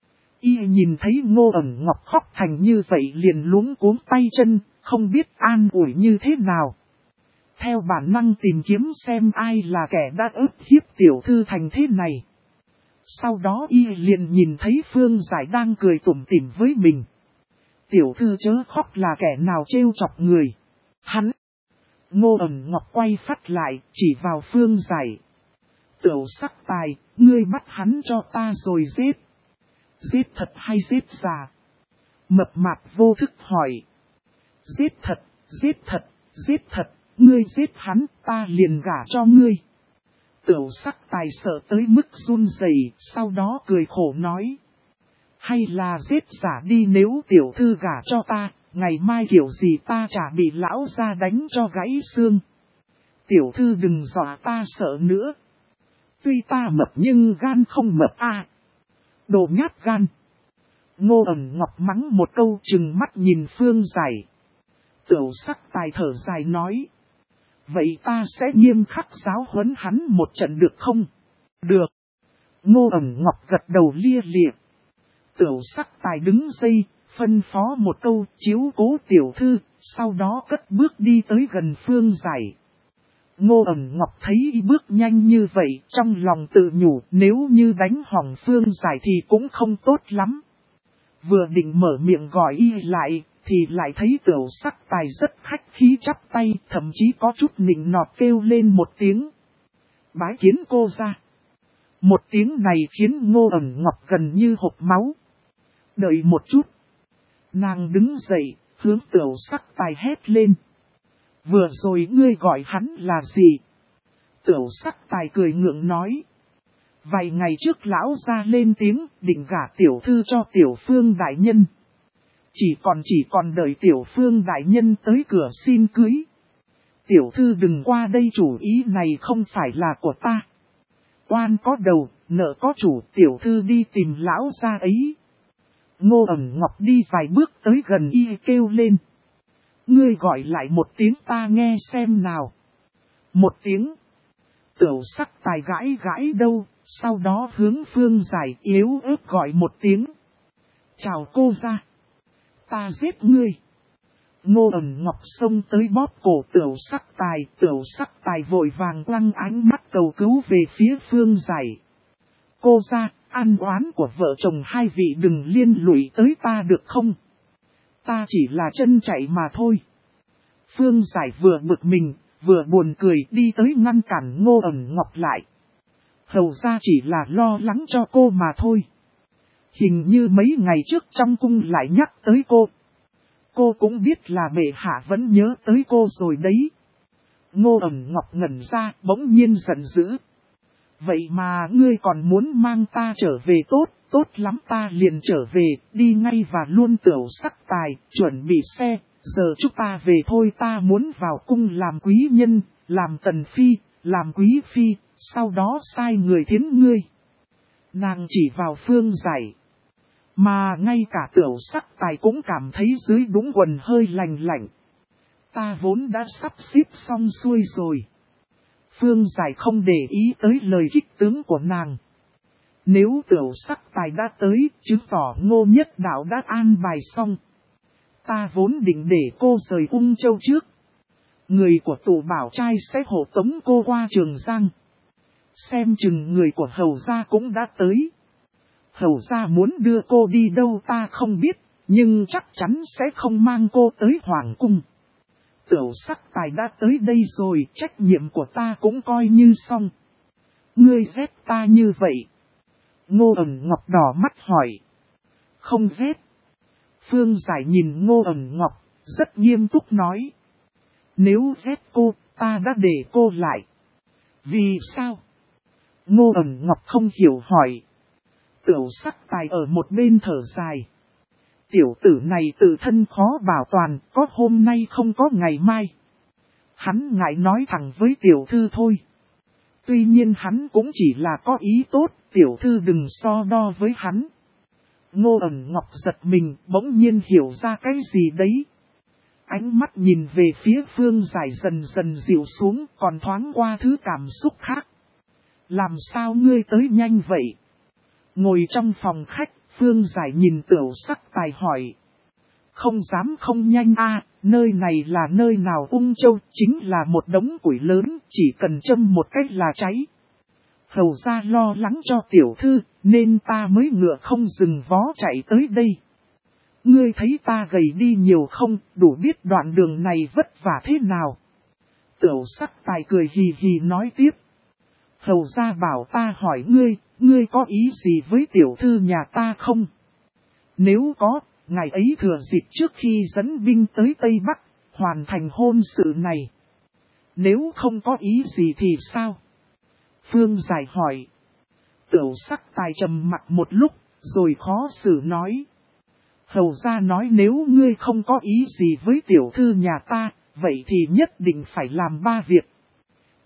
A: Y nhìn thấy Ngô Ẩn Ngọc khóc thành như vậy liền luống cuống tay chân, không biết an ủi như thế nào. Theo bản năng tìm kiếm xem ai là kẻ đã ức hiếp tiểu thư thành thế này. Sau đó Y liền nhìn thấy Phương Giải đang cười tủm tỉm với mình. Tiểu thư chớ khóc, là kẻ nào trêu chọc người? Hắn! Ngô Ẩn Ngọc quay phát lại, chỉ vào Phương Giải. Tiểu Sắc Tài, ngươi bắt hắn cho ta rồi giết. Giết thật hay giết giả? Mập mạp vô thức hỏi. Giết thật, giết thật, giết thật, ngươi giết hắn, ta liền gả cho ngươi. Tiểu Sắc Tài sợ tới mức run rẩy, sau đó cười khổ nói. Hay là giết giả đi, nếu tiểu thư gả cho ta, ngày mai kiểu gì ta chả bị lão ra đánh cho gãy xương. Tiểu thư đừng dọa ta sợ nữa. Tuy ta mập nhưng gan không mập à. Đồ nhát gan. Ngô Ẩn Ngọc mắng một câu trừng mắt nhìn Phương Giải. Tiểu Sắc Tài thở dài nói. Vậy ta sẽ nghiêm khắc giáo huấn hắn một trận được không? Được. Ngô Ẩn Ngọc gật đầu lia lịa. Tiểu Sắc Tài đứng dậy, phân phó một câu chiếu cố tiểu thư, sau đó cất bước đi tới gần Phương Giải. Ngô Ẩn Ngọc thấy y bước nhanh như vậy, trong lòng tự nhủ nếu như đánh hỏng Phương Giải thì cũng không tốt lắm. Vừa định mở miệng gọi y lại, thì lại thấy Tiểu Sắc Tài rất khách khí chắp tay, thậm chí có chút nịnh nọt kêu lên một tiếng. Bái kiến cô ra. Một tiếng này khiến Ngô Ẩn Ngọc gần như hộc máu. Đợi một chút. Nàng đứng dậy, hướng Tiểu Sắc Tài hét lên. Vừa rồi ngươi gọi hắn là gì? Tiểu Sắc Tài cười ngượng nói. Vài ngày trước lão ra lên tiếng định gả tiểu thư cho Tiểu Phương đại nhân. Chỉ còn đợi Tiểu Phương đại nhân tới cửa xin cưới. Tiểu thư đừng qua đây, chủ ý này không phải là của ta. Oan có đầu, nợ có chủ, tiểu thư đi tìm lão ra ấy. Ngô Ẩn Ngọc đi vài bước tới gần y kêu lên. Ngươi gọi lại một tiếng ta nghe xem nào. Một tiếng. Tiểu Sắc Tài gãi gãi đâu, sau đó hướng Phương Giải yếu ớt gọi một tiếng. Chào cô ra. Ta giết ngươi. Ngô Ẩn Ngọc xông tới bóp cổ Tiểu Sắc Tài vội vàng quăng ánh mắt cầu cứu về phía Phương Giải. Cô ra, ăn oán của vợ chồng hai vị đừng liên lụy tới ta được không? Ta chỉ là chân chạy mà thôi. Phương Giải vừa bực mình, vừa buồn cười đi tới ngăn cản Ngô Ẩn Ngọc lại. Hầu ra chỉ là lo lắng cho cô mà thôi. Hình như mấy ngày trước trong cung lại nhắc tới cô. Cô cũng biết là bệ hạ vẫn nhớ tới cô rồi đấy. Ngô Ẩn Ngọc ngẩn ra bỗng nhiên giận dữ. Vậy mà ngươi còn muốn mang ta trở về tốt lắm ta liền trở về, đi ngay và luôn. Tiểu Sắc Tài, chuẩn bị xe, giờ chúng ta về thôi. Ta muốn vào cung làm quý nhân, làm tần phi, làm quý phi, sau đó sai người thiến ngươi. Nàng chỉ vào Phương Giải. Mà ngay cả Tiểu Sắc Tài cũng cảm thấy dưới đũng quần hơi lạnh lạnh. Ta vốn đã sắp xếp xong xuôi rồi. Phương Giải không để ý tới lời kích tướng của nàng. Nếu Tiểu Sắc Tài đã tới, chứng tỏ Ngô Nhất Đạo đã an bài xong. Ta vốn định để cô rời Ung Châu trước. Người của Tù Bảo Trai sẽ hộ tống cô qua Trường Giang. Xem chừng người của Hầu Gia cũng đã tới. Hầu Gia muốn đưa cô đi đâu ta không biết, nhưng chắc chắn sẽ không mang cô tới Hoàng Cung. Tiểu Sắc Tài đã tới đây rồi, trách nhiệm của ta cũng coi như xong. Ngươi ghét ta như vậy. Ngô Ẩn Ngọc đỏ mắt hỏi. Không ghét. Phương Giải nhìn Ngô Ẩn Ngọc, rất nghiêm túc nói. Nếu ghét cô, ta đã để cô lại. Vì sao? Ngô Ẩn Ngọc không hiểu hỏi. Tiểu Sắc Tài ở một bên thở dài. Tiểu tử này tự thân khó bảo toàn, có hôm nay không có ngày mai. Hắn ngại nói thẳng với tiểu thư thôi. Tuy nhiên hắn cũng chỉ là có ý tốt, tiểu thư đừng so đo với hắn. Ngô Ẩn Ngọc giật mình, bỗng nhiên hiểu ra cái gì đấy. Ánh mắt nhìn về phía Phương Giải dần dần dịu xuống, còn thoáng qua thứ cảm xúc khác. Làm sao ngươi tới nhanh vậy? Ngồi trong phòng khách, Phương Giải nhìn Tiểu Sắc Tài hỏi. Không dám không nhanh a, nơi này là nơi nào? Ung Châu chính là một đống củi lớn, chỉ cần châm một cách là cháy. Hầu ra lo lắng cho tiểu thư, nên ta mới ngựa không dừng vó chạy tới đây. Ngươi thấy ta gầy đi nhiều không, đủ biết đoạn đường này vất vả thế nào. Tiểu Sắc Tài cười hì hì nói tiếp. Hầu ra bảo ta hỏi ngươi có ý gì với tiểu thư nhà ta không? Nếu có, ngày ấy thừa dịp trước khi dẫn binh tới Tây Bắc, hoàn thành hôn sự này. Nếu không có ý gì thì sao? Phương Giải hỏi. Tiểu Sắc Tài trầm mặt một lúc, rồi khó xử nói. Hầu ra nói nếu ngươi không có ý gì với tiểu thư nhà ta, vậy thì nhất định phải làm 3 việc.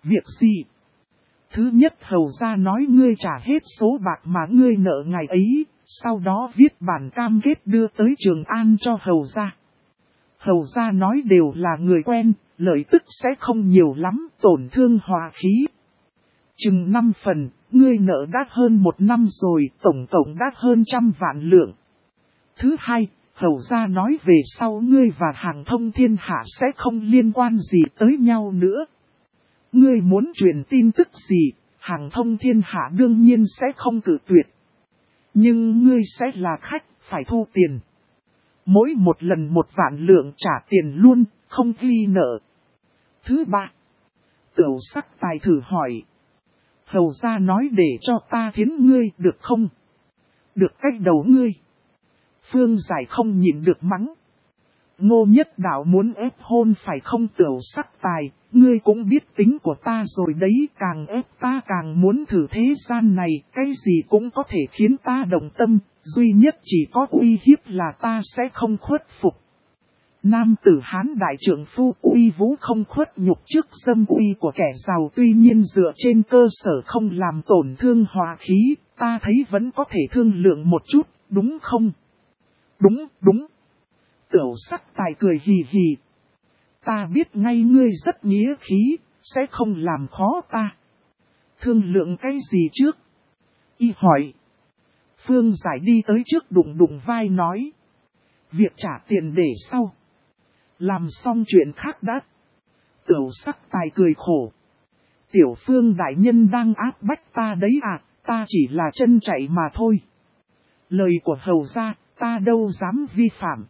A: Việc gì? Thứ nhất hầu gia nói ngươi trả hết số bạc mà ngươi nợ ngày ấy, sau đó viết bản cam kết đưa tới Trường An cho hầu gia. Hầu gia nói đều là người quen, lợi tức sẽ không nhiều lắm, tổn thương hòa khí. Chừng 5 phần, ngươi nợ đã hơn 1 năm rồi, tổng cộng đã hơn 100 vạn lượng. Thứ hai, hầu gia nói về sau ngươi và Hàng Thông Thiên Hạ sẽ không liên quan gì tới nhau nữa. Ngươi muốn truyền tin tức gì, Hàng Thông Thiên Hạ đương nhiên sẽ không cự tuyệt. Nhưng ngươi sẽ là khách, phải thu tiền. Mỗi một lần 1 vạn lượng trả tiền luôn, không ghi nợ. Thứ ba, Tửu Sắc Tài thử hỏi. Hầu gia nói để cho ta thiến ngươi được không? Được cách đầu ngươi. Phương Giải không nhịn được mắng. Ngô Nhất Đạo muốn ép hôn phải không Tửu Sắc Tài, ngươi cũng biết tính của ta rồi đấy, càng ép ta càng muốn thử thế gian này, cái gì cũng có thể khiến ta động tâm, duy nhất chỉ có uy hiếp là ta sẽ không khuất phục. Nam tử Hán đại trưởng phu uy vũ không khuất nhục trước dâm uy của kẻ giàu, tuy nhiên dựa trên cơ sở không làm tổn thương hòa khí, ta thấy vẫn có thể thương lượng một chút, đúng không? Đúng, đúng. Tửu Sắc Tài cười hì hì. Ta biết ngay ngươi rất nghĩa khí, sẽ không làm khó ta. Thương lượng cái gì trước? Y hỏi. Phương Giải đi tới trước đụng đụng vai nói. Việc trả tiền để sau. Làm xong chuyện khác đã. Tửu Sắc Tài cười khổ. Tiểu Phương đại nhân đang áp bách ta đấy à, ta chỉ là chân chạy mà thôi. Lời của hầu gia, ta đâu dám vi phạm.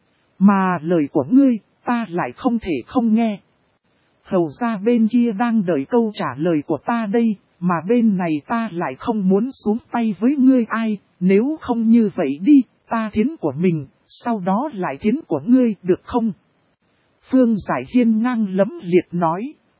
A: Mà lời của ngươi, ta lại không thể không nghe. Hầu gia bên kia đang đợi câu trả lời của ta đây, mà bên này ta lại không muốn xuống tay với ngươi ai, nếu không như vậy đi, ta thiến của mình, sau đó lại thiến của ngươi được không? Phương Giải hiên ngang lấm liệt nói.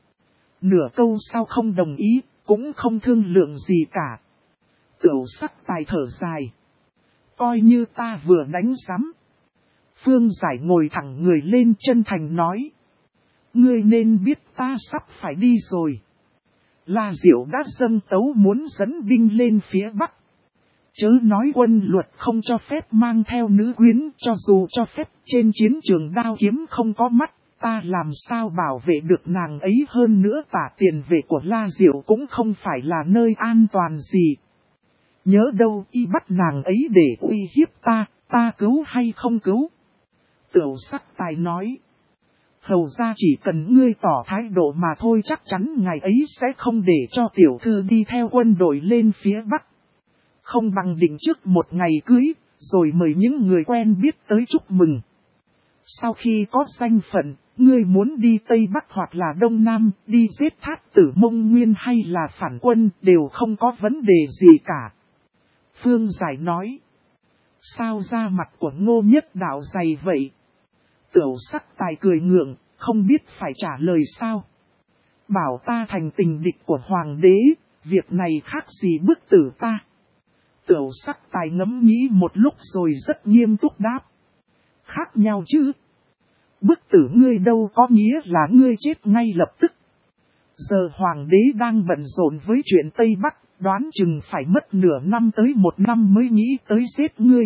A: Nửa câu sau không đồng ý, cũng không thương lượng gì cả. Tửu Sắc Tài thở dài. Coi như ta vừa đánh giám. Phương Giải ngồi thẳng người lên chân thành nói. Ngươi nên biết ta sắp phải đi rồi. La Diệu đã dâng tấu muốn dẫn binh lên phía Bắc. Chớ nói quân luật không cho phép mang theo nữ quyến, cho dù cho phép trên chiến trường đao kiếm không có mắt, ta làm sao bảo vệ được nàng ấy hơn nữa. Tả tiền vệ của La Diệu cũng không phải là nơi an toàn gì. Nhớ đâu y bắt nàng ấy để uy hiếp ta cứu hay không cứu? Tửu Sắc Tài nói. Hầu ra chỉ cần ngươi tỏ thái độ mà thôi, chắc chắn ngày ấy sẽ không để cho tiểu thư đi theo quân đội lên phía Bắc. Không bằng định trước một ngày cưới, rồi mời những người quen biết tới chúc mừng. Sau khi có danh phận, ngươi muốn đi Tây Bắc hoặc là Đông Nam, đi giết Thát Tử Mông Nguyên hay là phản quân, đều không có vấn đề gì cả. Phương Giải nói. Sao da mặt của Ngô Nhất Đạo dày vậy? Tửu Sắc Tài cười ngượng, không biết phải trả lời sao. Bảo ta thành tình địch của hoàng đế, việc này khác gì bức tử ta. Tửu Sắc Tài ngẫm nghĩ một lúc rồi rất nghiêm túc đáp. Khác nhau chứ. Bức tử ngươi đâu có nghĩa là ngươi chết ngay lập tức. Giờ hoàng đế đang bận rộn với chuyện Tây Bắc, đoán chừng phải mất nửa năm tới 1 năm mới nghĩ tới giết ngươi.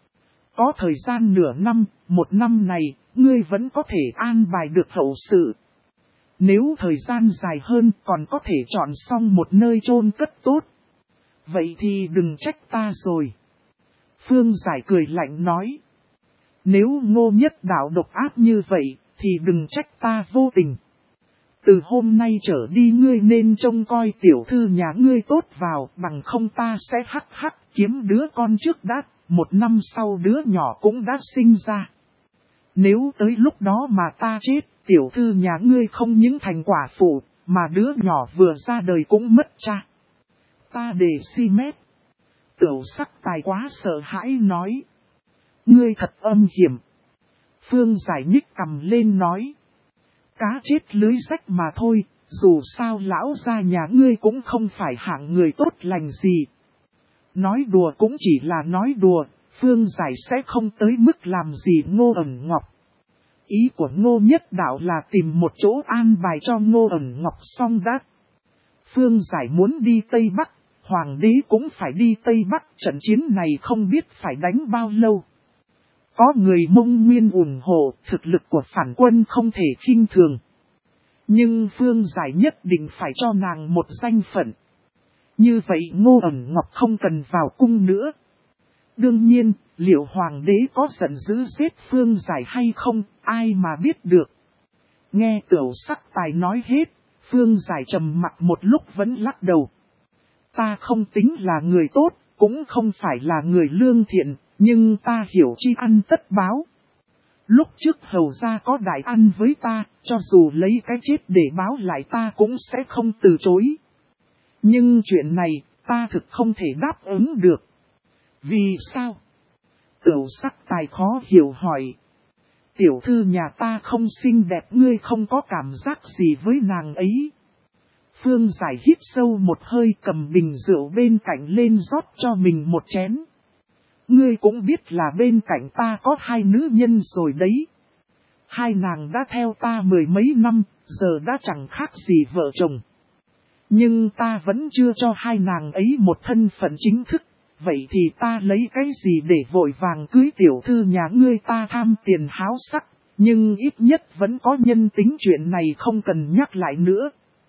A: Có thời gian nửa năm, 1 năm này, ngươi vẫn có thể an bài được hậu sự. Nếu thời gian dài hơn còn có thể chọn xong một nơi chôn cất tốt. Vậy thì đừng trách ta rồi. Phương Giải cười lạnh nói. Nếu Ngô Nhất Đạo độc ác như vậy, thì đừng trách ta vô tình. Từ hôm nay trở đi ngươi nên trông coi tiểu thư nhà ngươi tốt vào, bằng không ta sẽ hắc kiếm đứa con trước đã, 1 năm sau đứa nhỏ cũng đã sinh ra. Nếu tới lúc đó mà ta chết, tiểu thư nhà ngươi không những thành quả phụ, mà đứa nhỏ vừa ra đời cũng mất cha. Ta để si mét. Tửu Sắc Tài quá sợ hãi nói. Ngươi thật âm hiểm. Phương Giải nhích cầm lên nói. Cá chết lưới rách mà thôi, dù sao lão gia nhà ngươi cũng không phải hạng người tốt lành gì. Nói đùa cũng chỉ là nói đùa, Phương Giải sẽ không tới mức làm gì Ngô Ẩn Ngọc. Ý của Ngô Nhất Đạo là tìm một chỗ an bài cho Ngô Ẩn Ngọc xong đã. Phương Giải muốn đi Tây Bắc, Hoàng đế cũng phải đi Tây Bắc, trận chiến này không biết phải đánh bao lâu. Có người Mông Nguyên ủng hộ, thực lực của phản quân không thể khinh thường. Nhưng Phương Giải nhất định phải cho nàng một danh phận. Như vậy Ngô Ẩn Ngọc không cần vào cung nữa. Đương nhiên, liệu Hoàng đế có giận dữ giết Phương Giải hay không, ai mà biết được. Nghe Tiểu Sắc Tài nói hết, Phương Giải trầm mặc một lúc vẫn lắc đầu. Ta không tính là người tốt, cũng không phải là người lương thiện, nhưng ta hiểu tri ăn tất báo. Lúc trước hầu gia có đại ăn với ta, cho dù lấy cái chết để báo lại ta cũng sẽ không từ chối. Nhưng chuyện này, ta thực không thể đáp ứng được. Vì sao? Tiểu Sắc Tài khó hiểu hỏi. Tiểu thư nhà ta không xinh đẹp, ngươi không có cảm giác gì với nàng ấy. Phương Giải hít sâu một hơi, cầm bình rượu bên cạnh lên rót cho mình một chén. Ngươi cũng biết là bên cạnh ta có hai nữ nhân rồi đấy. Hai nàng đã theo ta mười mấy năm, giờ đã chẳng khác gì vợ chồng. Nhưng ta vẫn chưa cho hai nàng ấy một thân phận chính thức. Vậy thì ta lấy cái gì để vội vàng cưới tiểu thư nhà ngươi? Ta tham tiền háo sắc, nhưng ít nhất vẫn có nhân tính, chuyện này không cần nhắc lại nữa.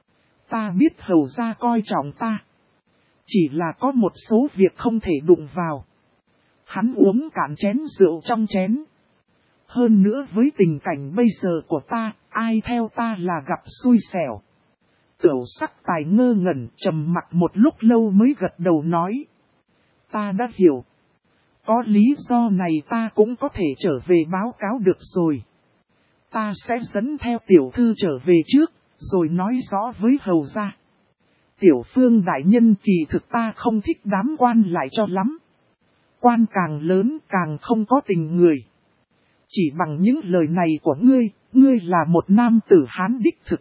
A: Ta biết hầu gia coi trọng ta. Chỉ là có một số việc không thể đụng vào. Hắn uống cạn chén rượu trong chén. Hơn nữa với tình cảnh bây giờ của ta, ai theo ta là gặp xui xẻo. Tiểu Sắc Tài ngơ ngẩn, trầm mặc một lúc lâu mới gật đầu nói. Ta đã hiểu. Có lý do này ta cũng có thể trở về báo cáo được rồi. Ta sẽ dẫn theo tiểu thư trở về trước, rồi nói rõ với hầu gia. Tiểu Phương đại nhân, kỳ thực ta không thích đám quan lại cho lắm. Quan càng lớn càng không có tình người. Chỉ bằng những lời này của ngươi, ngươi là một nam tử Hán đích thực.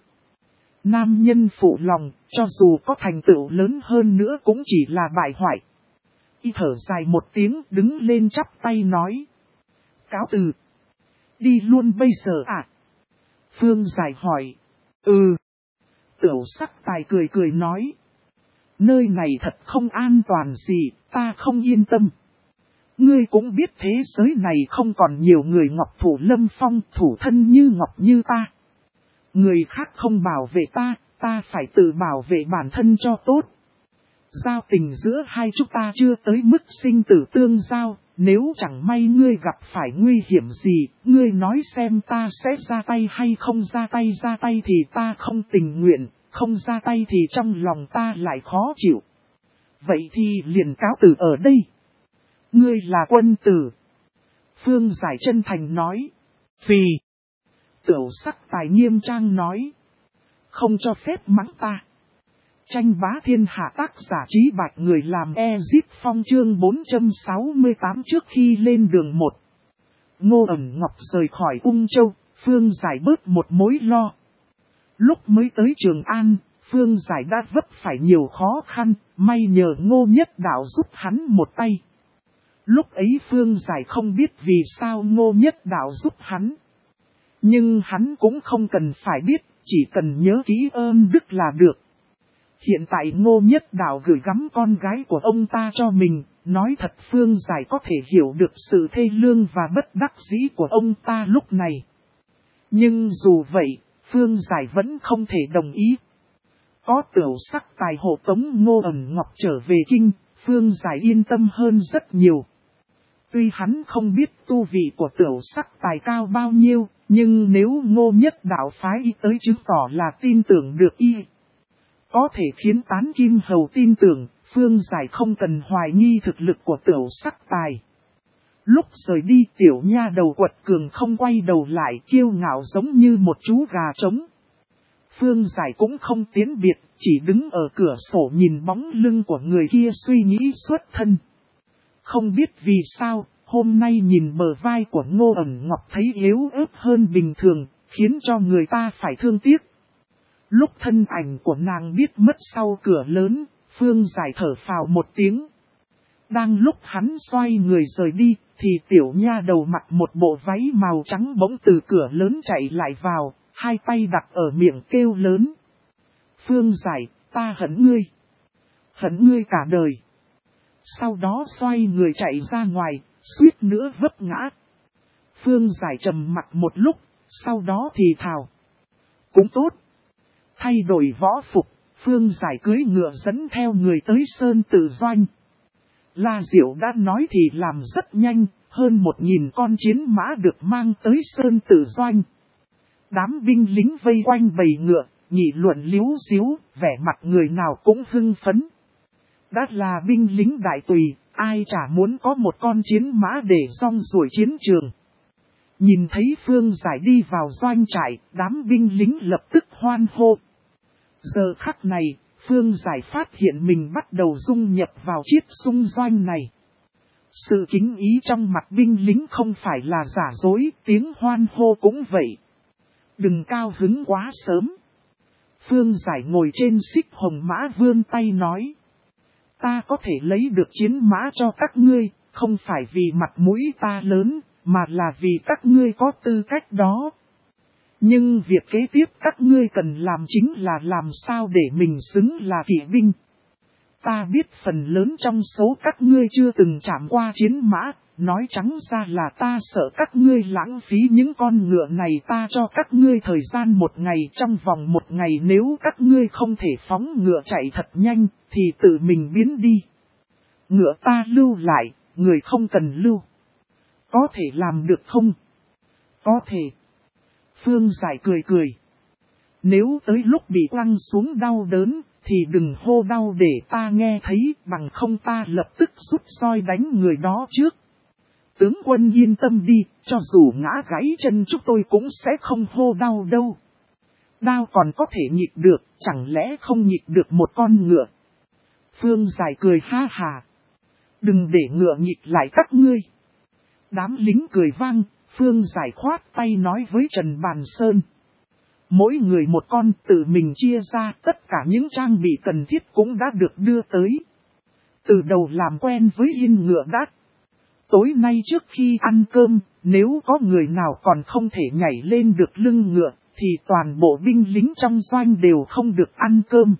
A: Nam nhân phụ lòng, cho dù có thành tựu lớn hơn nữa cũng chỉ là bại hoại. Y thở dài một tiếng, đứng lên chắp tay nói. Cáo từ. Đi luôn bây giờ à? Phương Giải hỏi. Ừ. Tiểu Sắc Tài cười cười nói. Nơi này thật không an toàn gì, ta không yên tâm. Ngươi cũng biết thế giới này không còn nhiều người Ngọc Thủ Lâm Phong thủ thân như Ngọc như ta. Người khác không bảo vệ ta, ta phải tự bảo vệ bản thân cho tốt. Giao tình giữa hai chúng ta chưa tới mức sinh tử tương giao, nếu chẳng may ngươi gặp phải nguy hiểm gì, ngươi nói xem ta sẽ ra tay hay không ra tay thì ta không tình nguyện, không ra tay thì trong lòng ta lại khó chịu. Vậy thì liền cáo từ ở đây. Ngươi là quân tử. Phương Giải chân thành nói. Phì. Tiểu Sắc Tài nghiêm trang nói. Không cho phép mắng ta. Tranh bá thiên hạ, tác giả Trí Bạch, người làm Ezip Phong, chương 468. Trước khi lên đường một, Ngô Ẩn Ngọc rời khỏi Ung Châu, Phương Giải bớt một mối lo. Lúc mới tới Trường An, Phương Giải đã vấp phải nhiều khó khăn, may nhờ Ngô Nhất Đạo giúp hắn một tay. Lúc ấy Phương Giải không biết vì sao Ngô Nhất Đạo giúp hắn. Nhưng hắn cũng không cần phải biết, chỉ cần nhớ kỹ ơn đức là được. Hiện tại Ngô Nhất Đạo gửi gắm con gái của ông ta cho mình, nói thật Phương Giải có thể hiểu được sự thê lương và bất đắc dĩ của ông ta lúc này. Nhưng dù vậy, Phương Giải vẫn không thể đồng ý. Có Tiểu Sắc Tài hộ tống Ngô Ẩn Ngọc trở về kinh, Phương Giải yên tâm hơn rất nhiều. Tuy hắn không biết tu vị của Tiểu Sắc Tài cao bao nhiêu, nhưng nếu Ngô Nhất Đạo phái y tới chứng tỏ là tin tưởng được y. Có thể khiến Tán Kim Hầu tin tưởng, Phương Giải không cần hoài nghi thực lực của Tiểu Sắc Tài. Lúc rời đi tiểu nha đầu quật cường không quay đầu lại, kiêu ngạo giống như một chú gà trống. Phương Giải cũng không tiến biệt, chỉ đứng ở cửa sổ nhìn bóng lưng của người kia suy nghĩ xuất thân. Không biết vì sao, hôm nay nhìn bờ vai của Ngô Ẩn Ngọc thấy yếu ớt hơn bình thường, khiến cho người ta phải thương tiếc. Lúc thân ảnh của nàng biết mất sau cửa lớn, Phương Giải thở phào một tiếng. Đang lúc hắn xoay người rời đi, thì tiểu nha đầu mặc một bộ váy màu trắng bỗng từ cửa lớn chạy lại vào, hai tay đặt ở miệng kêu lớn. Phương Giải, ta hận ngươi cả đời. Sau đó xoay người chạy ra ngoài, suýt nữa vấp ngã. Phương Giải trầm mặt một lúc, sau đó thì thào. Cũng tốt. Thay đổi võ phục, Phương Giải cưỡi ngựa dẫn theo người tới Sơn Tử Doanh. La Diệu đã nói thì làm rất nhanh, hơn 1000 con chiến mã được mang tới Sơn Tử Doanh. Đám binh lính vây quanh bầy ngựa, nghị luận líu xíu, vẻ mặt người nào cũng hưng phấn. Đã là binh lính đại tùy, ai chả muốn có một con chiến mã để rong ruổi chiến trường. Nhìn thấy Phương Giải đi vào doanh trại, đám binh lính lập tức hoan hô. Giờ khắc này, Phương Giải phát hiện mình bắt đầu dung nhập vào chiết xung doanh này. Sự kính ý trong mặt binh lính không phải là giả dối, tiếng hoan hô cũng vậy. Đừng cao hứng quá sớm. Phương Giải ngồi trên xích hồng mã vươn tay nói. Ta có thể lấy được chiến mã cho các ngươi, không phải vì mặt mũi ta lớn, mà là vì các ngươi có tư cách đó. Nhưng việc kế tiếp các ngươi cần làm chính là làm sao để mình xứng là kỵ binh. Ta biết phần lớn trong số các ngươi chưa từng chạm qua chiến mã, nói trắng ra là ta sợ các ngươi lãng phí những con ngựa này, ta cho các ngươi thời gian 1 ngày, trong vòng 1 ngày nếu các ngươi không thể phóng ngựa chạy thật nhanh, thì tự mình biến đi. Ngựa ta lưu lại, người không cần lưu. Có thể làm được không? Có thể. Phương Giải cười cười. Nếu tới lúc bị quăng xuống đau đớn, thì đừng hô đau để ta nghe thấy, bằng không ta lập tức rút roi đánh người đó trước. Tướng quân yên tâm đi, cho dù ngã gãy chân chúng tôi cũng sẽ không hô đau đâu. Đao còn có thể nhịn được, chẳng lẽ không nhịn được một con ngựa? Phương Giải cười ha hà. Đừng để ngựa nhịn lại các ngươi. Đám lính cười vang, Phương Giải khoát tay nói với Trần Bàn Sơn. Mỗi người một con, tự mình chia ra, tất cả những trang bị cần thiết cũng đã được đưa tới. Từ đầu làm quen với yên ngựa đã. Tối nay trước khi ăn cơm, nếu có người nào còn không thể nhảy lên được lưng ngựa, thì toàn bộ binh lính trong doanh đều không được ăn cơm.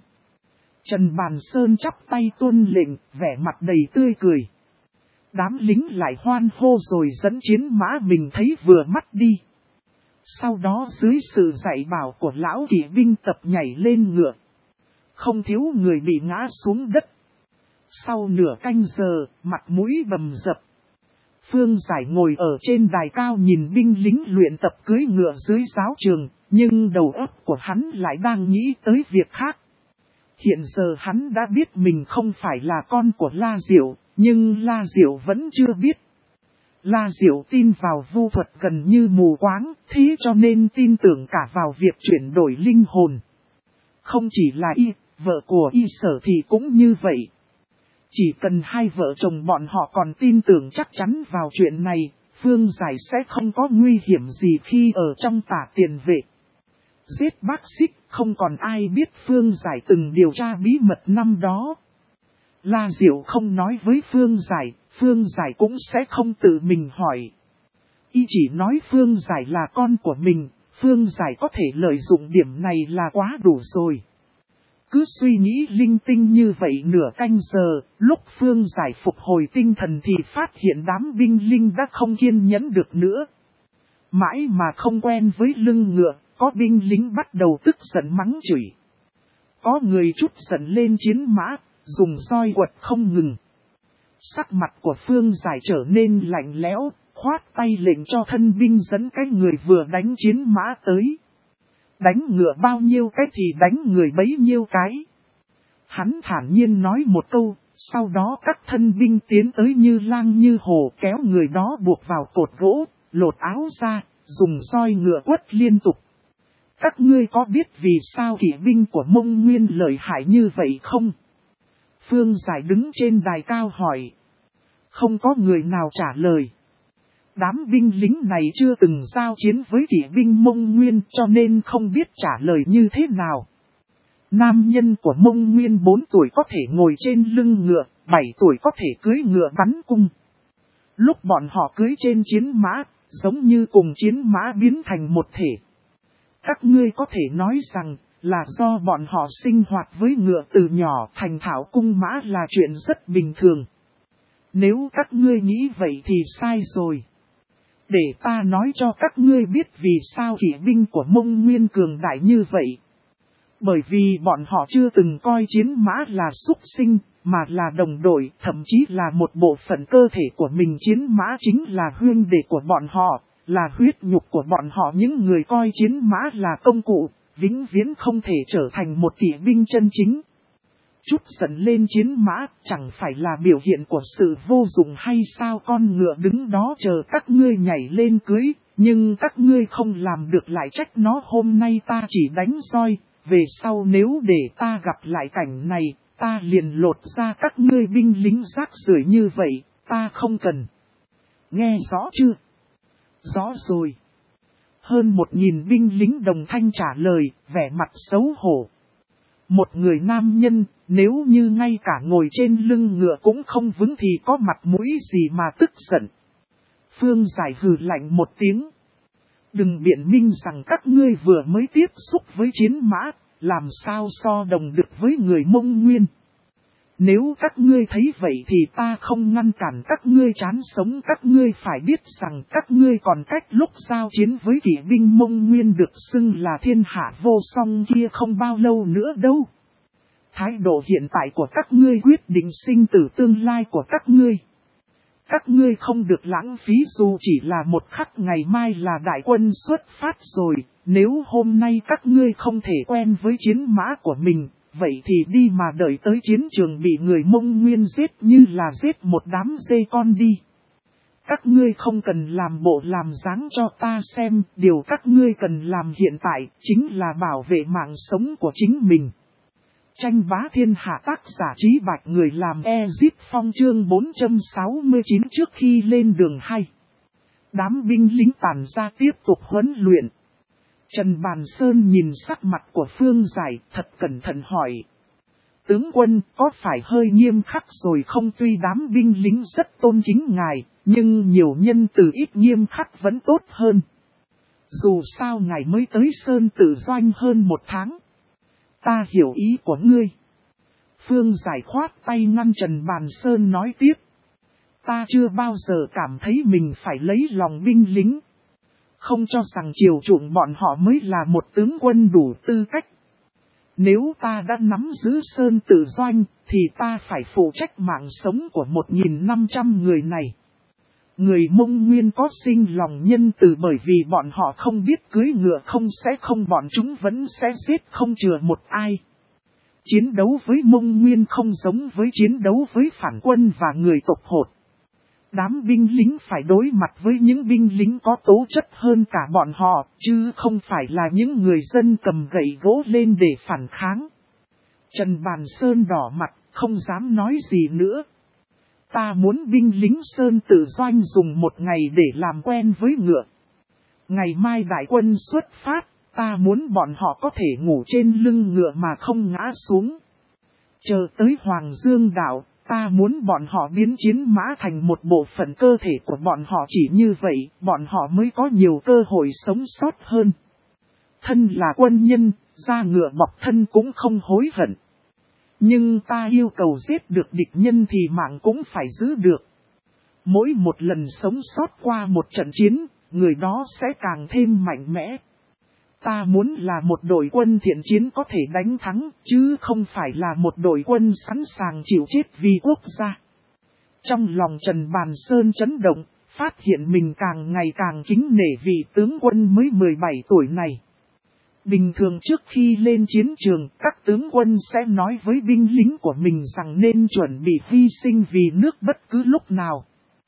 A: Trần Bàn Sơn chắp tay tuân lệnh, vẻ mặt đầy tươi cười. Đám lính lại hoan hô rồi dẫn chiến mã mình thấy vừa mắt đi. Sau đó dưới sự dạy bảo của lão kỵ binh tập nhảy lên ngựa. Không thiếu người bị ngã xuống đất. Sau nửa canh giờ, mặt mũi bầm dập. Phương Giải ngồi ở trên đài cao nhìn binh lính luyện tập cưỡi ngựa dưới giáo trường, nhưng đầu óc của hắn lại đang nghĩ tới việc khác. Hiện giờ hắn đã biết mình không phải là con của La Diệu, nhưng La Diệu vẫn chưa biết. La Diệu tin vào vu thuật gần như mù quáng, thế cho nên tin tưởng cả vào việc chuyển đổi linh hồn. Không chỉ là y, vợ của y Sở thì cũng như vậy. Chỉ cần hai vợ chồng bọn họ còn tin tưởng chắc chắn vào chuyện này, Phương Giải sẽ không có nguy hiểm gì khi ở trong Tả Tiền Vệ. Giết Bác Xích, không còn ai biết Phương Giải từng điều tra bí mật năm đó. La Diệu không nói với Phương Giải cũng sẽ không tự mình hỏi. Y chỉ nói Phương Giải là con của mình, Phương Giải có thể lợi dụng điểm này là quá đủ rồi. Cứ suy nghĩ linh tinh như vậy nửa canh giờ, lúc Phương Giải phục hồi tinh thần thì phát hiện đám binh linh đã không kiên nhẫn được nữa. Mãi mà không quen với lưng ngựa, có binh lính bắt đầu tức giận mắng chửi. Có người trút giận lên chiến mã, dùng roi quật không ngừng. Sắc mặt của Phương Giải trở nên lạnh lẽo, khoát tay lệnh cho thân binh dẫn cái người vừa đánh chiến mã tới. Đánh ngựa bao nhiêu cái thì đánh người bấy nhiêu cái. Hắn thản nhiên nói một câu, sau đó các thân binh tiến tới như lang như hổ kéo người đó buộc vào cột gỗ, lột áo ra, dùng roi ngựa quất liên tục. Các ngươi có biết vì sao kỵ binh của Mông Nguyên lợi hại như vậy không? Phương Giải đứng trên đài cao hỏi. Không có người nào trả lời. Đám binh lính này chưa từng giao chiến với kỵ binh Mông Nguyên cho nên không biết trả lời như thế nào. Nam nhân của Mông Nguyên 4 tuổi có thể ngồi trên lưng ngựa, 7 tuổi có thể cưỡi ngựa bắn cung. Lúc bọn họ cưỡi trên chiến mã, giống như cùng chiến mã biến thành một thể. Các ngươi có thể nói rằng, là do bọn họ sinh hoạt với ngựa từ nhỏ, thành thạo cung mã là chuyện rất bình thường. Nếu các ngươi nghĩ vậy thì sai rồi. Để ta nói cho các ngươi biết vì sao kỵ binh của Mông Nguyên cường đại như vậy. Bởi vì bọn họ chưa từng coi chiến mã là súc sinh, mà là đồng đội, thậm chí là một bộ phận cơ thể của mình. Chiến mã chính là huynh đệ của bọn họ, là huyết nhục của bọn họ. Những người coi chiến mã là công cụ, vĩnh viễn không thể trở thành một kỵ binh chân chính. Chút giận lên chiến mã chẳng phải là biểu hiện của sự vô dụng hay sao? Con ngựa đứng đó chờ các ngươi nhảy lên cưới, nhưng các ngươi không làm được lại trách nó. Hôm nay ta chỉ đánh roi, về sau nếu để ta gặp lại cảnh này, ta liền lột ra các ngươi binh lính rác rưởi như vậy, ta không cần. Nghe rõ chưa? Rõ rồi. Hơn 1000 binh lính đồng thanh trả lời, vẻ mặt xấu hổ. Một người nam nhân, nếu như ngay cả ngồi trên lưng ngựa cũng không vững thì có mặt mũi gì mà tức giận. Phương Giải hừ lạnh một tiếng. Đừng biện minh rằng các ngươi vừa mới tiếp xúc với chiến mã, làm sao so đồng được với người Mông Nguyên. Nếu các ngươi thấy vậy thì ta không ngăn cản các ngươi chán sống. Các ngươi phải biết rằng các ngươi còn cách lúc giao chiến với kỵ binh Mông Nguyên được xưng là thiên hạ vô song kia không bao lâu nữa đâu. Thái độ hiện tại của các ngươi quyết định sinh tử tương lai của các ngươi. Các ngươi không được lãng phí dù chỉ là một khắc. Ngày mai là đại quân xuất phát rồi. Nếu hôm nay các ngươi không thể quen với chiến mã của mình, vậy thì đi mà đợi tới chiến trường bị người Mông Nguyên giết như là giết một đám dê con đi. Các ngươi không cần làm bộ làm dáng cho ta xem, điều các ngươi cần làm hiện tại chính là bảo vệ mạng sống của chính mình. Tranh bá thiên hạ, tác giả Trí Bạch, người làm Ezip Phong, chương 469. Trước khi lên đường hay, đám binh lính tản ra tiếp tục huấn luyện. Trần Bàn Sơn nhìn sắc mặt của Phương Giải, thật cẩn thận hỏi. Tướng quân có phải hơi nghiêm khắc rồi không? Tuy đám binh lính rất tôn kính ngài, nhưng nhiều nhân từ ít nghiêm khắc vẫn tốt hơn. Dù sao ngài mới tới Sơn Tử Doanh hơn 1 tháng. Ta hiểu ý của ngươi. Phương Giải khoát tay ngăn Trần Bàn Sơn nói tiếp. Ta chưa bao giờ cảm thấy mình phải lấy lòng binh lính. Không cho rằng chiều chuộng bọn họ mới là một tướng quân đủ tư cách. Nếu ta đã nắm giữ Sơn Tử Doanh, thì ta phải phụ trách mạng sống của 1500 người này. Người Mông Nguyên có sinh lòng nhân từ bởi vì bọn họ không biết cưỡi ngựa không sẽ không, bọn chúng vẫn sẽ giết không chừa một ai. Chiến đấu với Mông Nguyên không giống với chiến đấu với phản quân và người tộc Hột. Đám binh lính phải đối mặt với những binh lính có tố chất hơn cả bọn họ, chứ không phải là những người dân cầm gậy gỗ lên để phản kháng. Trần Bàn Sơn đỏ mặt, không dám nói gì nữa. Ta muốn binh lính Sơn Tử Doanh dùng 1 ngày để làm quen với ngựa. Ngày mai đại quân xuất phát, ta muốn bọn họ có thể ngủ trên lưng ngựa mà không ngã xuống. Chờ tới Hoàng Dương đảo, ta muốn bọn họ biến chiến mã thành một bộ phận cơ thể của bọn họ. Chỉ như vậy, bọn họ mới có nhiều cơ hội sống sót hơn. Thân là quân nhân, ra ngựa bọc thân cũng không hối hận. Nhưng ta yêu cầu giết được địch nhân thì mạng cũng phải giữ được. Mỗi một lần sống sót qua một trận chiến, người đó sẽ càng thêm mạnh mẽ. Ta muốn là một đội quân thiện chiến có thể đánh thắng, chứ không phải là một đội quân sẵn sàng chịu chết vì quốc gia. Trong lòng Trần Bàn Sơn chấn động, phát hiện mình càng ngày càng kính nể vị tướng quân mới 17 tuổi này. Bình thường trước khi lên chiến trường, các tướng quân sẽ nói với binh lính của mình rằng nên chuẩn bị hy sinh vì nước bất cứ lúc nào.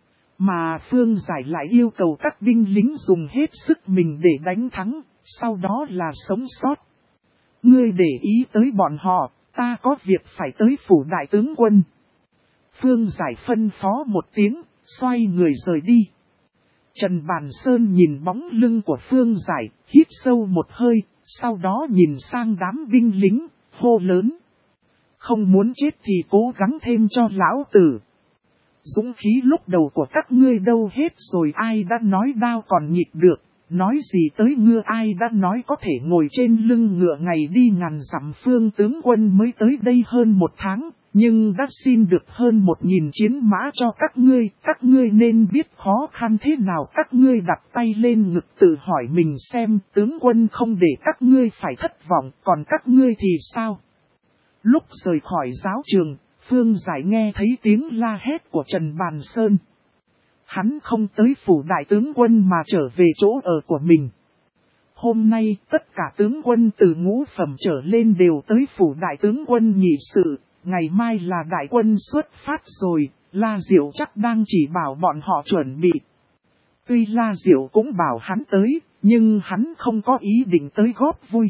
A: Mà Phương Giải lại yêu cầu các binh lính dùng hết sức mình để đánh thắng, sau đó là sống sót. Ngươi để ý tới bọn họ, ta có việc phải tới phủ đại tướng quân. Phương Giải phân phó một tiếng, xoay người rời đi. Trần Bàn Sơn nhìn bóng lưng của Phương Giải, hít sâu một hơi, sau đó nhìn sang đám binh lính, hô lớn. Không muốn chết thì cố gắng thêm cho lão tử. Dũng khí lúc đầu của các ngươi đâu hết rồi? Ai đã nói đao còn nhịn được, nói gì tới ngựa, ai đã nói có thể ngồi trên lưng ngựa ngày đi ngàn dặm. Phương tướng quân mới tới đây hơn 1 tháng, nhưng đã xin được hơn 1000 chiến mã cho các ngươi nên biết khó khăn thế nào. Các ngươi đặt tay lên ngực tự hỏi mình xem, tướng quân không để các ngươi phải thất vọng, còn các ngươi thì sao? Lúc rời khỏi giáo trường, Phương Giải nghe thấy tiếng la hét của Trần Bàn Sơn. Hắn không tới phủ đại tướng quân mà trở về chỗ ở của mình. Hôm nay tất cả tướng quân từ ngũ phẩm trở lên đều tới phủ đại tướng quân nghị sự. Ngày mai là đại quân xuất phát rồi, La Diệu chắc đang chỉ bảo bọn họ chuẩn bị. Tuy La Diệu cũng bảo hắn tới, nhưng hắn không có ý định tới góp vui.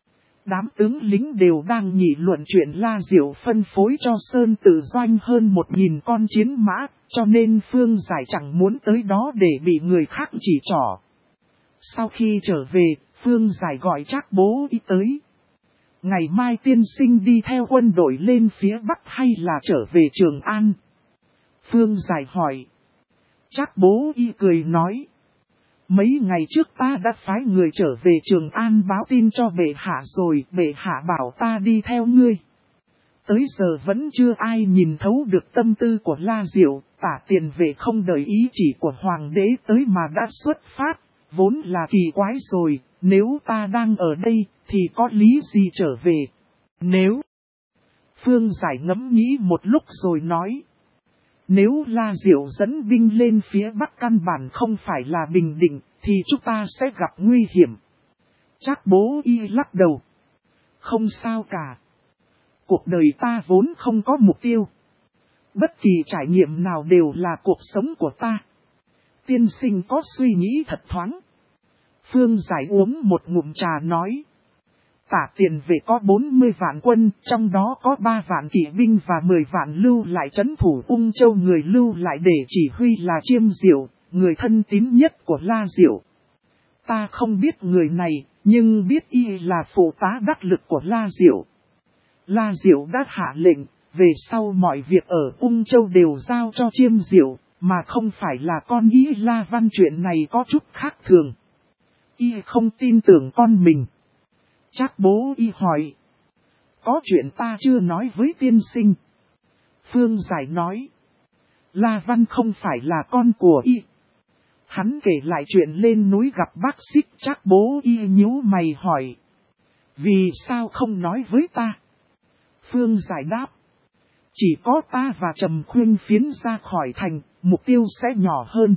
A: Đám tướng lính đều đang nghị luận chuyện La Diệu phân phối cho Sơn Tự Doanh hơn 1000 con chiến mã, cho nên Phương Giải chẳng muốn tới đó để bị người khác chỉ trỏ. Sau khi trở về, Phương Giải gọi Trác Bố Y tới. Ngày mai tiên sinh đi theo quân đội lên phía Bắc hay là trở về Trường An? Phương Giải hỏi. Trác Bố Y cười nói. Mấy ngày trước ta đã phái người trở về Trường An báo tin cho bệ hạ rồi, bệ hạ bảo ta đi theo ngươi. Tới giờ vẫn chưa ai nhìn thấu được tâm tư của La Diệu. Tả Tiền Vệ không đợi ý chỉ của hoàng đế tới mà đã xuất phát, vốn là kỳ quái rồi. Nếu ta đang ở đây thì có lý gì trở về? Nếu... Phương Giải ngẫm nghĩ một lúc rồi nói. Nếu La Diệu dẫn binh lên phía Bắc căn bản không phải là Bình Định, thì chúng ta sẽ gặp nguy hiểm. Trác Bố Y lắc đầu. Không sao cả. Cuộc đời ta vốn không có mục tiêu. Bất kỳ trải nghiệm nào đều là cuộc sống của ta. Tiên sinh có suy nghĩ thật thoáng. Phương Giải uống một ngụm trà nói. Tả Tiền Vệ có 40 vạn quân, trong đó có 3 vạn kỵ binh và 10 vạn lưu lại trấn thủ Ung Châu. Người lưu lại để chỉ huy là Chiêm Diệu, người thân tín nhất của La Diệu. Ta không biết người này, nhưng biết y là phụ tá đắc lực của La Diệu. La Diệu đã hạ lệnh, về sau mọi việc ở Ung Châu đều giao cho Chiêm Diệu, mà không phải là con y. La Văn chuyện này có chút khác thường. Y không tin tưởng con mình. Trác Bố Y hỏi. Có chuyện ta chưa nói với tiên sinh. Phương Giải nói. La Văn không phải là con của y. Hắn kể lại chuyện lên núi gặp bác Xích. Trác Bố Y nhíu mày hỏi. Vì sao không nói với ta? Phương Giải đáp. Chỉ có ta và Trầm Khuyên phiến ra khỏi thành, mục tiêu sẽ nhỏ hơn.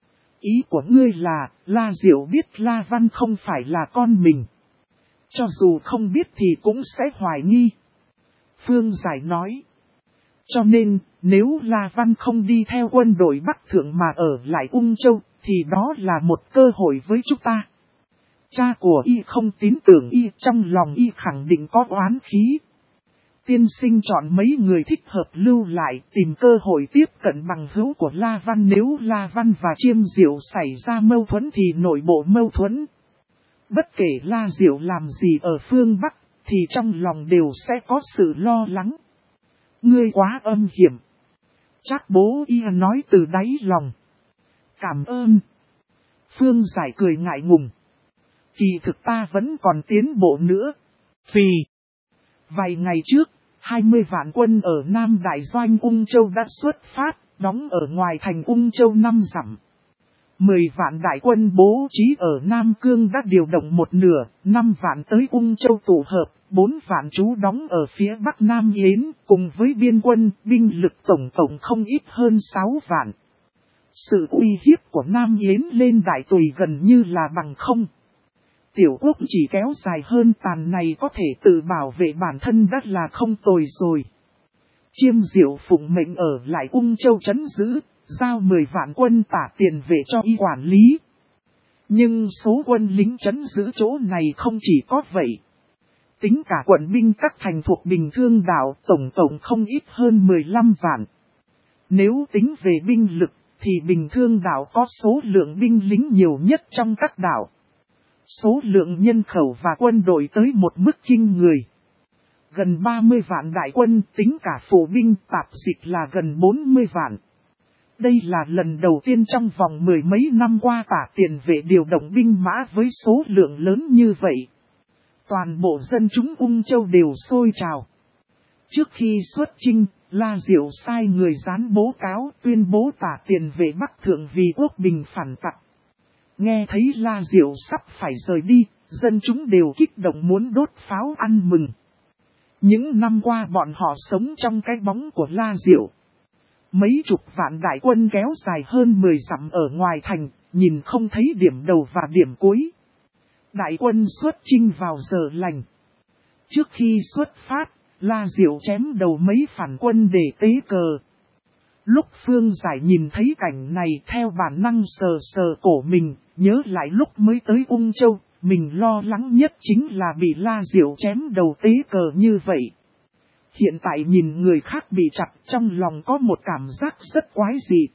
A: Ý của ngươi là, La Diệu biết La Văn không phải là con mình. Cho dù không biết thì cũng sẽ hoài nghi. Phương Giải nói. Cho nên, nếu La Văn không đi theo quân đội Bắc Thượng mà ở lại Ung Châu, thì đó là một cơ hội với chúng ta. Cha của y không tín tưởng y, trong lòng y khẳng định có oán khí. Tiên sinh chọn mấy người thích hợp lưu lại, tìm cơ hội tiếp cận bằng hữu của La Văn. Nếu La Văn và Chiêm Diệu xảy ra mâu thuẫn thì nội bộ mâu thuẫn. Bất kể La Diệu làm gì ở phương Bắc, thì trong lòng đều sẽ có sự lo lắng. Ngươi quá âm hiểm. Trác Bố Y nói từ đáy lòng. Cảm ơn. Phương Giải cười ngại ngùng. Kỳ thực ta vẫn còn tiến bộ nữa. Vì vài ngày trước, 20 vạn quân ở Nam Đại Doanh Ung Châu đã xuất phát, đóng ở ngoài thành Ung Châu 5 dặm. 10 vạn đại quân bố trí ở Nam Cương đã điều động một nửa, 5 vạn tới Ung Châu tụ hợp, 4 vạn trú đóng ở phía Bắc Nam Yến, cùng với biên quân, binh lực tổng không ít hơn 6 vạn. Sự uy hiếp của Nam Yến lên Đại Tùy gần như là bằng không. Tiểu quốc chỉ kéo dài hơn tàn này có thể tự bảo vệ bản thân đã là không tồi rồi. Chiêm Diệu phụng mệnh ở lại Ung Châu trấn giữ, giao 10 vạn quân Tả Tiền Vệ cho y quản lý. Nhưng số quân lính trấn giữ chỗ này không chỉ có vậy. Tính cả quận binh các thành thuộc Bình Thương đảo tổng không ít hơn 15 vạn. Nếu tính về binh lực thì Bình Thương đảo có số lượng binh lính nhiều nhất trong các đảo. Số lượng nhân khẩu và quân đội tới một mức kinh người. Gần 30 vạn đại quân tính cả phụ binh tạp dịch là gần 40 vạn. Đây là lần đầu tiên trong vòng mười mấy năm qua Tả Tiền Vệ điều động binh mã với số lượng lớn như vậy. Toàn bộ dân chúng Ung Châu đều sôi trào. Trước khi xuất chinh, La Diệu sai người dán bố cáo tuyên bố Tả Tiền Vệ Bắc thượng vì quốc bình phản tặc. Nghe thấy La Diệu sắp phải rời đi, dân chúng đều kích động muốn đốt pháo ăn mừng. Những năm qua bọn họ sống trong cái bóng của La Diệu. Mấy chục vạn đại quân kéo dài hơn 10 dặm ở ngoài thành, nhìn không thấy điểm đầu và điểm cuối. Đại quân xuất chinh vào giờ lành. Trước khi xuất phát, La Diệu chém đầu mấy phản quân để tế cờ. Lúc Phương Giải nhìn thấy cảnh này theo bản năng sờ sờ cổ mình, nhớ lại lúc mới tới Ung Châu, mình lo lắng nhất chính là bị La Diệu chém đầu tế cờ như vậy. Hiện tại nhìn người khác bị chặt trong lòng có một cảm giác rất quái dị.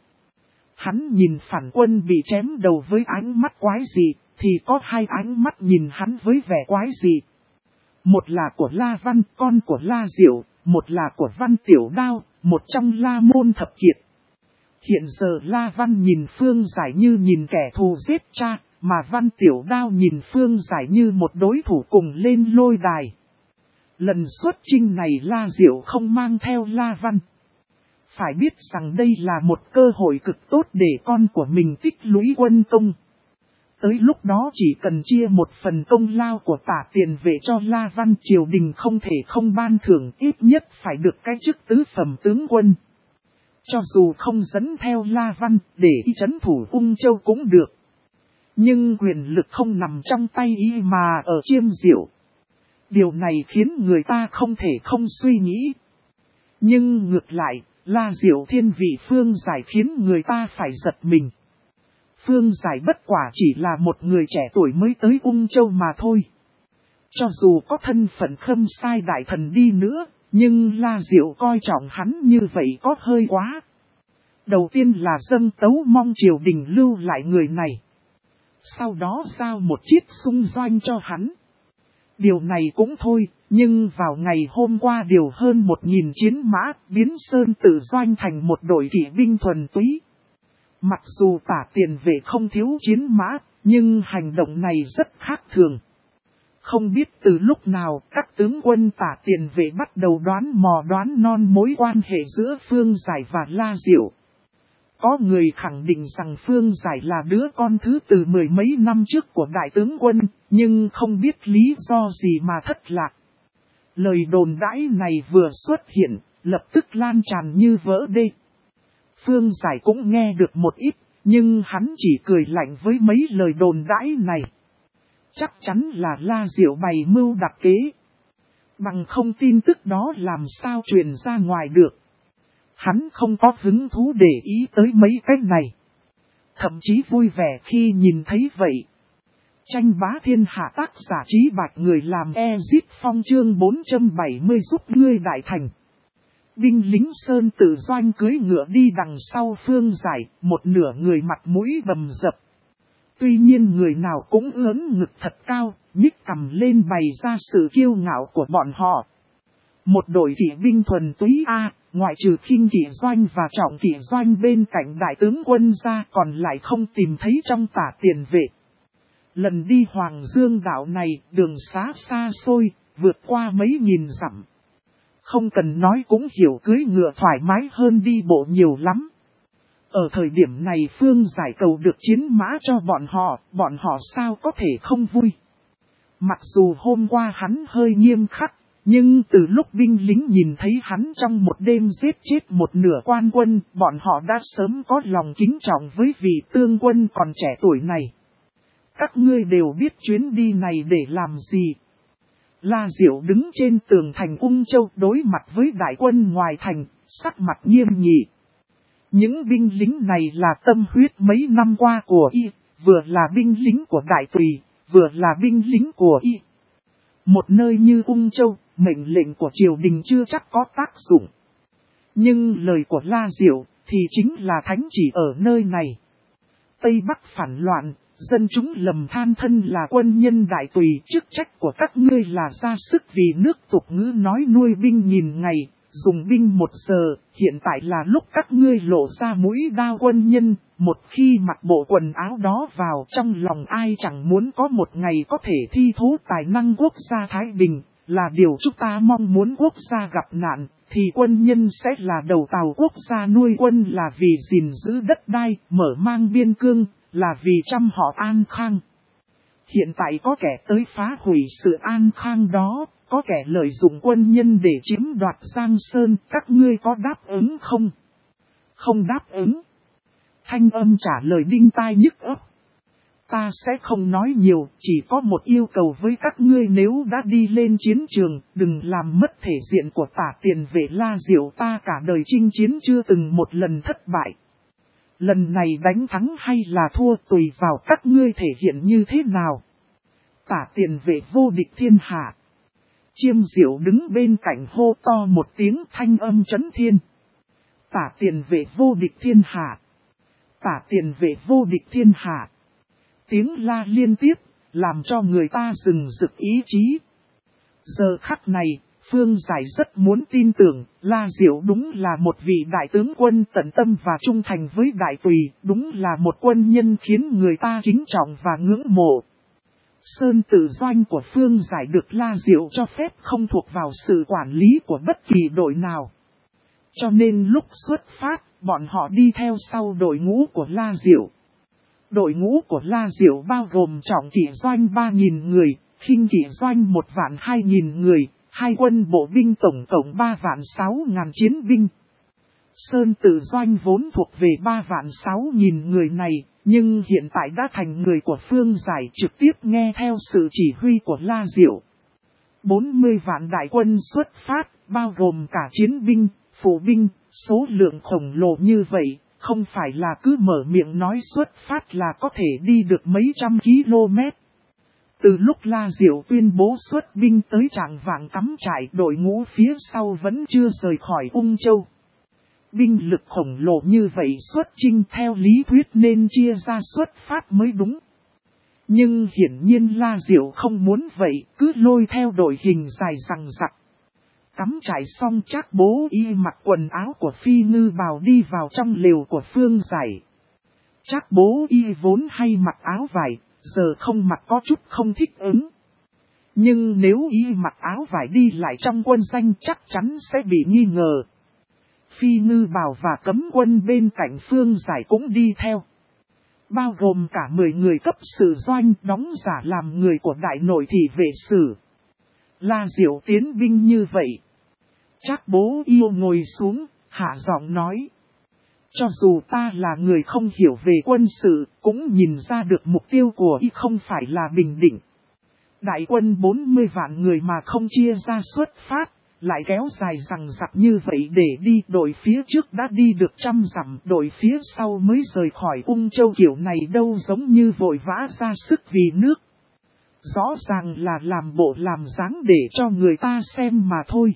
A: Hắn nhìn phản quân bị chém đầu với ánh mắt quái dị, thì có hai ánh mắt nhìn hắn với vẻ quái dị. Một là của La Văn, con của La Diệu, một là của Văn Tiểu Đao, một trong La Môn Thập Kiệt. Hiện giờ La Văn nhìn Phương Giải như nhìn kẻ thù giết cha, mà Văn Tiểu Đao nhìn Phương Giải như một đối thủ cùng lên lôi đài. Lần xuất chinh này La Diệu không mang theo La Văn. Phải biết rằng đây là một cơ hội cực tốt để con của mình tích lũy quân công. Tới lúc đó chỉ cần chia một phần công lao của Tả Tiền Vệ cho La Văn, triều đình không thể không ban thưởng, ít nhất phải được cái chức tứ phẩm tướng quân. Cho dù không dẫn theo La Văn để y trấn thủ Ung Châu cũng được. Nhưng quyền lực không nằm trong tay y mà ở Chiêm Diệu. Điều này khiến người ta không thể không suy nghĩ. Nhưng ngược lại, La Diệu thiên vị Phương Giải khiến người ta phải giật mình. Phương Giải bất quả chỉ là một người trẻ tuổi mới tới Ung Châu mà thôi. Cho dù có thân phận Khâm Sai đại thần đi nữa, nhưng La Diệu coi trọng hắn như vậy có hơi quá. Đầu tiên là dâng tấu mong triều đình lưu lại người này. Sau đó giao một chiếc xung doanh cho hắn. Điều này cũng thôi, nhưng vào ngày hôm qua điều hơn 1000 chiến mã biến Sơn Tử doanh thành một đội kỵ binh thuần túy. Mặc dù Tả Tiền Vệ không thiếu chiến mã, nhưng hành động này rất khác thường. Không biết từ lúc nào các tướng quân Tả Tiền Vệ bắt đầu đoán non mối quan hệ giữa Phương Giải và La Diệu. Có người khẳng định rằng Phương Giải là đứa con thứ từ mười mấy năm trước của đại tướng quân, nhưng không biết lý do gì mà thất lạc. Lời đồn đãi này vừa xuất hiện, lập tức lan tràn như vỡ đê. Phương Giải cũng nghe được một ít, nhưng hắn chỉ cười lạnh với mấy lời đồn đãi này. Chắc chắn là La Diệu bày mưu đặc kế. Bằng không tin tức đó làm sao truyền ra ngoài được. Hắn không có hứng thú để ý tới mấy cái này. Thậm chí vui vẻ khi nhìn thấy vậy. Tranh bá thiên hạ tác giả Trí Bạch người làm Ezit Phong chương 470 giúp ngươi đại thành. Binh lính Sơn Tử doanh cưới ngựa đi đằng sau Phương Giải, một nửa người mặt mũi bầm dập. Tuy nhiên người nào cũng ưỡn ngực thật cao, nhích cằm lên bày ra sự kiêu ngạo của bọn họ. Một đội kỵ binh thuần túy ngoại trừ khinh kỵ doanh và trọng kỵ doanh bên cạnh đại tướng quân ra còn lại không tìm thấy trong Tả Tiền Vệ. Lần đi Hoàng Dương đảo này đường xá xa xôi, vượt qua mấy nghìn dặm. Không cần nói cũng hiểu cưới ngựa thoải mái hơn đi bộ nhiều lắm. Ở thời điểm này Phương Giải cầu được chiến mã cho bọn họ sao có thể không vui. Mặc dù hôm qua hắn hơi nghiêm khắc, nhưng từ lúc binh lính nhìn thấy hắn trong một đêm giết chết một nửa quan quân, bọn họ đã sớm có lòng kính trọng với vị tướng quân còn trẻ tuổi này. Các ngươi đều biết chuyến đi này để làm gì. La Diệu đứng trên tường thành Ung Châu đối mặt với đại quân ngoài thành, sắc mặt nghiêm nghị. Những binh lính này là tâm huyết mấy năm qua của y, vừa là binh lính của đại tùy, vừa là binh lính của y. Một nơi như Ung Châu, mệnh lệnh của triều đình chưa chắc có tác dụng. Nhưng lời của La Diệu thì chính là thánh chỉ ở nơi này. Tây Bắc phản loạn, dân chúng lầm than thân là quân nhân đại tùy, chức trách của các ngươi là ra sức vì nước, tục ngữ nói nuôi binh nghìn ngày, dùng binh 1 giờ, hiện tại là lúc các ngươi lộ ra mũi đao quân nhân, một khi mặc bộ quần áo đó vào trong lòng ai chẳng muốn có một ngày có thể thi thố tài năng quốc gia Thái Bình, là điều chúng ta mong muốn quốc gia gặp nạn, thì quân nhân sẽ là đầu tàu quốc gia nuôi quân là vì gìn giữ đất đai, mở mang biên cương, là vì chăm họ an khang. Hiện tại có kẻ tới phá hủy sự an khang đó, có kẻ lợi dụng quân nhân để chiếm đoạt Giang Sơn, các ngươi có đáp ứng không? Không đáp ứng. Thanh âm trả lời đinh tai nhức óc. Ta sẽ không nói nhiều, chỉ có một yêu cầu với các ngươi, nếu đã đi lên chiến trường, đừng làm mất thể diện của Tả Tiền Vệ La Diệu, ta cả đời chinh chiến chưa từng một lần thất bại. Lần này đánh thắng hay là thua tùy vào các ngươi thể hiện như thế nào. Tả Tiền Vệ vô địch thiên hạ. Chiêm Diệu đứng bên cạnh hô to một tiếng, thanh âm chấn thiên. Tả Tiền Vệ vô địch thiên hạ. Tả Tiền Vệ vô địch thiên hạ. Tiếng la liên tiếp, làm cho người ta rừng rực ý chí. Giờ khắc này, Phương Giải rất muốn tin tưởng, La Diệu đúng là một vị đại tướng quân tận tâm và trung thành với đại tùy, đúng là một quân nhân khiến người ta kính trọng và ngưỡng mộ. Sơn Tử Doanh của Phương Giải được La Diệu cho phép không thuộc vào sự quản lý của bất kỳ đội nào. Cho nên lúc xuất phát, bọn họ đi theo sau đội ngũ của La Diệu. Đội ngũ của La Diệu bao gồm trọng kỵ doanh 3.000 người, khinh kỵ doanh 1.200.000 người, hai quân bộ binh tổng cộng 3.600.000 chiến binh. Sơn Tử Doanh vốn thuộc về 3.600.000 người này, nhưng hiện tại đã thành người của Phương Giải, trực tiếp nghe theo sự chỉ huy của La Diệu. 40 vạn đại quân xuất phát, bao gồm cả chiến binh, phụ binh, số lượng khổng lồ như vậy, không phải là cứ mở miệng nói xuất phát là có thể đi được mấy trăm km. Từ lúc La Diệu tuyên bố xuất binh tới Tràng Vạng cắm trại, đội ngũ phía sau vẫn chưa rời khỏi Ung Châu. Binh lực khổng lồ như vậy xuất chinh theo lý thuyết nên chia ra xuất phát mới đúng. Nhưng hiển nhiên La Diệu không muốn vậy, cứ lôi theo đội hình dài rằng rặc. Cắm trại xong Trác Bố Y mặc quần áo của Phi Ngư Bào đi vào trong lều của Phương Giải. Trác Bố Y vốn hay mặc áo vải, giờ không mặc có chút không thích ứng. Nhưng nếu Y mặc áo vải đi lại trong quân danh chắc chắn sẽ bị nghi ngờ. Phi Ngư Bào và cấm quân bên cạnh Phương Giải cũng đi theo. Bao gồm cả 10 người cấp sử doanh đóng giả làm người của đại nội thị vệ sử. La Diệu tiến binh như vậy. Trác Bố Yêu ngồi xuống, hạ giọng nói. Cho dù ta là người không hiểu về quân sự, cũng nhìn ra được mục tiêu của Y không phải là Bình Định. Đại quân 40 vạn người mà không chia ra xuất phát, lại kéo dài rằng rặc như vậy để đi, đội phía trước đã đi được 100 dặm, đội phía sau mới rời khỏi Ung Châu, kiểu này đâu giống như vội vã ra sức vì nước. Rõ ràng là làm bộ làm dáng để cho người ta xem mà thôi.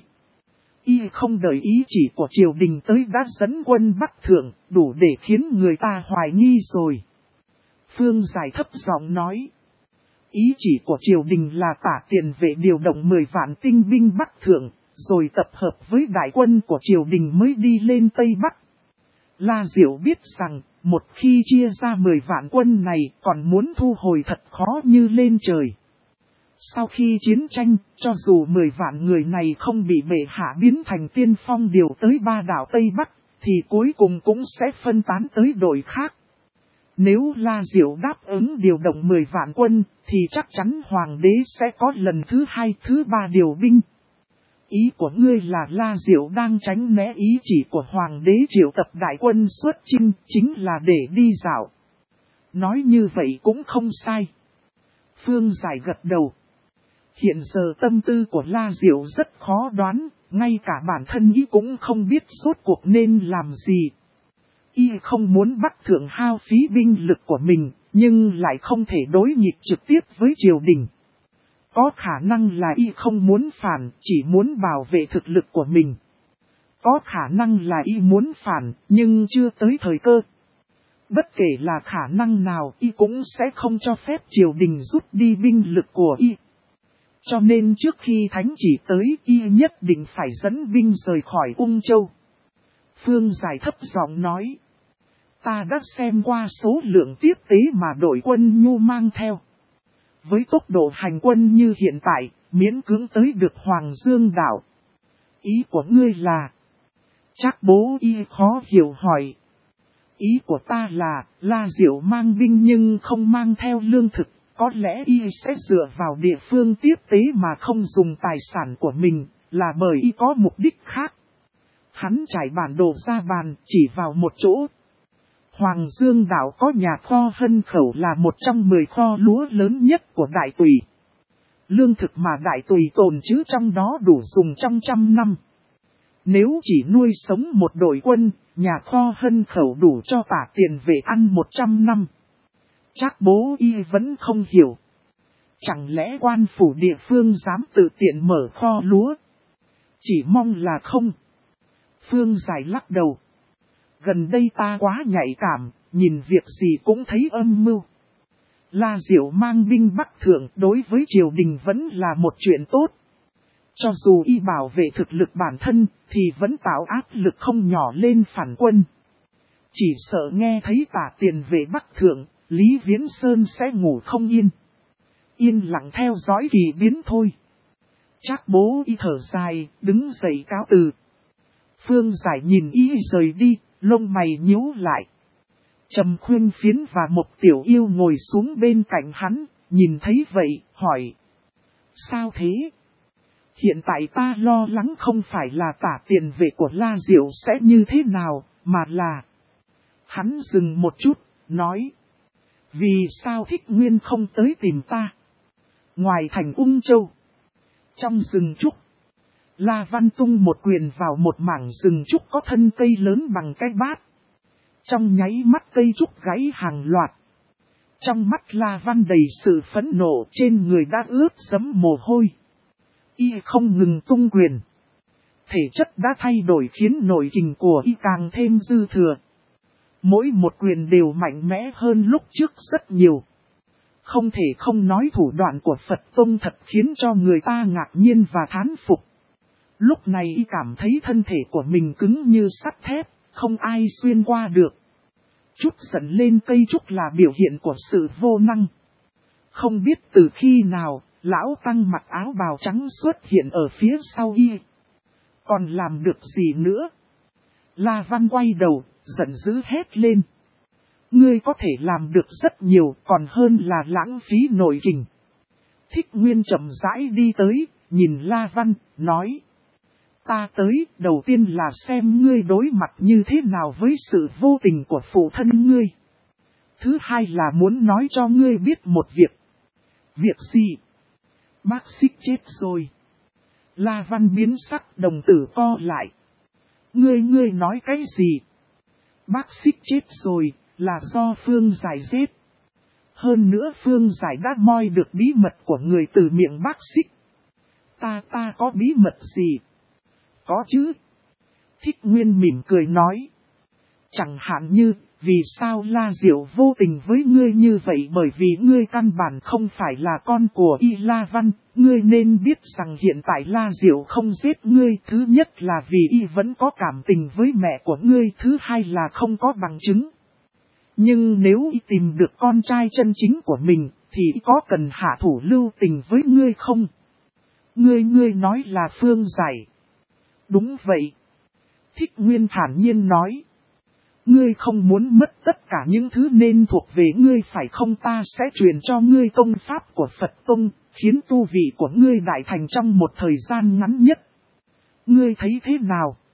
A: Y không đợi ý chỉ của triều đình tới đã dẫn quân Bắc Thượng, đủ để khiến người ta hoài nghi rồi. Phương Giải thấp giọng nói. Ý chỉ của triều đình là Tả Tiền Vệ điều động 10 vạn tinh binh Bắc Thượng, rồi tập hợp với đại quân của triều đình mới đi lên Tây Bắc. La Diệu biết rằng, một khi chia ra 10 vạn quân này còn muốn thu hồi thật khó như lên trời. Sau khi chiến tranh, cho dù 10 vạn người này không bị bệ hạ biến thành tiên phong điều tới 3 đảo Tây Bắc, thì cuối cùng cũng sẽ phân tán tới đội khác. Nếu La Diệu đáp ứng điều động 10 vạn quân, thì chắc chắn hoàng đế sẽ có lần thứ 2, thứ 3 điều binh. Ý của ngươi là La Diệu đang tránh né ý chỉ của hoàng đế triệu tập đại quân xuất chinh, chính là để đi dạo. Nói như vậy cũng không sai. Phương Giải gật đầu. Hiện giờ tâm tư của La Diệu rất khó đoán, ngay cả bản thân Y cũng không biết rốt cuộc nên làm gì. Y không muốn Bắc Thượng hao phí binh lực của mình, nhưng lại không thể đối nghịch trực tiếp với triều đình. Có khả năng là Y không muốn phản, chỉ muốn bảo vệ thực lực của mình. Có khả năng là Y muốn phản, nhưng chưa tới thời cơ. Bất kể là khả năng nào, Y cũng sẽ không cho phép triều đình rút đi binh lực của Y. Cho nên trước khi thánh chỉ tới y nhất định phải dẫn binh rời khỏi Ung Châu. Phương Giải thấp giọng nói. Ta đã xem qua số lượng tiếp tế mà đội quân Nhu mang theo. Với tốc độ hành quân như hiện tại, miễn cưỡng tới được Hoàng Dương đảo. Ý của ngươi là... Trác Bố Y khó hiểu hỏi. Ý của ta là, La Diệu mang binh nhưng không mang theo lương thực, có lẽ y sẽ dựa vào địa phương tiếp tế mà không dùng tài sản của mình, là bởi y có mục đích khác. Hắn trải bản đồ ra bàn, chỉ vào một chỗ. Hoàng Dương đảo có nhà kho Hân Khẩu là một trong 10 kho lúa lớn nhất của Đại Tùy. Lương thực mà Đại Tùy tồn trữ trong đó đủ dùng trong 100 năm. Nếu chỉ nuôi sống một đội quân, nhà kho Hân Khẩu đủ cho Tả Tiền Vệ ăn 100 năm. Trác Bố Y vẫn không hiểu. Chẳng lẽ quan phủ địa phương dám tự tiện mở kho lúa? Chỉ mong là không. Phương Giải lắc đầu. Gần đây ta quá nhạy cảm, nhìn việc gì cũng thấy âm mưu. La Diệu mang binh Bắc Thượng đối với triều đình vẫn là một chuyện tốt. Cho dù y bảo vệ thực lực bản thân, thì vẫn tạo áp lực không nhỏ lên phản quân. Chỉ sợ nghe thấy Tả Tiền Vệ Bắc Thượng, Lý Viễn Sơn sẽ ngủ không yên. Yên lặng theo dõi kỳ biến thôi. Trác Bố Y thở dài, đứng dậy cáo từ. Phương Giải nhìn y rời đi, lông mày nhíu lại. Trầm Khuyên Phiến và một tiểu yêu ngồi xuống bên cạnh hắn, nhìn thấy vậy, hỏi. Sao thế? Hiện tại ta lo lắng không phải là Tả Tiền Vệ của La Diệu sẽ như thế nào, mà là... Hắn dừng một chút, nói. Vì sao Thích Nguyên không tới tìm ta? Ngoài thành Ung Châu, trong rừng trúc, La Văn tung một quyền vào một mảng rừng trúc có thân cây lớn bằng cái bát. Trong nháy mắt cây trúc gãy hàng loạt. Trong mắt La Văn đầy sự phẫn nộ, trên người đã ướt đẫm mồ hôi. Y không ngừng tung quyền. Thể chất đã thay đổi khiến nội kình của y càng thêm dư thừa. Mỗi một quyền đều mạnh mẽ hơn lúc trước rất nhiều. Không thể không nói thủ đoạn của Phật Tông thật khiến cho người ta ngạc nhiên và thán phục. Lúc này y cảm thấy thân thể của mình cứng như sắt thép, không ai xuyên qua được. Chút giận lên cây trúc là biểu hiện của sự vô năng. Không biết từ khi nào, lão tăng mặc áo bào trắng xuất hiện ở phía sau y. Còn làm được gì nữa? La Văn quay đầu, giận dữ hét lên. Ngươi có thể làm được rất nhiều, còn hơn là lãng phí nội kình. Thích Nguyên chậm rãi đi tới, nhìn La Văn, nói. Ta tới, đầu tiên là xem ngươi đối mặt như thế nào với sự vô tình của phụ thân ngươi. Thứ hai là muốn nói cho ngươi biết một việc. Việc gì? Bác Xích chết rồi. La Văn biến sắc, đồng tử co lại. Ngươi nói cái gì? Bác Xích chết rồi, là do Phương Giải giết. Hơn nữa Phương Giải đã moi được bí mật của người từ miệng bác Xích. Ta có bí mật gì? Có chứ. Thích Nguyên mỉm cười nói. Chẳng hạn như, vì sao La Diệu vô tình với ngươi như vậy, bởi vì ngươi căn bản không phải là con của Y La Văn. Ngươi nên biết rằng hiện tại La Diệu không giết ngươi. Thứ nhất là vì Y vẫn có cảm tình với mẹ của ngươi. Thứ hai là không có bằng chứng. Nhưng nếu Y tìm được con trai chân chính của mình, thì Y có cần hạ thủ lưu tình với ngươi không? Ngươi nói là Phương Giải. Đúng vậy. Thích Nguyên thản nhiên nói. Ngươi không muốn mất tất cả những thứ nên thuộc về ngươi phải không? Ta sẽ truyền cho ngươi công pháp của Phật Tông, khiến tu vị của ngươi đại thành trong một thời gian ngắn nhất. Ngươi thấy thế nào?